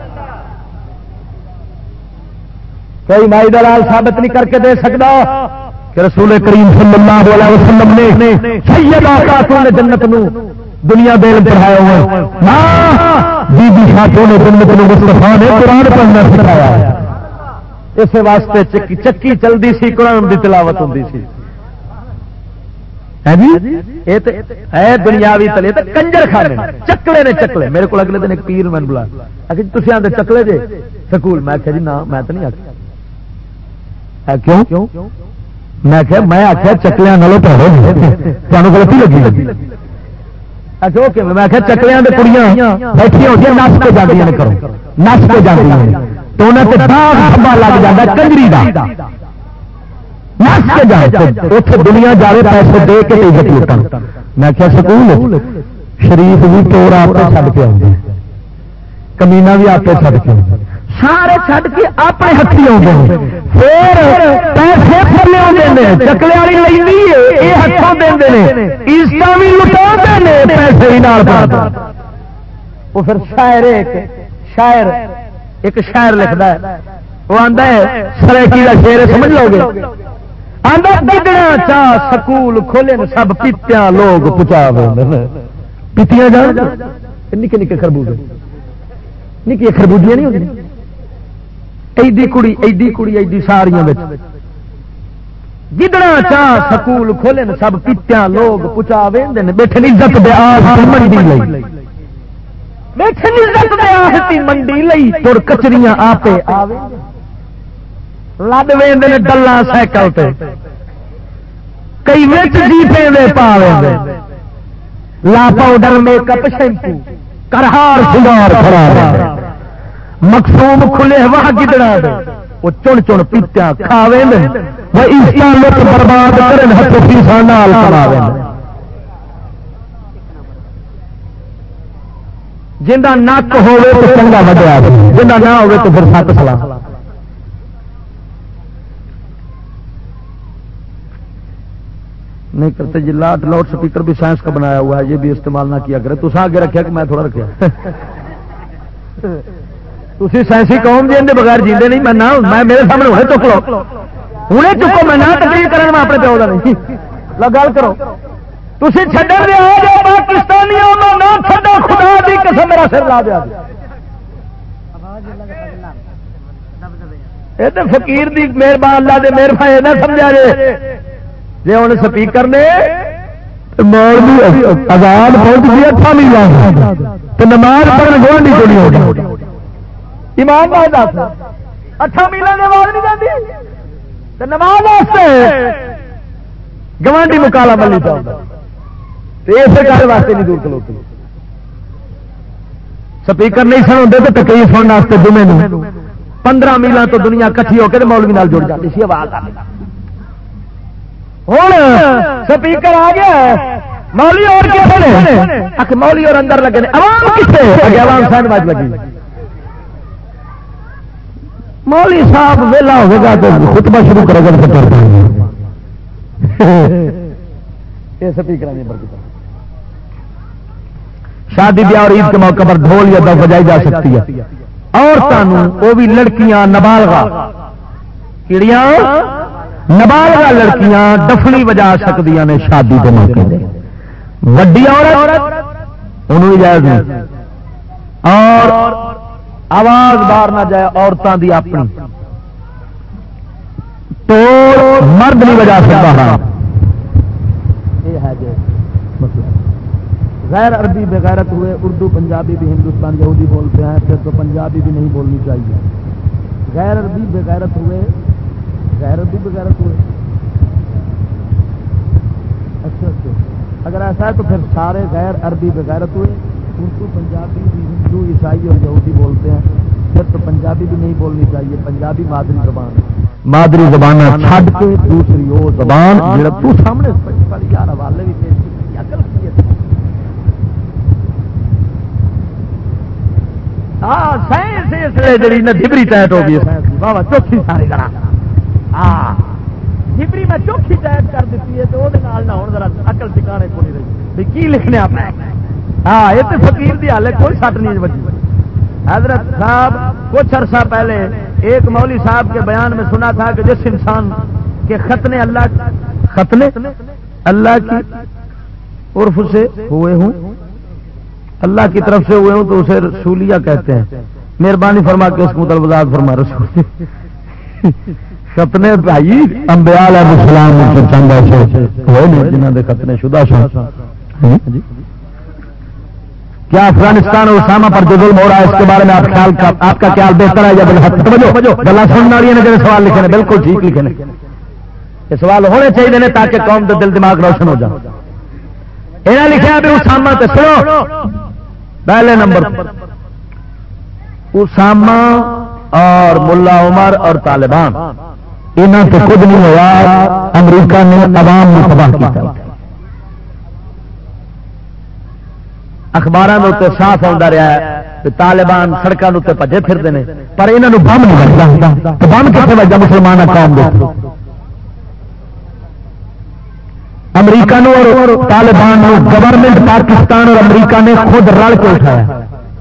کوئی مائی دلال ثابت نہیں کر کے دے سکتا کہ رسول کریم صلی اللہ علیہ وسلم نے سیدہ خاتون جنت نو دنیا دے پڑھایا ہوا بی بی خاتون جنت نو مصطفیٰ نے قرآن پڑھنا سکھایا. اس واسطے چکی چلتی سی قرآن دی تلاوت ہوتی سی. دنیاوی تلے تو کنجر کھانے چکلے نے چکلے. میرے کو اگلے دن ایک پیر میں بلا تھی آتے چکلے جے سکول. میں آخیا جی نہ میں تو نہیں آخیا. کیوں میں آخیا چکلیاں نالوں پڑھو تمہیں غلطی لگی. میں آخیا چکلیاں کڑیاں بیٹھیا ہوتی نس کے جاتی کرو نس کے جاتی تو انہوں نے داغ دھبا لگ جاتا کنجری کا نس کے جائے اتنے دنیا جائے پیسے دے کے عزت لٹن. میں آخیا سکول شریف بھی چور آپ چڑھ کے آؤں کمینا بھی آپ چڑھ کے سارے چڑھ کے اپنے ہاتھی آتے پھر پیسے چکلے والی لینی یہ ہاتھوں دے عزت بھی لٹا دے پیسے بھی وہ پھر شاعر ایک شاعر لکھتا ہے وہ آتا ہے سریکی کا شیر سمجھ لو گے. آدھا چاہ سکول کھولے سب پیتیاں لوگ پچا پیتیاں جان نکے نکے خربوزے نکی خربوجیاں نہیں ہوتی. ایڈی کڑی ایڈی ساریاں جدڑا چاہ سکول کھولے سب پیتیاں لوگ پچا وے بیٹھے عزت دے منڈی منڈی لئی تر کچریاں آپ لد وے ڈلا سائیکل تے کئی جیپے دے پا لا پاؤڈر میک اپ شیمپو کرہار سنگار خراب مقصوم کھلے واہ گدڑا وہ چن چن پیتیا کھاوے وہ عزت لوگ برباد کرن ہتھ پیسا نال کراوے جندا نک ہوے تو چنگا وڈیا جندا نہ ہوے تو پھر سات سلا نہیں کرتے جی لاؤڈ سپیکر بھی سائنس کا بنایا ہوا ہے یہ بھی استعمال نہ کیا کرے تو آگے رکھا کہ میں تھوڑا رکھا تھی سائنسی قوم جی اندر بغیر جیندے نہیں میں میرے سامنے ہونے چک لو ہوں چکو میں نہ تقریر کرنا میں اپنے پیو کا نہیں گل کرو تھی چڈن دے آ جاؤ پاکستانی نہ چڈو خدا دی قسم میرا سر لا دیا یہ تو فقیر دی مہربان اللہ دے مہربان یہ نہ سمجھا جائے جی ہوں سپیکر نے آزاد پہنچ گئی 8 میل تو نماز پڑھنے گوانڈی کو نہیں ہوگی ایمان بات 8 میل نماز نہیں جاتی نماز گوانڈی مکالا ملی چاہتا اسے گھر واسطے نہیں دور کلوتی سپیکر نہیں سن ہوتے تو تکئی سننے واسطے جمعے 15 میلوں تو دنیا کٹھی ہو کے مولوی نال جڑ جاتی سی آواز ہوں سپیکر آ گیا مولی اور کیا مولی اور اندر لگے عوام کسے عوام سائن باز لگی مولی صاحب ویلا ہوگا تو خطبہ شروع کرے گا یہ سپیکر شادی بیاہ اور عید کے موقع پر ڈھول یا دف بجائی جا سکتی ہے عورتوں وہ بھی لڑکیاں نابالغہ کیڑیاں نابالغہ لڑکیاں ڈفلی بجا سکتی نے شادی کے موقع وڈی عورت انہوں اجازت نہیں اور آواز باہر نہ جائے عورتوں کی اپنی تو مرد نہیں بجا سکتا یہ ہے غیر عربی بغیرت ہوئے اردو پنجابی بھی ہندوستان یہودی بولتے ہیں پھر تو پنجابی بھی نہیں بولنی چاہیے غیر عربی بغیرت ہوئے غیر عربی بغیرت ہوئے اچھا اگر ایسا ہے تو پھر سارے غیر عربی بغیرت ہوئے اردو پنجابی بھی ہندو عیسائی اور یہودی بولتے ہیں پھر تو پنجابی بھی نہیں بولنی چاہیے پنجابی مادری زبان مادری زبان چھڈ کے دوسری وہ زبان جڑا تو سامنے پڑھی یار حوالے بھی پیش کی عقل کی ہے ہاں سائنس اس لیے جڑی نہ ڈبری ٹائٹ ہو گئی بابا چوکھی ساری کرا ہاں ڈبری میں چوکھی ٹائٹ کر دیتی ہے تو وہ نہ ہوں ذرا عقل ٹھکانے کو نہیں رہی کی لکھنے آپ ہاں یہ تو فقیر دی حال ہے کوئی سٹ نہیں بچی حضرت صاحب کچھ عرصہ پہلے ایک مولوی صاحب کے بیان میں سنا تھا کہ جس انسان کے ختنے اللہ کی عرف سے ہوئے ہوں اللہ کی طرف سے ہوئے ہوں تو اسے رسولیہ کہتے ہیں مہربانی فرما کے اس کو وضاحت فرما رسول ختنے بھائی انبیاء علیہ السلام سے چند ایسے ہوئے نہیں جنہوں نے ختنے شدہ سن کیا افغانستان اور اسامہ پر جو ظلم ہو رہا ہے اس کے بارے میں آپ کا خیال بہتر ہے یا گلا سننے والی نے سوال لکھے بالکل ٹھیک لکھے یہ سوال ہونے چاہیے تاکہ قوم کا دل دماغ روشن ہو جائے انہیں لکھا بھی اسامہ تے سنو پہلے نمبر اسامہ اور ملا عمر اور طالبان انہوں سے خود نہیں ہوا امریکہ نے عوام میں تباہ کیا اخبار صاف آتا رہا ہے طالبان سڑکوں اتنے بجے پھرتے ہیں پر یہاں بم نہیں بجتا بم کتنے بجا مسلمان قوم دے امریکہ اور طالبان گورنمنٹ پاکستان اور امریکہ نے خود رل کے اٹھایا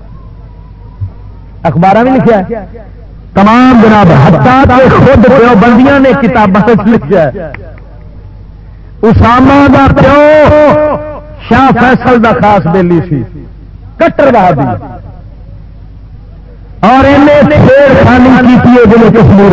اخبار میں لکھا ہے تمام جناب خود پیو بندیاں نے کتابیں لکھا ہے اسامہ دا پیو شاہ فیصل دا خاص بیلی سی کٹر وہابی اور شیر خانی کی کشمیر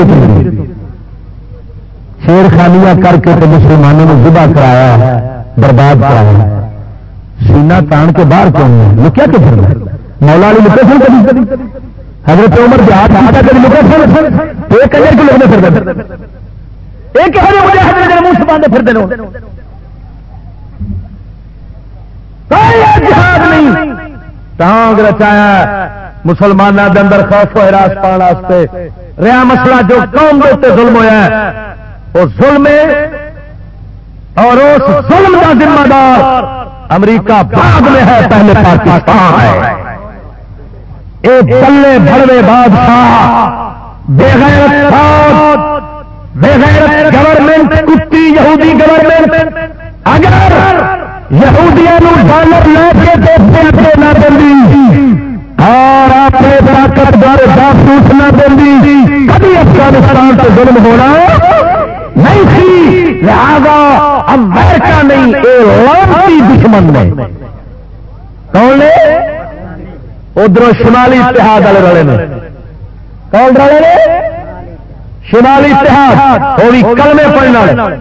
شیر خانیاں کر کے تو مسلمانوں نے ذبح کرایا ہے برباد کرایا ہے سینہ تان کے باہر کیوں نہیں لکیا کہ مولا علی لکے سن کبھی حضرت عمر جہاد آتا کبھی لکے سن تو ایک کنجر کو لگنے پھر دے ایک حضرت منہ سے باندھے پھر دینا جہاد نہیں ٹانگ رچایا مسلمانوں کے اندر خوف و ہراس پانے رہا مسئلہ جو قوم کے اتنے ظلم ہوا ہے وہ ظلم اور اس ظلم کا ذمہ دار امریکہ بعد میں ہے پہلے پاکستان ہے ایک بلے بھڑوے بادشاہ بے غیرت گورنمنٹ کتی یہودی گورنمنٹ اگر یہودیاں ڈالر لے کے دیکھتے نہ دیں اور اپنے طاقتور جاسوس نہ دیں کبھی افغانستان سے ظلم ہونا نہیں تھی لہذا امریکہ نہیں لانتی دشمن نے کون نے ادھر شمالی اتحاد والے رلے نے کون رلے نے شمالی اتحاد وہ بھی کلمے پڑھنے والے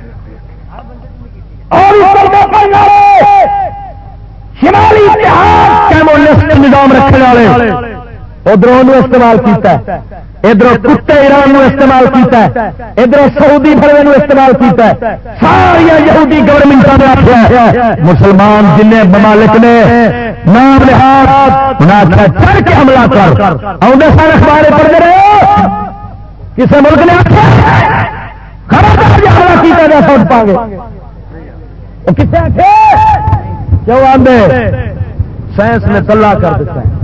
شمالی اتحاد کمیونسٹ نظام رکھنے والے ادھر استعمال کیتا ہے ادھر کتے ایران نو استعمال کیتا ہے ادھر سعودی بھڑوے نو استعمال کیتا ہے ساری یہودی گورنمنٹ نے آخیا مسلمان جن ممالک نے نام لحاظ آخیا چڑھ کے حملہ کر آدھے سارے اخبار پڑھتے رہے کسی ملک نے آخیا خبردار جی حملہ کیتا جا سوچ پا گے کسے آخے کیوں آدھے سائنس نے تلا کر دیتا ہے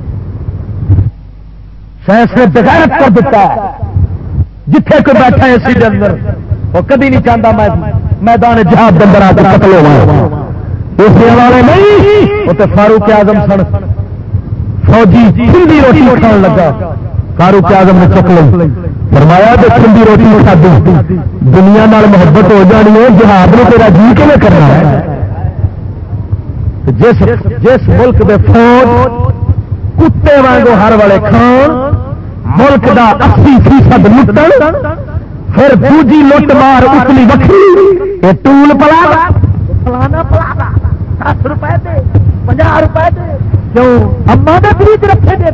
سائنس نے بغیرت کر دیتا ہے جتھے کوئی بیٹھا ہے اسی کے اندر وہ کبھی نہیں چاہتا میں میدان جہاد کے اندر آ کر قتل ہوا اس حوالے نہیں وہ تو فاروق اعظم سن فوجی ٹھنڈی روٹی کھان لگا فاروق اعظم نے چک لی فرمایا تو ٹھنڈی روٹی کھادی دنیا نال محبت ہو جانی ہے جہاد میں تیرا جی کیوں کرنا ہے جس ملک میں فوج کتے وانگو ہر والے کھان ملک دا 80% لٹن پھر دوجی لٹ مار اتنی وکری یہ ٹول پلا فلانا پلا 10 روپے دے 50 روپے دے کیوں اما دے فریج رکھے دے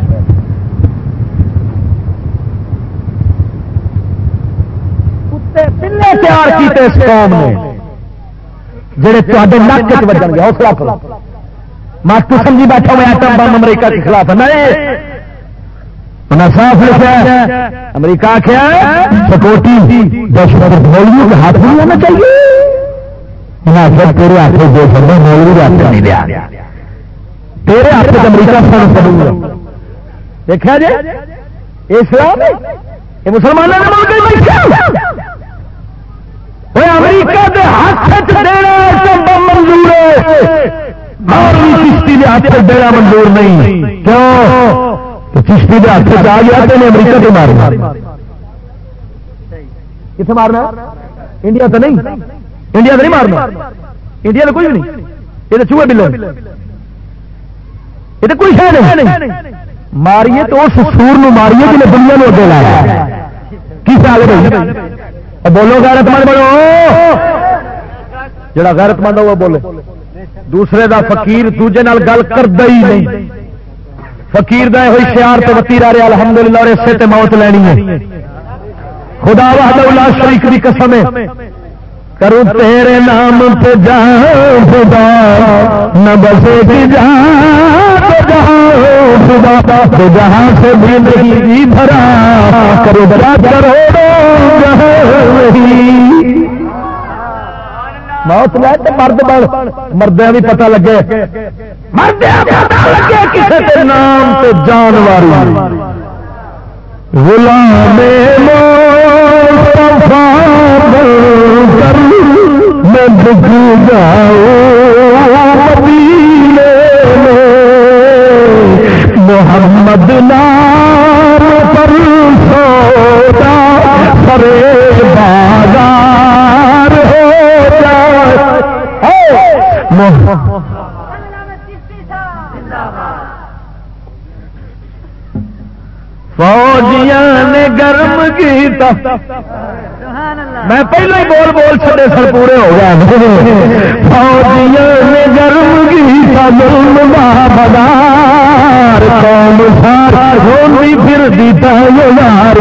کتے پلے تیار کیتے اس قوم نے جڑے تے نک چ وجن گے حوصلہ کرو میں تو سمجھی بیٹھا ہوں ایٹم بم امریکہ کے خلاف نہیں انہیں صاف لکھا امریکہ کیا سکوٹی دہشت مولویوں کے ہاتھ نہیں ہونا چاہیے تیرے ہاتھ جو سمجھ مولوی کے ہاتھ نہیں لیا تیرے ہاتھ سے امریکہ فون کروں گا دیکھا جی اسلام یہ مسلمانوں نے امریکہ کے ہاتھ دینا منظور ہے چشتی کے ہاتھ سے دینا منظور نہیں کیوں چشتی کے ہاتھ سے آ گیا تو امریکہ سے مارنا کتنے مارنا انڈیا تو نہیں انڈیا تو نہیں مارنا انڈیا تو کوئی نہیں یہ تو چوہے بلے یہ تو کوئی شہر نہیں ماریے تو اس سور نو ماریے جنہیں دنیا میں اڈے لایا کی خیال ہے بولو غیرت مند بولو جڑا غیرت مند ہوا بولے دوسرے دا فقیر دوجے نال گل کردا ہی نہیں فقیر دا ہوئی شعار تے وتیرا رہیا الحمدللہ اور اسے تے موت لینی ہے خدا وحدہ لا شریک دی قسم ہے کروں تیرے نام پہ جان خدا نہ بسے گی جہاں خدا تو جہاں سے بھی نہیں بھرا کرو بڑا موت لے تو مرد بڑھ مردیا بھی پتہ لگے کسی کے نام تو جانور غلام مصطفیٰ کر میں دکھ جاؤں مدینے میں محمد نام پر سودا سرے بازار ہو جائے فوجیاں نے گرم کیتا میں پہلے ہی بول بول چھڑے سر پورے ہو گئے فوجیاں نے گرم کیتا ظلم بازار یار قوم سار ہوندی پھر دیتا یار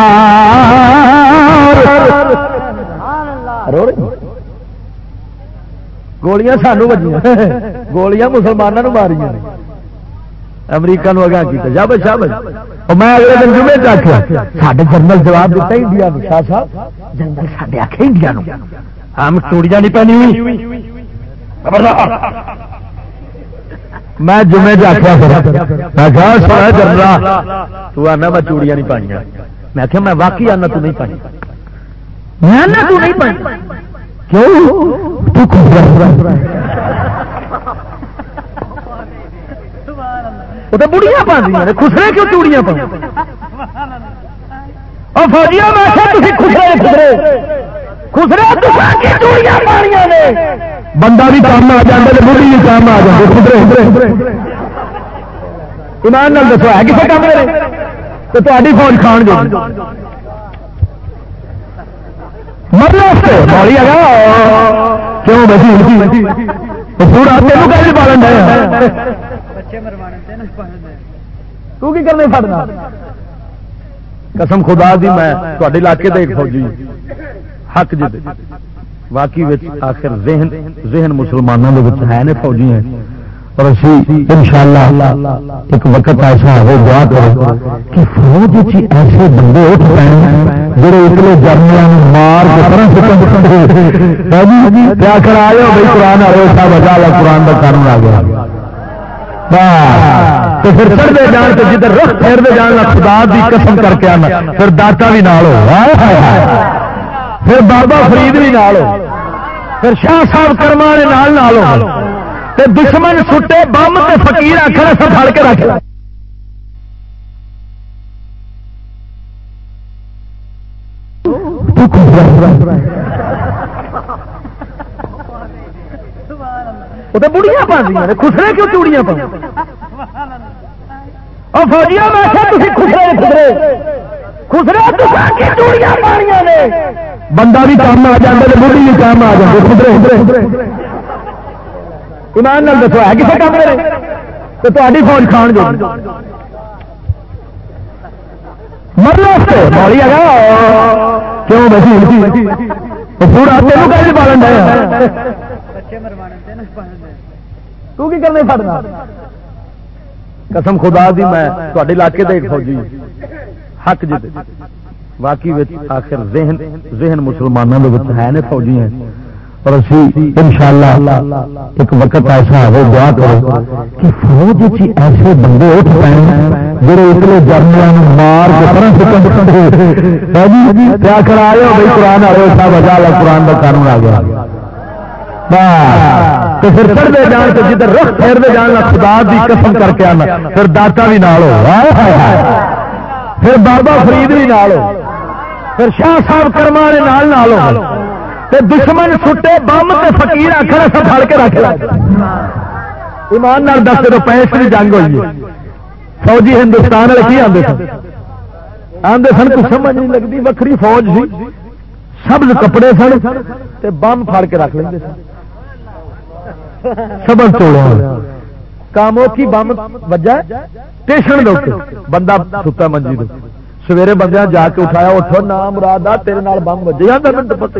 گولیاں سانو بجیاں گولیاں مسلمانوں ماریاں امریکہ نو اگاں کیتا جب شابش میں اگلے دن جمعے تے آکھیا ساڈے جنرل جواب دیتا انڈیا نو شاہ صاحب جنرل ساڈے آکھے انڈیا نو ہم چوڑیاں نہیں پہنی ہوئی خبردار میں جمعے تے آکھیا میں کہا سارا جنرل تو آنا میں چوڑیاں نہیں پائیاں میں آکھیا میں واقعی آنا تو نہیں پائی میں آنا تو نہیں پائی کیوں تو تو بڑھیا پا خسرے کیوں چوڑیاں پا فوجیاں میں خسرے خسرے خسرے چوڑیاں پانیاں نے بندہ بھی کام آ جاتا ہے بڑھی بھی کام آ جاتے خسرے خسرے ایمان نال دسو ہے کسے کام کرے تو تاری فوج کھان جو مطلب موڑی آ کیوں بچی پورا تینوں کہ پالن ہے تو کی کرنے پڑنا قسم خدا دی میں تھوڑے علاقے کا ایک فوجی حق جی واقعی آخر ذہن مسلمانوں کے ہے نے فوجی ہیں اور انشاءاللہ ایک وقت ایسا ہو دعا کرو کہ فوج ایسے بندے اٹھ پے جڑے اکلے جرنیاں مار کے طرح کیا کر آئے ہو بھائی قرآن والے صاحب وجہ قرآن کا قانون آ گیا تو پھر چڑھتے جان کے جدھر رخ پھیرتے جان خدا دی قسم کر کے آنا پھر داتا بھی نال ہو پھر بابا فرید بھی نال ہو پھر شاہ صاحب کرما والے نال ہو تے دشمن سٹے بم تے فقیر آخر سب پھڑ کے رکھ وہ بڑھیا پا خسرے کیوں چوڑیاں پا فوجیاں میں خسرے خسرے خسرے چوڑیاں پانیاں نے بندہ بھی کام آ جاتا ہے بڑھی بھی کام آ جاتے خسرے خسرے ایمان نال دسو ہے کسے کام کرے تو تاری فوج کھان جو مطلب موڑی آ کیوں بچی پورا تینوں کہ پالن ہے تو کی کرنے پڑنا قسم خدا دی میں تھوڑے علاقے کا ایک فوجی حق جی واقعی آخر ذہن مسلمانوں کے ہے نے فوجی ہیں اور انشاءاللہ ایک وقت ایسا ہو دعا کرو کہ فوج ایسے بندے اٹھ پے جڑے اکلے جرنیاں مار کے طرح کیا کر آئے ہو بھائی قرآن والے صاحب وجہ قرآن کا قانون آ گیا تو پھر چڑھتے جان کے جدھر رخ پھیرتے جان خدا دی قسم کر کے آنا پھر داتا بھی نال ہو پھر بابا فرید بھی نال ہو پھر شاہ صاحب کرما والے نال ہو تے دشمن سٹے بم تے فقیر آخر سب پھڑ کے رکھ ایمان نال دس تو پیس کی جنگ ہوئی ہے فوجی ہندوستان والے کی آتے سن کچھ سمجھ نہیں لگتی وکری فوج سی سبز کپڑے سن تے بم پھاڑ کے رکھ لیں سبز توڑا کاموں کی بم وجہ اسٹیشن دے بندہ ستا منجی دے سویرے بندے جا کے اٹھایا اٹھو نام مراد آ تیرے نال بم وجے آتا منٹ پتہ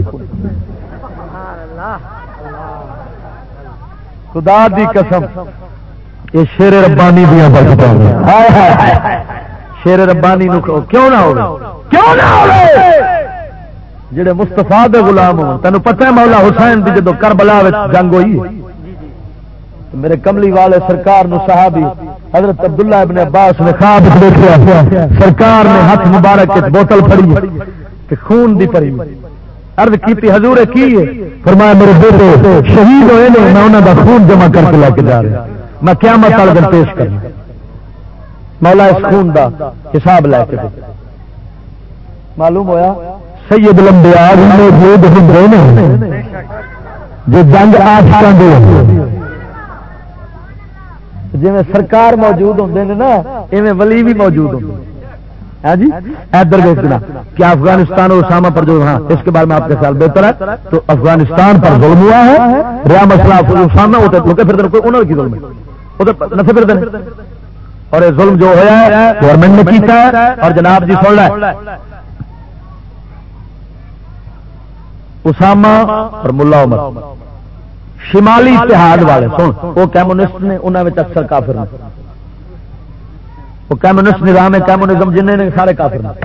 خدا دی قسم یہ شیر ربانی دیا برکتاں شیر ربانی نو کیوں نہ ہو جڑے مستفا دے غلام ہو تینوں پتہ ہے مولا حسین دی جدو کربلا وچ جنگ ہوئی میرے کملی والے سرکار نو صحابی حضرت عبداللہ ابن عباس نے خواب دیکھا سرکار نے ہاتھ مبارک کے بوتل پھڑی کہ خون دی پڑی عرض کیتی حضور کی ہے فرمایا میرے بیٹے شہید ہوئے نے میں انہاں دا خون جمع کر کے لے کے جا رہا میں قیامت والے دن پیش کرنا مولا اس خون دا حساب لے کے دے معلوم ہویا سید الانبیاء موجود ہوندے نے جو جنگ عاشقاں دی جی سرکار موجود ہوندے نے نا ایویں ولی بھی موجود ہوندے ہاں جی ادھر دیکھنا کیا افغانستان اور اسامہ پر جو ہاں اس کے بارے میں آپ کا خیال بہتر ہے تو افغانستان پر ظلم ہوا ہے رہا مسئلہ اسامہ ہوتا ہے لوگ پھر کوئی انہوں کی ظلم ہے وہ تو نفع پھر اور یہ ظلم جو ہوا ہے گورنمنٹ نے کیتا ہے. اور جناب جی سن لے اسامہ اور ملا عمر شمالی اتحاد والے سن وہ کمیونسٹ نے انہوں میں اکثر کافر نے وہ کمیونسٹ نظام ہے کمیونزم جنہیں نے سارے کافر نے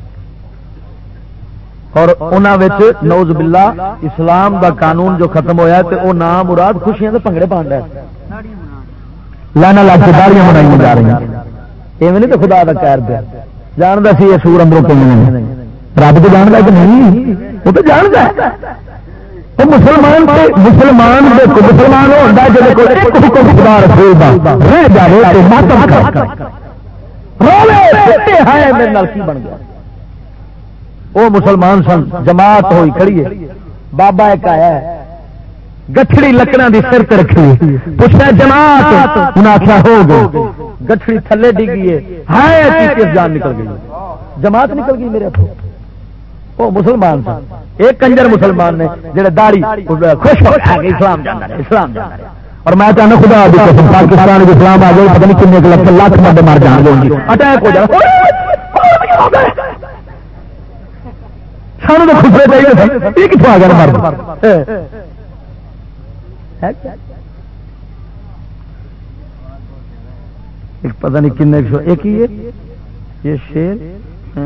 اور انہوں نعوذ باللہ اسلام دا قانون جو ختم ہویا تے وہ نام مراد خوشیاں دے بھنگڑے پان رہے لانا لا کے داڑیاں منائی جا رہی ہیں ایویں نہیں تو خدا دا قہر پیا جاندا سی یہ سور اندروں کیویں رب تو جاندا کہ نہیں وہ تو جاندا ہے تو مسلمان دیکھو مسلمان ہوتا ہے جب کوئی ایک حکم خدا رسول دا رہ جائے تو ماتم کر روے تے ہے میرے نال کی بن گیا وہ مسلمان سن جماعت ہوئی کھڑی ہے بابا ایک آیا ہے گٹھڑی لکڑاں دی سر تے رکھی پوچھا جماعت انہاں آخیا ہو گئے گٹھڑی تھلے ڈگی ہے کس جان نکل گئی جماعت نکل گئی میرے ہاتھوں وہ مسلمان سن ایک کنجر مسلمان نے جڑے داڑھی خوش ہو گئے اسلام جانا ہے اسلام جانا ہے اور میں چاہنا خدا دی قسم پاکستان میں اسلام آ جائے پتہ نہیں کتنے لاکھ بندے مر جان گے اٹیک ہو جائے سانو تو خسرے چاہیے یہ کتوں آ گیا مرد پتہ نہیں کن ایک ہی ہے یہ شیر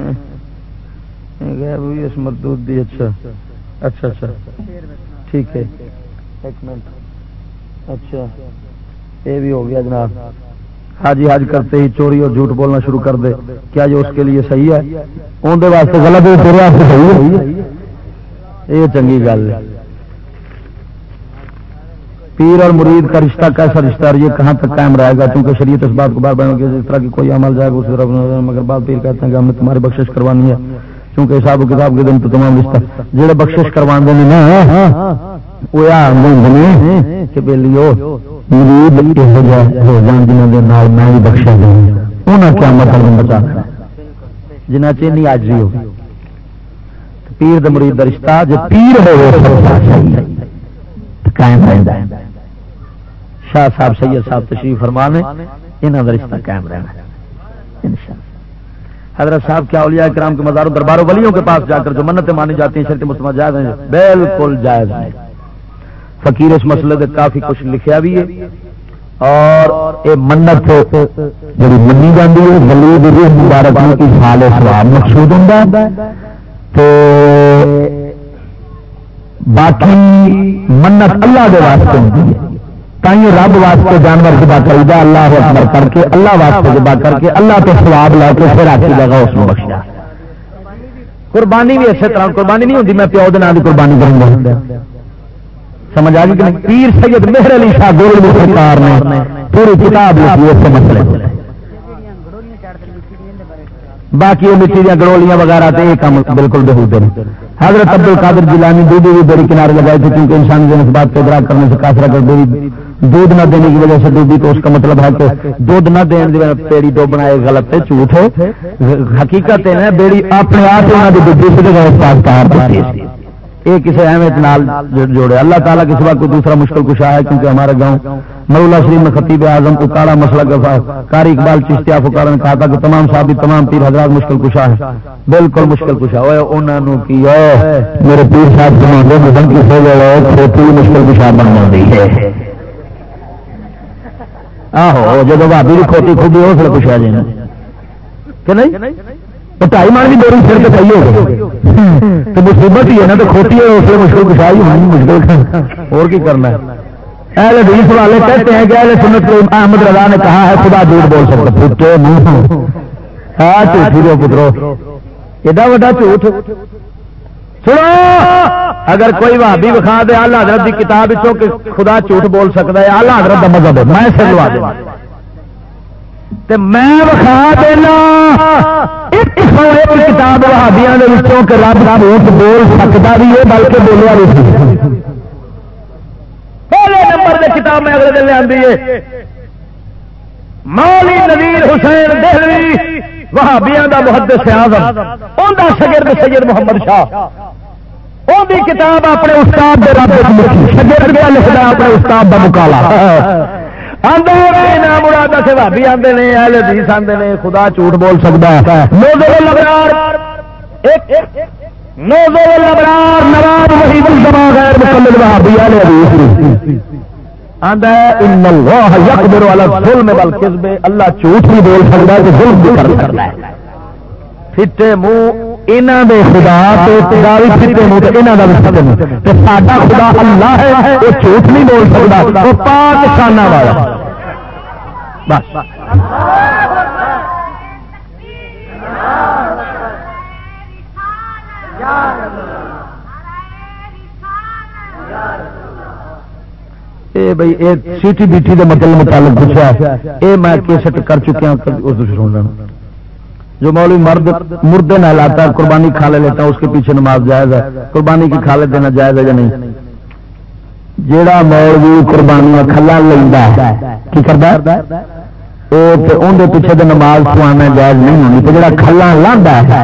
اس مردود دی اچھا اچھا اچھا ٹھیک ہے ایک منٹ اچھا یہ بھی ہو گیا جناب حاجی حج کرتے ہی چوری اور جھوٹ بولنا شروع کر دے کیا یہ اس کے لیے صحیح ہے ان دے واسطے غلط ہے تیرے واسطے صحیح ہے یہ چنگی گل ہے پیر اور مرید کا رشتہ کیسا رشتہ اور یہ کہاں تک قائم رہے گا کیونکہ شریعت اس بات کو بار بار اس طرح کی کوئی عمل جائے گا اس طرف مگر بعض پیر کہتے ہیں کہ ہم نے تمہاری بخشش کروانی ہے کیونکہ حساب و کتاب کے دن تو تمام رشتہ جڑے بخشش کرواندے نے نا وہ آ کہ بیلیو مرید ہو جان جنہوں کے نال میں بھی بخشا دوں انہیں کیا مطلب بچا جنہ چینی آج بھی ہو پیر دے مرید دا رشتہ جو پیر ہو قائم رہتا ہے شاہ صاحب سید صاحب تشریف فرمانے انہوں کا رشتہ قائم رہنا انشاءاللہ حضرت صاحب کیا اولیاء کرام کے مزاروں درباروں ولیوں کے پاس جا کر جو منتیں مانی جاتی ہیں شرط مسلمان جائز ہیں بالکل جائز ہیں فقیر اس مسئلے سے کافی کچھ لکھیا بھی ہے اور یہ منت جی منی جاتی ہے ولی دی روح مبارک کی حال ثواب مقصود ہوتا ہے تو باقی منت اللہ دے واسطے ہوتی ہے تائیں رب واسطے جانور ذبح کریدا اللہ اکبر کر کے اللہ واسطے ذبح کر کے اللہ تو ثواب لے کے پھر آخری جگہ اس کو بخشا قربانی بھی اسی طرح قربانی نہیں ہوتی میں پیو دے نام کی قربانی کروں گا سمجھ آ گئی کہ پیر سید مہر علی شاہ گولڈ سرکار نے پوری کتاب لکھی اس مسئلے باقی وہ مٹی دیا گڑولیاں وغیرہ تو یہ کام بالکل بےہودے ہیں حضرت عبد القادر جیلانی دودھ بھی بڑی کنارے لگائی تھی کیونکہ انسان جو اس بات کو ادراک کرنے سے کافر اگر دودھ نہ دینے کی وجہ سے ڈوبی تو اس کا مطلب ہے کہ دودھ نہ دینے کی وجہ سے پیڑی ڈوبنا ہے غلط ہے جھوٹ ہے حقیقت ہے بیڑی اپنے آپ ہی ڈوبی سے یہ کسی اہمیت نال جوڑے اللہ تعالیٰ کے سوا کوئی دوسرا مشکل کشا ہے کیونکہ ہمارے گاؤں مولا شریف میں خطیب اعظم اکاڑا مسئلہ قاری اقبال چشتیہ فقارا نے کہا تھا کہ تمام صحابی تمام پیر حضرات مشکل کشا ہے بالکل مشکل کشا ہوئے انہوں کی میرے پیر صاحب کی کھوتی مشکل کشا بن جاتی ہے آہو جب بھابی کی کھوتی خوبی ہو پھر کشا جائے کہ نہیں ٹائی مان بھی دو سر کے چاہیے تو مصیبت ہی ہے نا تو کھوتی ہے اس لیے مشکل کشائی ہونی مشکل اور کی کرنا ہے اہل حدیث والے کہتے ہیں کہ اہل سنت احمد رضا نے کہا ہے خدا جھوٹ بول سکتا پھٹے منہ ہاں جھوٹی دو پترو ایڈا وڈا جھوٹ سنو اگر کوئی وہابی بخا دے اعلی حضرت کی کتاب کہ خدا جھوٹ بول سکتا ہے اعلی حضرت کا مذہب ہے میں سر لوا دوں میں بخا دینا ایک کتاب وہابیاں کہ رب جھوٹ بول سکتا بھی ہے بلکہ بولیا بھی پہلے نمبر کی کتاب میں اگلے دن لے آتی ہے مولی نذیر حسین دہلوی وہابیاں دا محدث اعظم ان دا شاگرد سید محمد شاہ ان دی کتاب اپنے استاد دے رب شاگرد لکھدا اپنے استاد دا مقالہ مراد سے بھابی آتے ہیں اہل حدیث آتے ہیں خدا جھوٹ بول سکتا ہے نواب وحید الزمان غیر مقلد وہابی اہل حدیث آندا ہے ان اللہ یقدر علی الظلم والکذب اللہ جھوٹ نہیں بول سکتا کہ ظلم بھی کر سکتا ہے پھٹے منہ انہاں دے خدا تے داوی پھٹے منہ تے انہاں دا بھی پھٹے منہ تے ساڈا خدا اللہ ہے وہ جھوٹ نہیں بول سکتا وہ پاک شانہ والا بس اے بھائی اے سیٹی بیٹھی دے مطلب متعلق پوچھا اے میں کیسٹ کر چکا ہوں اس سن لینا جو مولوی مردے نہ لاتا ہے قربانی کھا لے لیتا ہے اس کے پیچھے نماز جائز ہے قربانی کی کھا لے دینا جائز ہے یا نہیں جیڑا مولوی قربانیاں کھلا لیندا ہے کی کردا ہے او تے اون دے پیچھے تے نماز پڑھانا جائز نہیں ہونی تے جیڑا کھلا لاندا ہے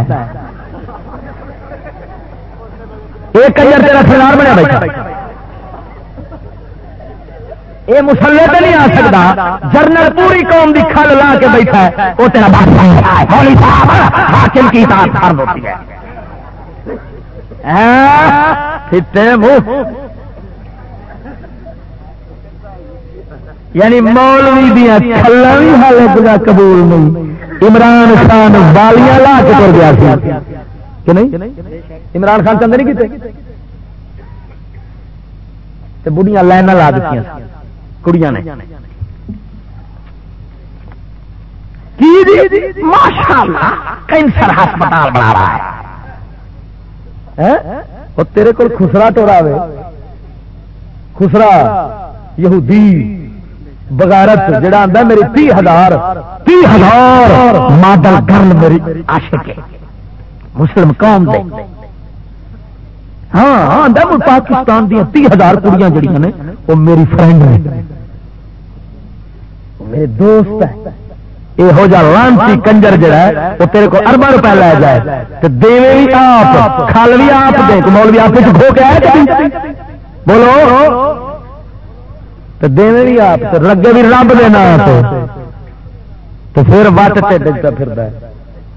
ایک کنجر تیرا سردار بنیا بیٹھا یہ مسلے پہ نہیں آ سکتا جرنل پوری قوم دی کھل لا کے بیٹھا ہے وہ تیرا مولوی صاحب حاکم کی اطاعت فرض ہوتی ہے یعنی مولوی دیا کھلا بھی حالت کا قبول نہیں عمران خان والیاں لا کے تر گیا کہ نہیں عمران خان چند نہیں کیتے بڑھیاں لائن لا دیتی کڑیاں نے ماشاءاللہ کینسر ہسپتال بنا رہا ہے اور تیرے کو خسرا ٹورا وے خسرا یہودی بغیرت جڑا آندا میری 30,000 ماڈل گرل میری عاشق ہے مسلم قوم دے ہاں آندا پاکستان دی 30,000 کڑیاں جڑیاں نے وہ میری فرینڈ ہے میرے دوست ہے یہو جا لانسی کنجر جڑا ہے وہ تیرے کو ارباں روپے لے جائے تو دیوے بھی آپ کھال بھی آپ دے مولوی آپ کھو کے آئے بولو تو دیوے بھی آپ لگے بھی رب دینا تو پھر وٹ تے ڈگتا پھردا ہے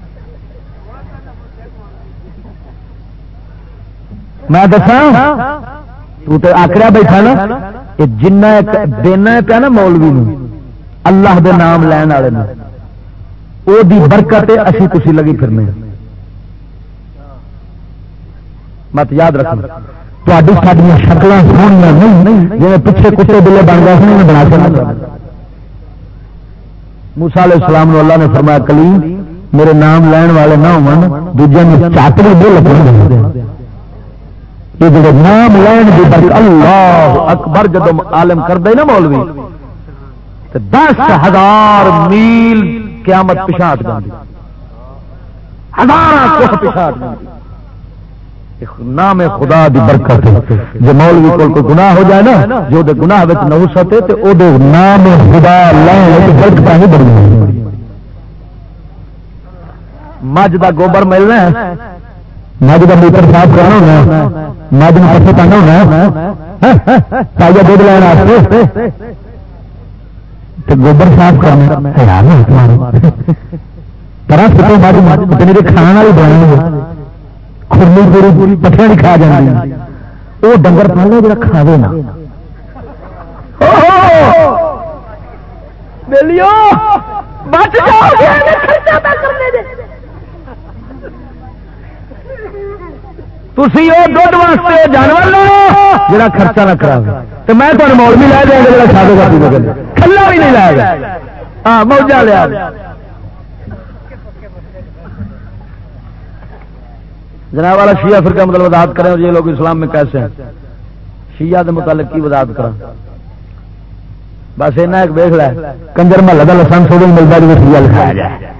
میں دساں تو تے آکڑیا بیٹھا نا یہ جنہ دینا ہے پیا نا مولوی نو اللہ دے نام لین والے نے او دی برکت اسی تسی لگی پھرنے مت یاد رکھنا تہاڈی ساڈیاں شکلاں سونیاں نہیں جویں پیچھے کتے بلے بن گئے سن بنا کے موسیٰ علیہ السلام نو اللہ نے فرمایا کلیم میرے نام لین والے نہ ہون دوجے نوں چاٹڑی دے لگے یہ جڑے نام لین دی برکت اللہ اکبر جدوں عالم کردے نا مولوی 10,000 میل قیامت پچھاٹ جاندی ہزاراں کوہ پچھاٹ جاندی نام خدا دی برکت جو مولوی کول کوئی گناہ ہو جائے نا جو دے گناہ وچ نحوست ہے تے او دے نام خدا لین وچ برکت ہی بڑی مجھ دا گوبر ملنا ہے مجھ کا میٹر صاف کرنا ہونا مجھ میں پسے پانا ہونا تازہ دودھ لینا گوبر صاف کرنا میرے کھانے والی بنانی کھرنی پوری پوری پٹھیاں نہیں کھا جانا وہ ڈنگر پالنا جا کھاوے نا تھی وہ دھد واسطے جانور لو جا خرچہ نہ کرا تو میں تمہیں مولوی لے دیا گا جا کھا گا کھلا بھی نہیں لایا گا ہاں موجہ لیا جناب والا شیعہ فرقہ مطلب وضاحت کریں اور یہ لوگ اسلام میں کیسے ہیں شیعہ کے متعلق کی وضاحت کریں بس اینا ایک دیکھ لے کنجر محلہ کا لسان سوڈنگ ملتا ہے جو شیعہ لکھایا جائے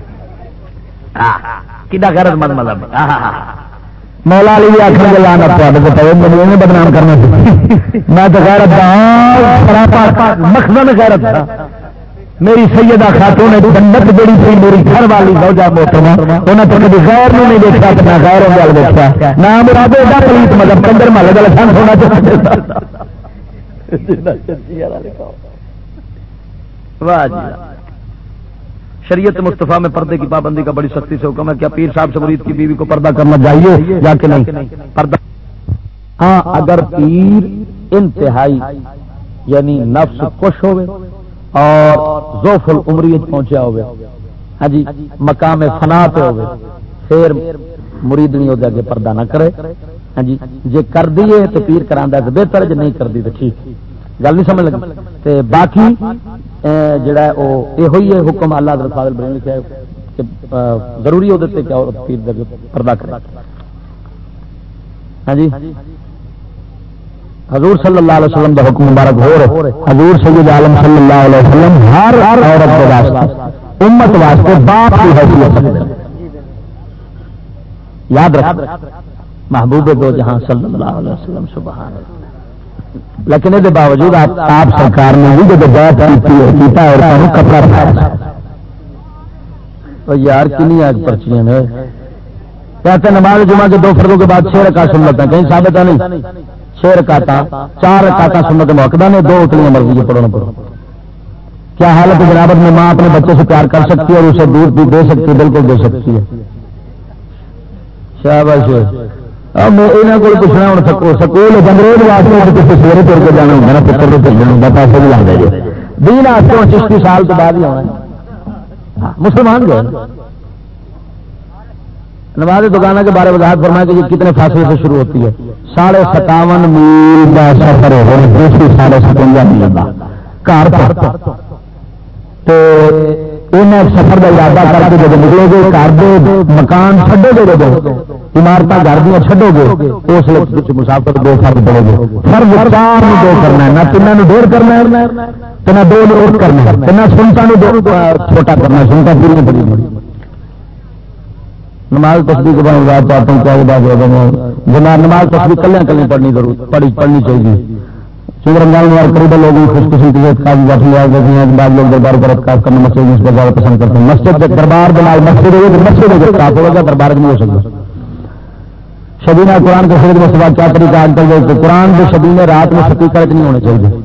کدا غیرت مند مطلب مولا علی بھی آخر کے لانا پہ بدنام کرنا میں تو غیرت مخزن غیرت تھا میری سیدہ خاتون نے جنت جڑی تھی میری گھر والی زوجہ محترمہ انہوں نے کبھی غیر نہیں دیکھا تو میں غیر وال دیکھا نہ مراد ایڈا پلیت مطلب کنجر محلے کا لسان ہونا چاہیے واہ جی شریعت مصطفیٰ میں پردے کی پابندی کا بڑی سختی سے حکم ہے. کیا پیر صاحب سے مرید کی بیوی کو پردہ کرنا چاہیے یا کہ نہیں؟ پردہ ہاں اگر پیر انتہائی یعنی نفس خوش ہوئے اور ذوف العمریت پہنچا ہوئے ہاں جی مقام فنا پہ ہوئے پھر مرید نہیں ہوتا کہ پردہ نہ کرے. ہاں جی جے کر دیے تو پیر کراندہ تو بہتر جے نہیں کر دی تو ٹھیک گل نہیں سمجھ لگی. تے باقی جڑا ہے وہ یہ ہوئی ہے حکم اللہ حضرت فاضل بریلوی لکھا ہے کہ ضروری ہو دیتے کہ عورت پیر دے پردہ کرے. ہاں جی حضور صلی اللہ علیہ وسلم دا حکم مبارک ہو رہے. حضور سید عالم صلی اللہ علیہ وسلم ہر عورت کے واسطے امت واسطے باپ کی حیثیت رکھتے. یاد رکھ محبوب دو جہاں صلی اللہ علیہ وسلم سبحان اللہ. لیکن یہ باوجود آپ سرکار نے بھی جب بیعت کیتا اور کپڑا پایا تو یار کنی آج پرچیاں نے کہتے ہیں نماز جمعہ کے 2 فرضوں کے بعد 6 رکعت سنت ہیں کہیں ثابت ہے نہیں. 6 رکعت 4 رکعت سنت موقع نے 2 اتنی مرضی ہے پڑھنا پڑو. کیا حالت جنابت میں ماں اپنے بچے سے پیار کر سکتی ہے اور اسے دودھ بھی دے سکتی ہے؟ بالکل دے سکتی ہے. شاباش میں یہاں کو پوچھنا ہوں سکول انگریز واسطے کسی سویرے تر کے جانا ہوگا نا پتر کو چل جانا پیسے بھی لاتے جی دین آتے 60 سال کے بعد ہی آنا مسلمان گئے. نماز دکانہ کے بارے وضاحت فرمایا کہ یہ کتنے فاصلے سے شروع ہوتی ہے؟ 57.5 میل کا سفر ہے 57.5 میل کا گھر انہیں سفر کا ارادہ کر کے جب نکلو گے گھر دے مکان چھڈو گے جب عمارت گھر دیا چھڈو گے اس وقت مسافر 2 فرض پڑو گے. فرض 4 میں 2 کرنا ہے نہ 3 دور کرنا ہے تو نہ 2 اوٹ کرنا ہے نہ سنتا چھوٹا کرنا ہے سنتا پوری پڑی. نماز تسبیح کے بعد بات چاہتا ہوں کیا جناب نماز تسبیح کلیاں کلیاں پڑھنی چاہیے. چونکہ رمضان میں قریب لوگوں خوش قسم کی کافی بیٹھ لیا گئے ہیں. بعض لوگ دربار پر اعتکاف کرنا مسجد میں زیادہ پسند کرتے ہیں. مسجد دربار بنائے مسجد اعتکاف ہوگا دربار نہیں ہو سکتا. شبینہ قرآن کے خرید میں سوا کیا طریقہ آج کل قرآن کے شبینے رات میں سپیکر نہیں ہونے چاہیے.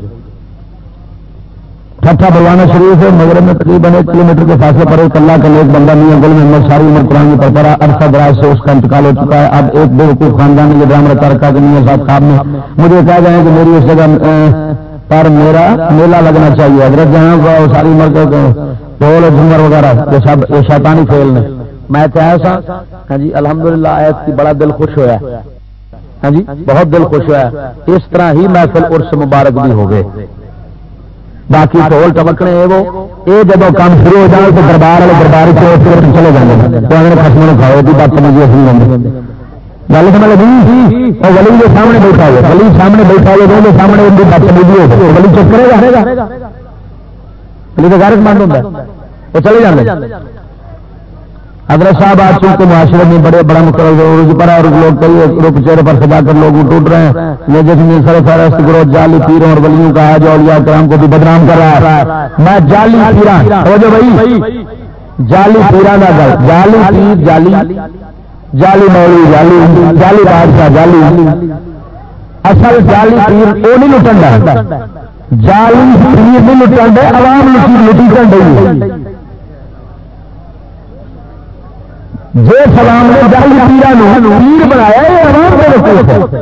ٹھٹھا بلوانا شریف ہے مغرب میں تقریباً 1 کلومیٹر کے فاصلے پر ایک اللہ کا نیک بندہ میاں گل محمد ساری عمر قرآن میں پڑھتا رہا. عرصہ دراز سے اس کا انتقال ہو چکا ہے. اب ایک بے وقوف خاندان نے یہ ڈرام رکھا رکھا کہ میاں صاحب خواب میں مجھے کہا گیا کہ میری اس جگہ پر میرا میلہ لگنا چاہیے. حضرت جہاں کو ساری عمر کے ڈھول جھومر وغیرہ یہ سب یہ شیطانی فعل نے. میں چاہا سا ہاں جی الحمدللہ ایس کی بڑا دل خوش ہوا ہاں جی بہت دل خوش ہوا. اس طرح ہی محفل عرس مبارک بھی ہو گئے. باقی ٹول ٹمکنے وہ یہ جب کام شروع ہو جائے تو دربار والے دربار چلے جاتے خسموں کھاؤ کی بات سمجھیے گل سمجھ لگی. اور ولی کے سامنے بیٹھا ہوئے ولی سامنے بیٹھا ہوئے وہ سامنے ان کی بات سمجھیے ولی چپ کرے گا ولی تو غیرت مند ہوتا ہے وہ چلے جاتے. حضرت صاحب آج چونکہ معاشرے میں بڑا مقرر پر اور لوگ کئی رک چہرے پر سجا کر لوگ ٹوٹ رہے ہیں. جس میں سر فہرست گروہ جعلی پیروں اور ولیوں کا آج اولیاء کرام کو بھی بدنام کر رہا ہے. میں جعلی پیرا جو بھائی جعلی پیرا کا گل جعلی پیر جعلی مولوی جعلی بادشاہ جعلی اصل جعلی پیر وہ نہیں لٹن رہا. جعلی پیر نہیں لٹن دے عوام لٹی کر جو سلام نے جعلی پیرا پیر بنایا یہ عوام کو.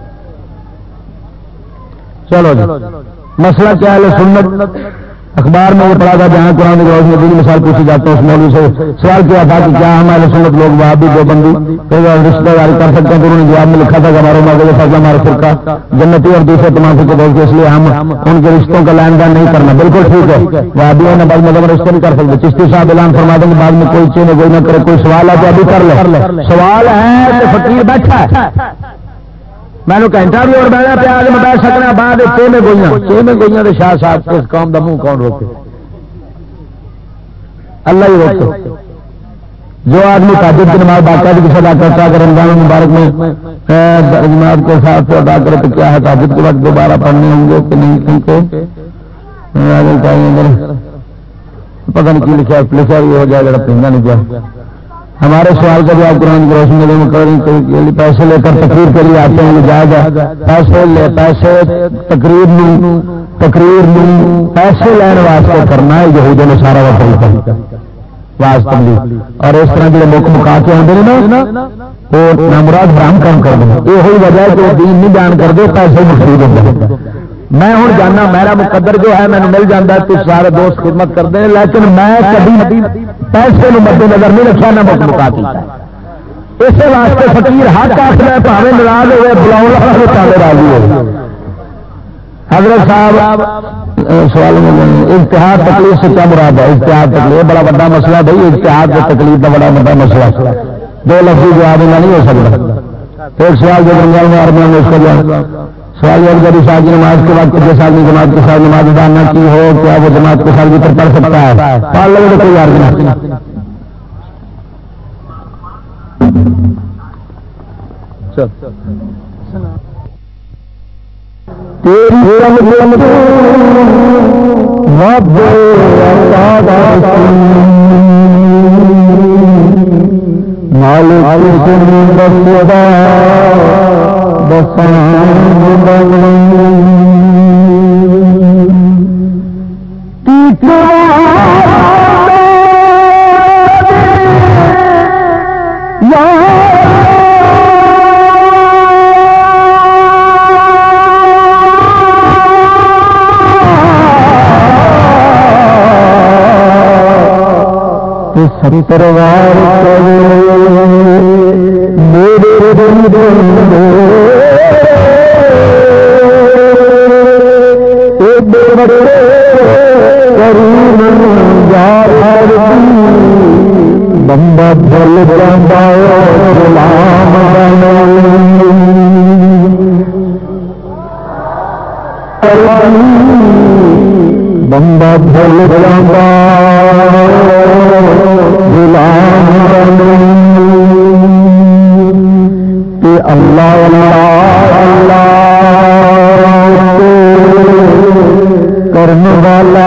چلو جی مسئلہ کیا ہے سنت اخبار میں یہ پڑھا تھا جہاں قرآن کی روشنی میں مثال پوچھی جاتی ہے. اس مولوی سے سوال کیا تھا کہ کیا ہمارے سنت لوگ وہابی دیوبندی رشتہ داری کر سکتے ہیں؟ تو انہوں نے جواب میں لکھا تھا کہ ہمارے ماضی فضل ہمارے فرقہ جنتی اور دوسرے تمام فرقے بولتے اس لیے ہم ان کے رشتوں کا لین دین نہیں کرنا. بالکل ٹھیک ہے وہابیوں نے بعض مذہب رشتے نہیں کر سکتے. چشتی صاحب اعلان فرما دیں کہ بعد میں کوئی چیز کوئی نہ کرے. کوئی سوال ہے تو ابھی کر لے. سوال ہے کہ فقیر بیٹھا ہے میں نے گھنٹہ بھی اور بہنا پہ آگے میں بیٹھ سکنا. بعد چھ میں گوئیاں تو شاہ صاحب اس قوم کا منہ کون روکے؟ اللہ ہی روکے. جو آدمی تہجد کی نماز باقاعدگی سے ادا کرتا ہے رمضان مبارک میں جماعت کے ساتھ ادا کرے تو کیا ہے تہجد کے وقت دوبارہ پڑھنے ہوں گے کہ نہیں؟ کیونکہ پتہ نہیں کی لکھا یہ ہو جائے گا پہننا نہیں کیا ہمارے سوال کا جواب قرآن کی روشنی میں پیسے لے کر تقریر کے لیے آتے ہیں جائز پیسے تقریر پیسے لینے واسطے کرنا ہے یہود نے سارا وقت واسطے اور اس طرح کے لوگ مکا کے آتے ہیں نا وہ نامراد حرام کام کر دیں یہ وجہ ہے کہ دین نہیں بیان کر دے پیسے مقصود ہوتے ہیں میں ہوں جانا میرا مقدر جو ہے مجھے مل جاتا ہے تو سارے دوست خدمت کرتے ہیں لیکن میں کبھی پیسے مد نظر نہیں رکھا نہ مکا کیا اس واسطے فقیر حق آخر ہے پاوے ناراض ہوئے بلاؤ راضی ہو حضرت صاحب سوال اجتہاد تکلیف سے کیا مراد ہے اجتہاد تکلیف بڑا بڑا مسئلہ بھائی اجتہاد کی تکلیف کا بڑا بڑا مسئلہ دو لفظی جواب نہیں ہو سکتا ایک سوال جو بنگال میں آرمیوں میں اس کا جواب سوال یہ جب شاہ کی نماز کے بعد جس آدمی جماعت کے ساتھ نماز ادا نہ کی ہو کیا وہ جماعت کے ساتھ بھی پڑھ سکتا ہے پڑھ لوگوں کو کوئی یاد نہیں سرکار میرے بندہ بھول جاتا غلام بندہ بھول جاتا اللہ اللہ کرنے والا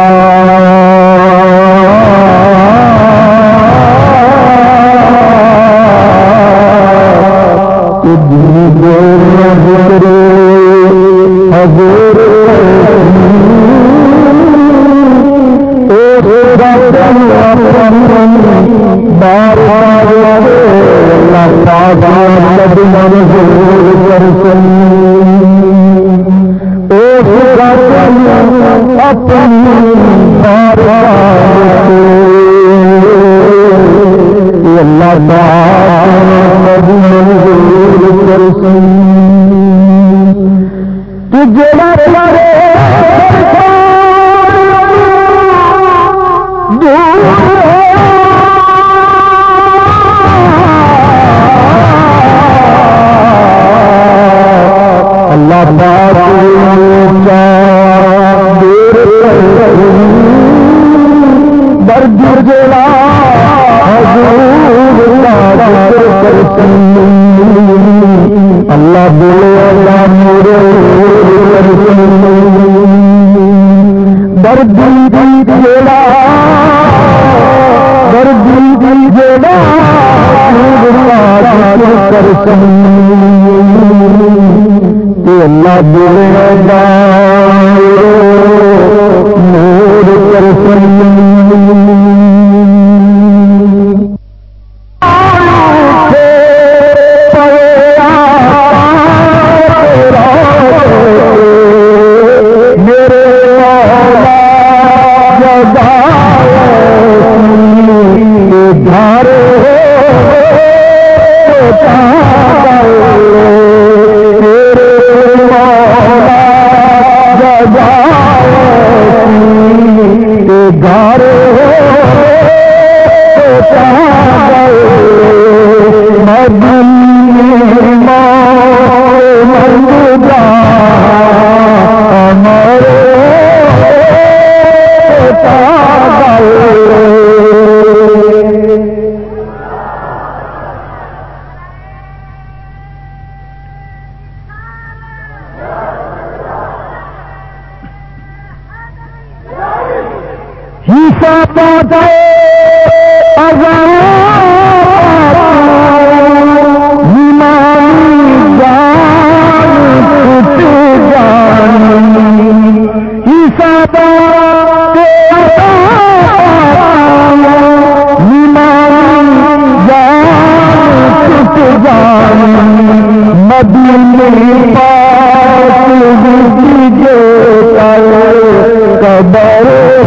قبر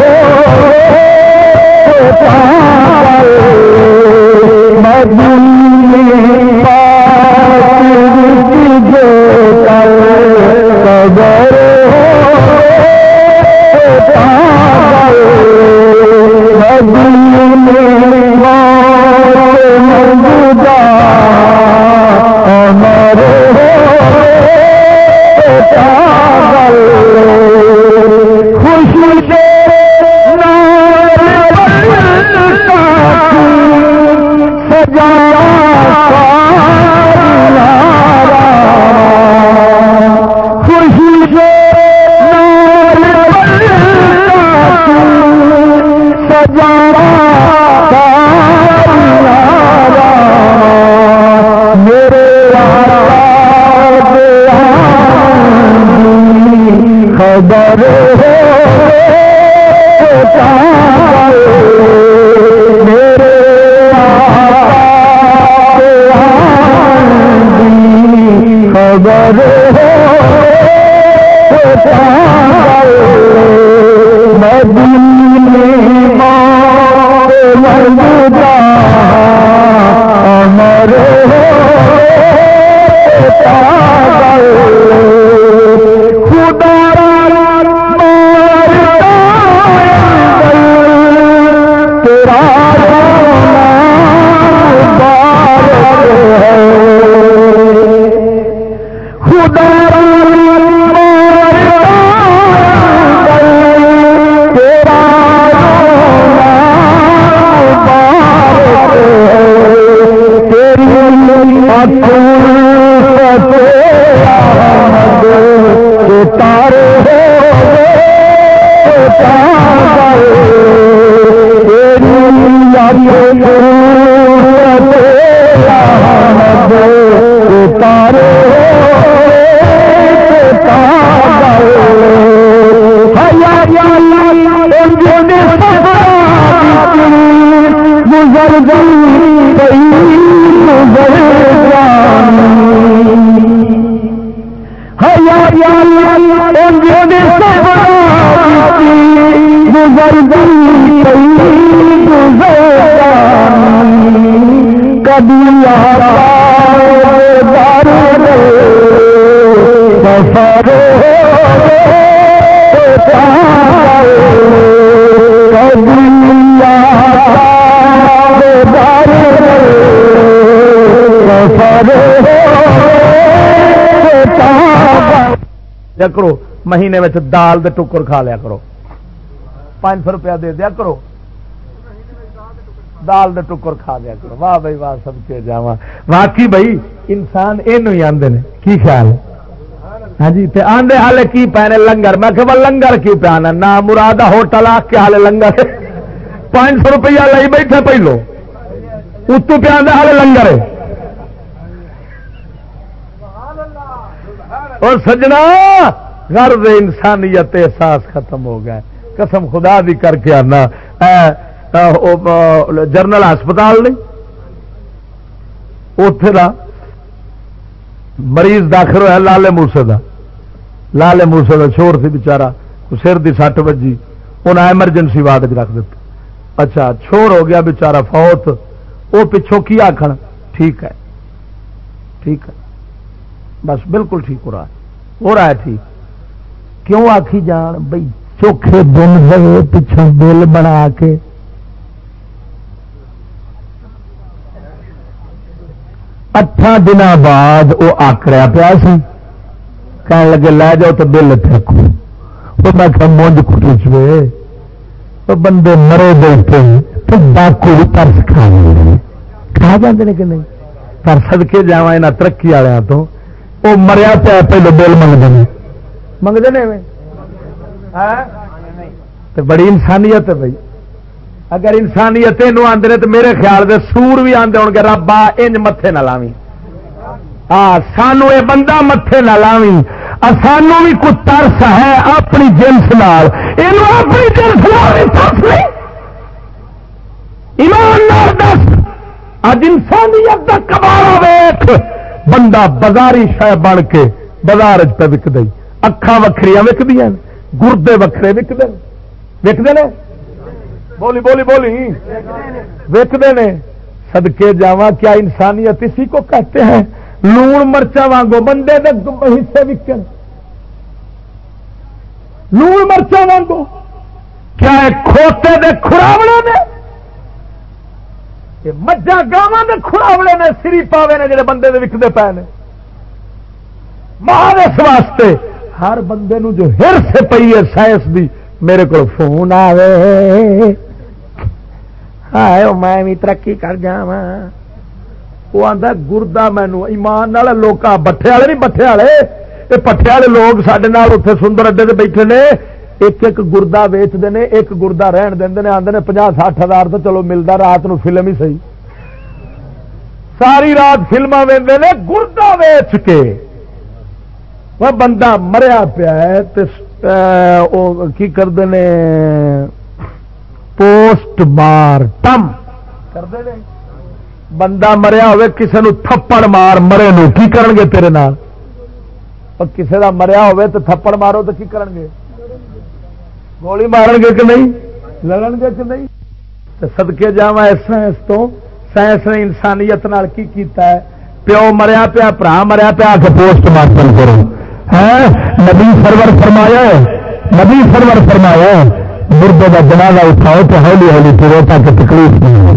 مدینے پاک جو کر قبر کرو مہینے میں دال دے ٹکر کھا لیا کرو 500 روپیہ دے دیا کرو دال دے ٹکر کھا لیا کرو واہ بھائی واہ سب کے جاواں واقعی بھائی انسان یہ آندے نے کی خیال ہاں جی تے آندے حالے کی پینے لنگر میں کہ لنگر کی پیانا نہ مراد ہوٹل آ کے حالے لنگر 500 روپیہ لئی بیٹھے پہلو اتو پہ آندے حالے لنگر ہے اور سجنا غرض انسانیت احساس ختم ہو گیا قسم خدا دی کر کے آنا جنرل ہسپتال نہیں اوتھے دا مریض داخل ہوا لالے موسے دا چھوڑ سی بچارا سر دی سٹ بجی انہیں ایمرجنسی وارڈ رکھ دیتا اچھا چھوڑ ہو گیا بچارا فوت وہ پچھوں کی آخر ٹھیک ہے بس بالکل ٹھیک ہو رہا ہے ٹھیک کیوں آخی جان بھائی چوکھے دن ہوئے پچھوں بل بنا کے 8 دن بعد وہ آکڑیا پیا سی کہنے لگے لے جاؤ تو بل رکھو وہ میں کہ مونج کٹی چوے وہ بندے مرے بیٹھے تو ڈاکو بھی پرس کھا جاتے ہیں کہ نہیں پر سدکے جا یہاں ترقی والوں تو وہ مریا پیا پہلے بل منگتے ہیں تو بڑی انسانیت ہے بھائی اگر انسانیت یہ آدھے تو میرے خیال سے سور بھی آدھے ہو گے ربا انج متے نہ لاوی سانو یہ بندہ متے نہ لاوی سانو بھی کچھ ترس ہے اپنی جنس نال اپنی جنس نہیں ایمان نال دس اج انسانیت کا کمال ویخ بندہ بازاری شہ بن کے بازار پہ وک دئی اکھاں وکھریاں وکدیاں گردے وکھرے وکتے ہیں بولی بولی بولی وکتے ہیں. صدقے جاواں کیا انسانیت اسی کو کہتے ہیں؟ لون مرچا وانگو بندے دے حصے وکن لون مرچا وانگو کیا کھوتے دے کھراوڑے نے مجھا گاواں دے کھراوڑے نے سری پاوے نے جڑے بندے دے وکدے پے نے. ماں اس واسطے ہر بندے نو جو ہرس پئی ہے سائنس دی میرے کو فون آوے ہائے میں بھی ترقی کر جاواں وہ آندا گردا مینو ایمان نال لوکاں بٹھے والے نہیں بٹھے والے یہ پٹھے والے لوگ سڈے نال اتنے سندر اڈے سے بیٹھے نے ایک ایک گردا ویچتے ہیں ایک گردا رہن دے آتے ہیں 50-60 ہزار تو چلو ملتا رات نو فلم ہی صحیح ساری رات فلما ویندے نے گردا ویچ کے. وہ بندہ مریا پیا ہے کی کرتے ہیں پوسٹ مارٹم کرتے ہیں. بندہ مریا ہوئے کسی نو تھپڑ مار مرے نو کی کرن گے تیرے نال اور کسی دا مریا ہوئے تو تھپڑ مارو تو کی کرن گے گولی مارن گے کہ نہیں لڑن گے کہ نہیں. صدقے جاواں سائنس تو سائنس نے انسانیت نال کی کیتا ہے. پیو مریا پیا برا مریا پیا کہ پوسٹ مارٹم کرو نبی سرور فرمایا مردے کا جنازہ اٹھاؤ تو ہولی ہولی پھرو تاکہ تکلیف نہیں ہو.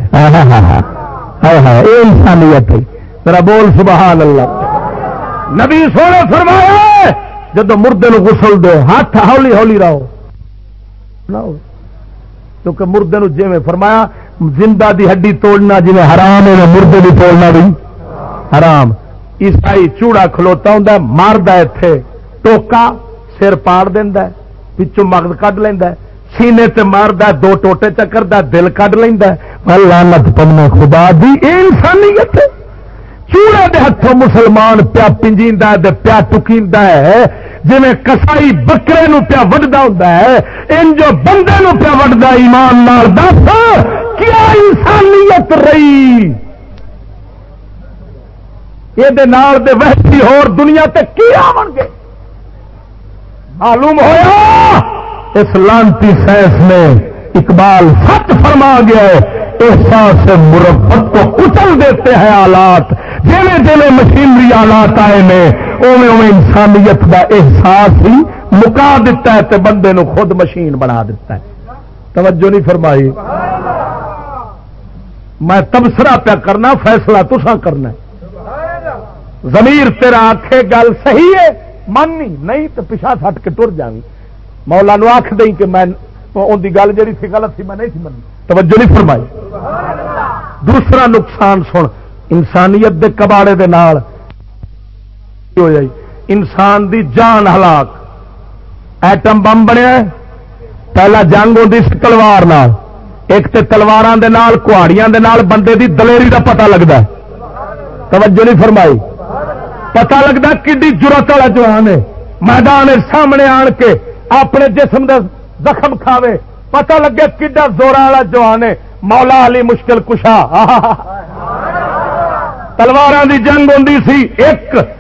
انسانیت ہے. ذرا بول سبحان اللہ. نبی سونے فرمایا جب مردے نو غسل دو ہاتھ ہولی ہولی رہو کیونکہ مردے نو جی فرمایا زندہ دی ہڈی توڑنا جی حرام ہے مردے دی توڑنا بھی حرام. عیسائی چوڑا کھلوتا ہوں مارد اتے ٹوکا سر پاڑ دینا پچھوں مغز کھ لینا سینے تے مارد 2 ٹوٹے چکردا دل کھ لینا. لعنت پنے خدا دی انسانیت. چوڑے دے ہاتھوں مسلمان پیا پنجیندا ہے پیا ٹکیندا ہے جی کسائی بکرے نو پیا وڈدا ہوندا ہے ان جو بندے نو پیا وڈدا ایمان نال دس کیا انسانیت رہی. یہ وحشی ہور دنیا تے کی آون گے. معلوم ہویا اس لانتی سائنس نے اقبال سچ فرما گیا ہے احساس مربت کو کچل دیتے ہیں آلات. جیویں جیویں مشینری آلات آئے نے اوویں اوویں انسانیت کا احساس ہی مکا دیتا ہے تے بندے نو خود مشین بنا دیتا ہے. توجہ نہیں فرمائی. میں تبصرہ پیا کرنا فیصلہ تساں کرنا. ضمیر تیرا آکھے گل صحیح ہے ماننی نہیں تو پیچھا سٹ کے ٹر جاوی. مولا نو آکھ دیں کہ میں ان کی گل جی تھی غلط تھی میں نہیں تھی مننی. توجہ نہیں فرمائی. دوسرا نقصان سن انسانیت دے کباڑے دے نال ہو جائی. انسان دی جان ہلاک. ایٹم بم بنیا پہلا جنگ ہوتی سی تلوار نال. ایک تے تلواراں دے نال کہاڑیاں دے نال بندے دی دلیری دا پتہ لگتا. توجہ نہیں فرمائی. پتا لگتا کڈی جرت والا جوان ہے میدان سامنے آن کے اپنے جسم دا زخم کھاوے. پتا لگے کڈا زورا والا جوان ہے. مولا علی مشکل کشا. تلواراں دی جنگ ہوندی سی ایک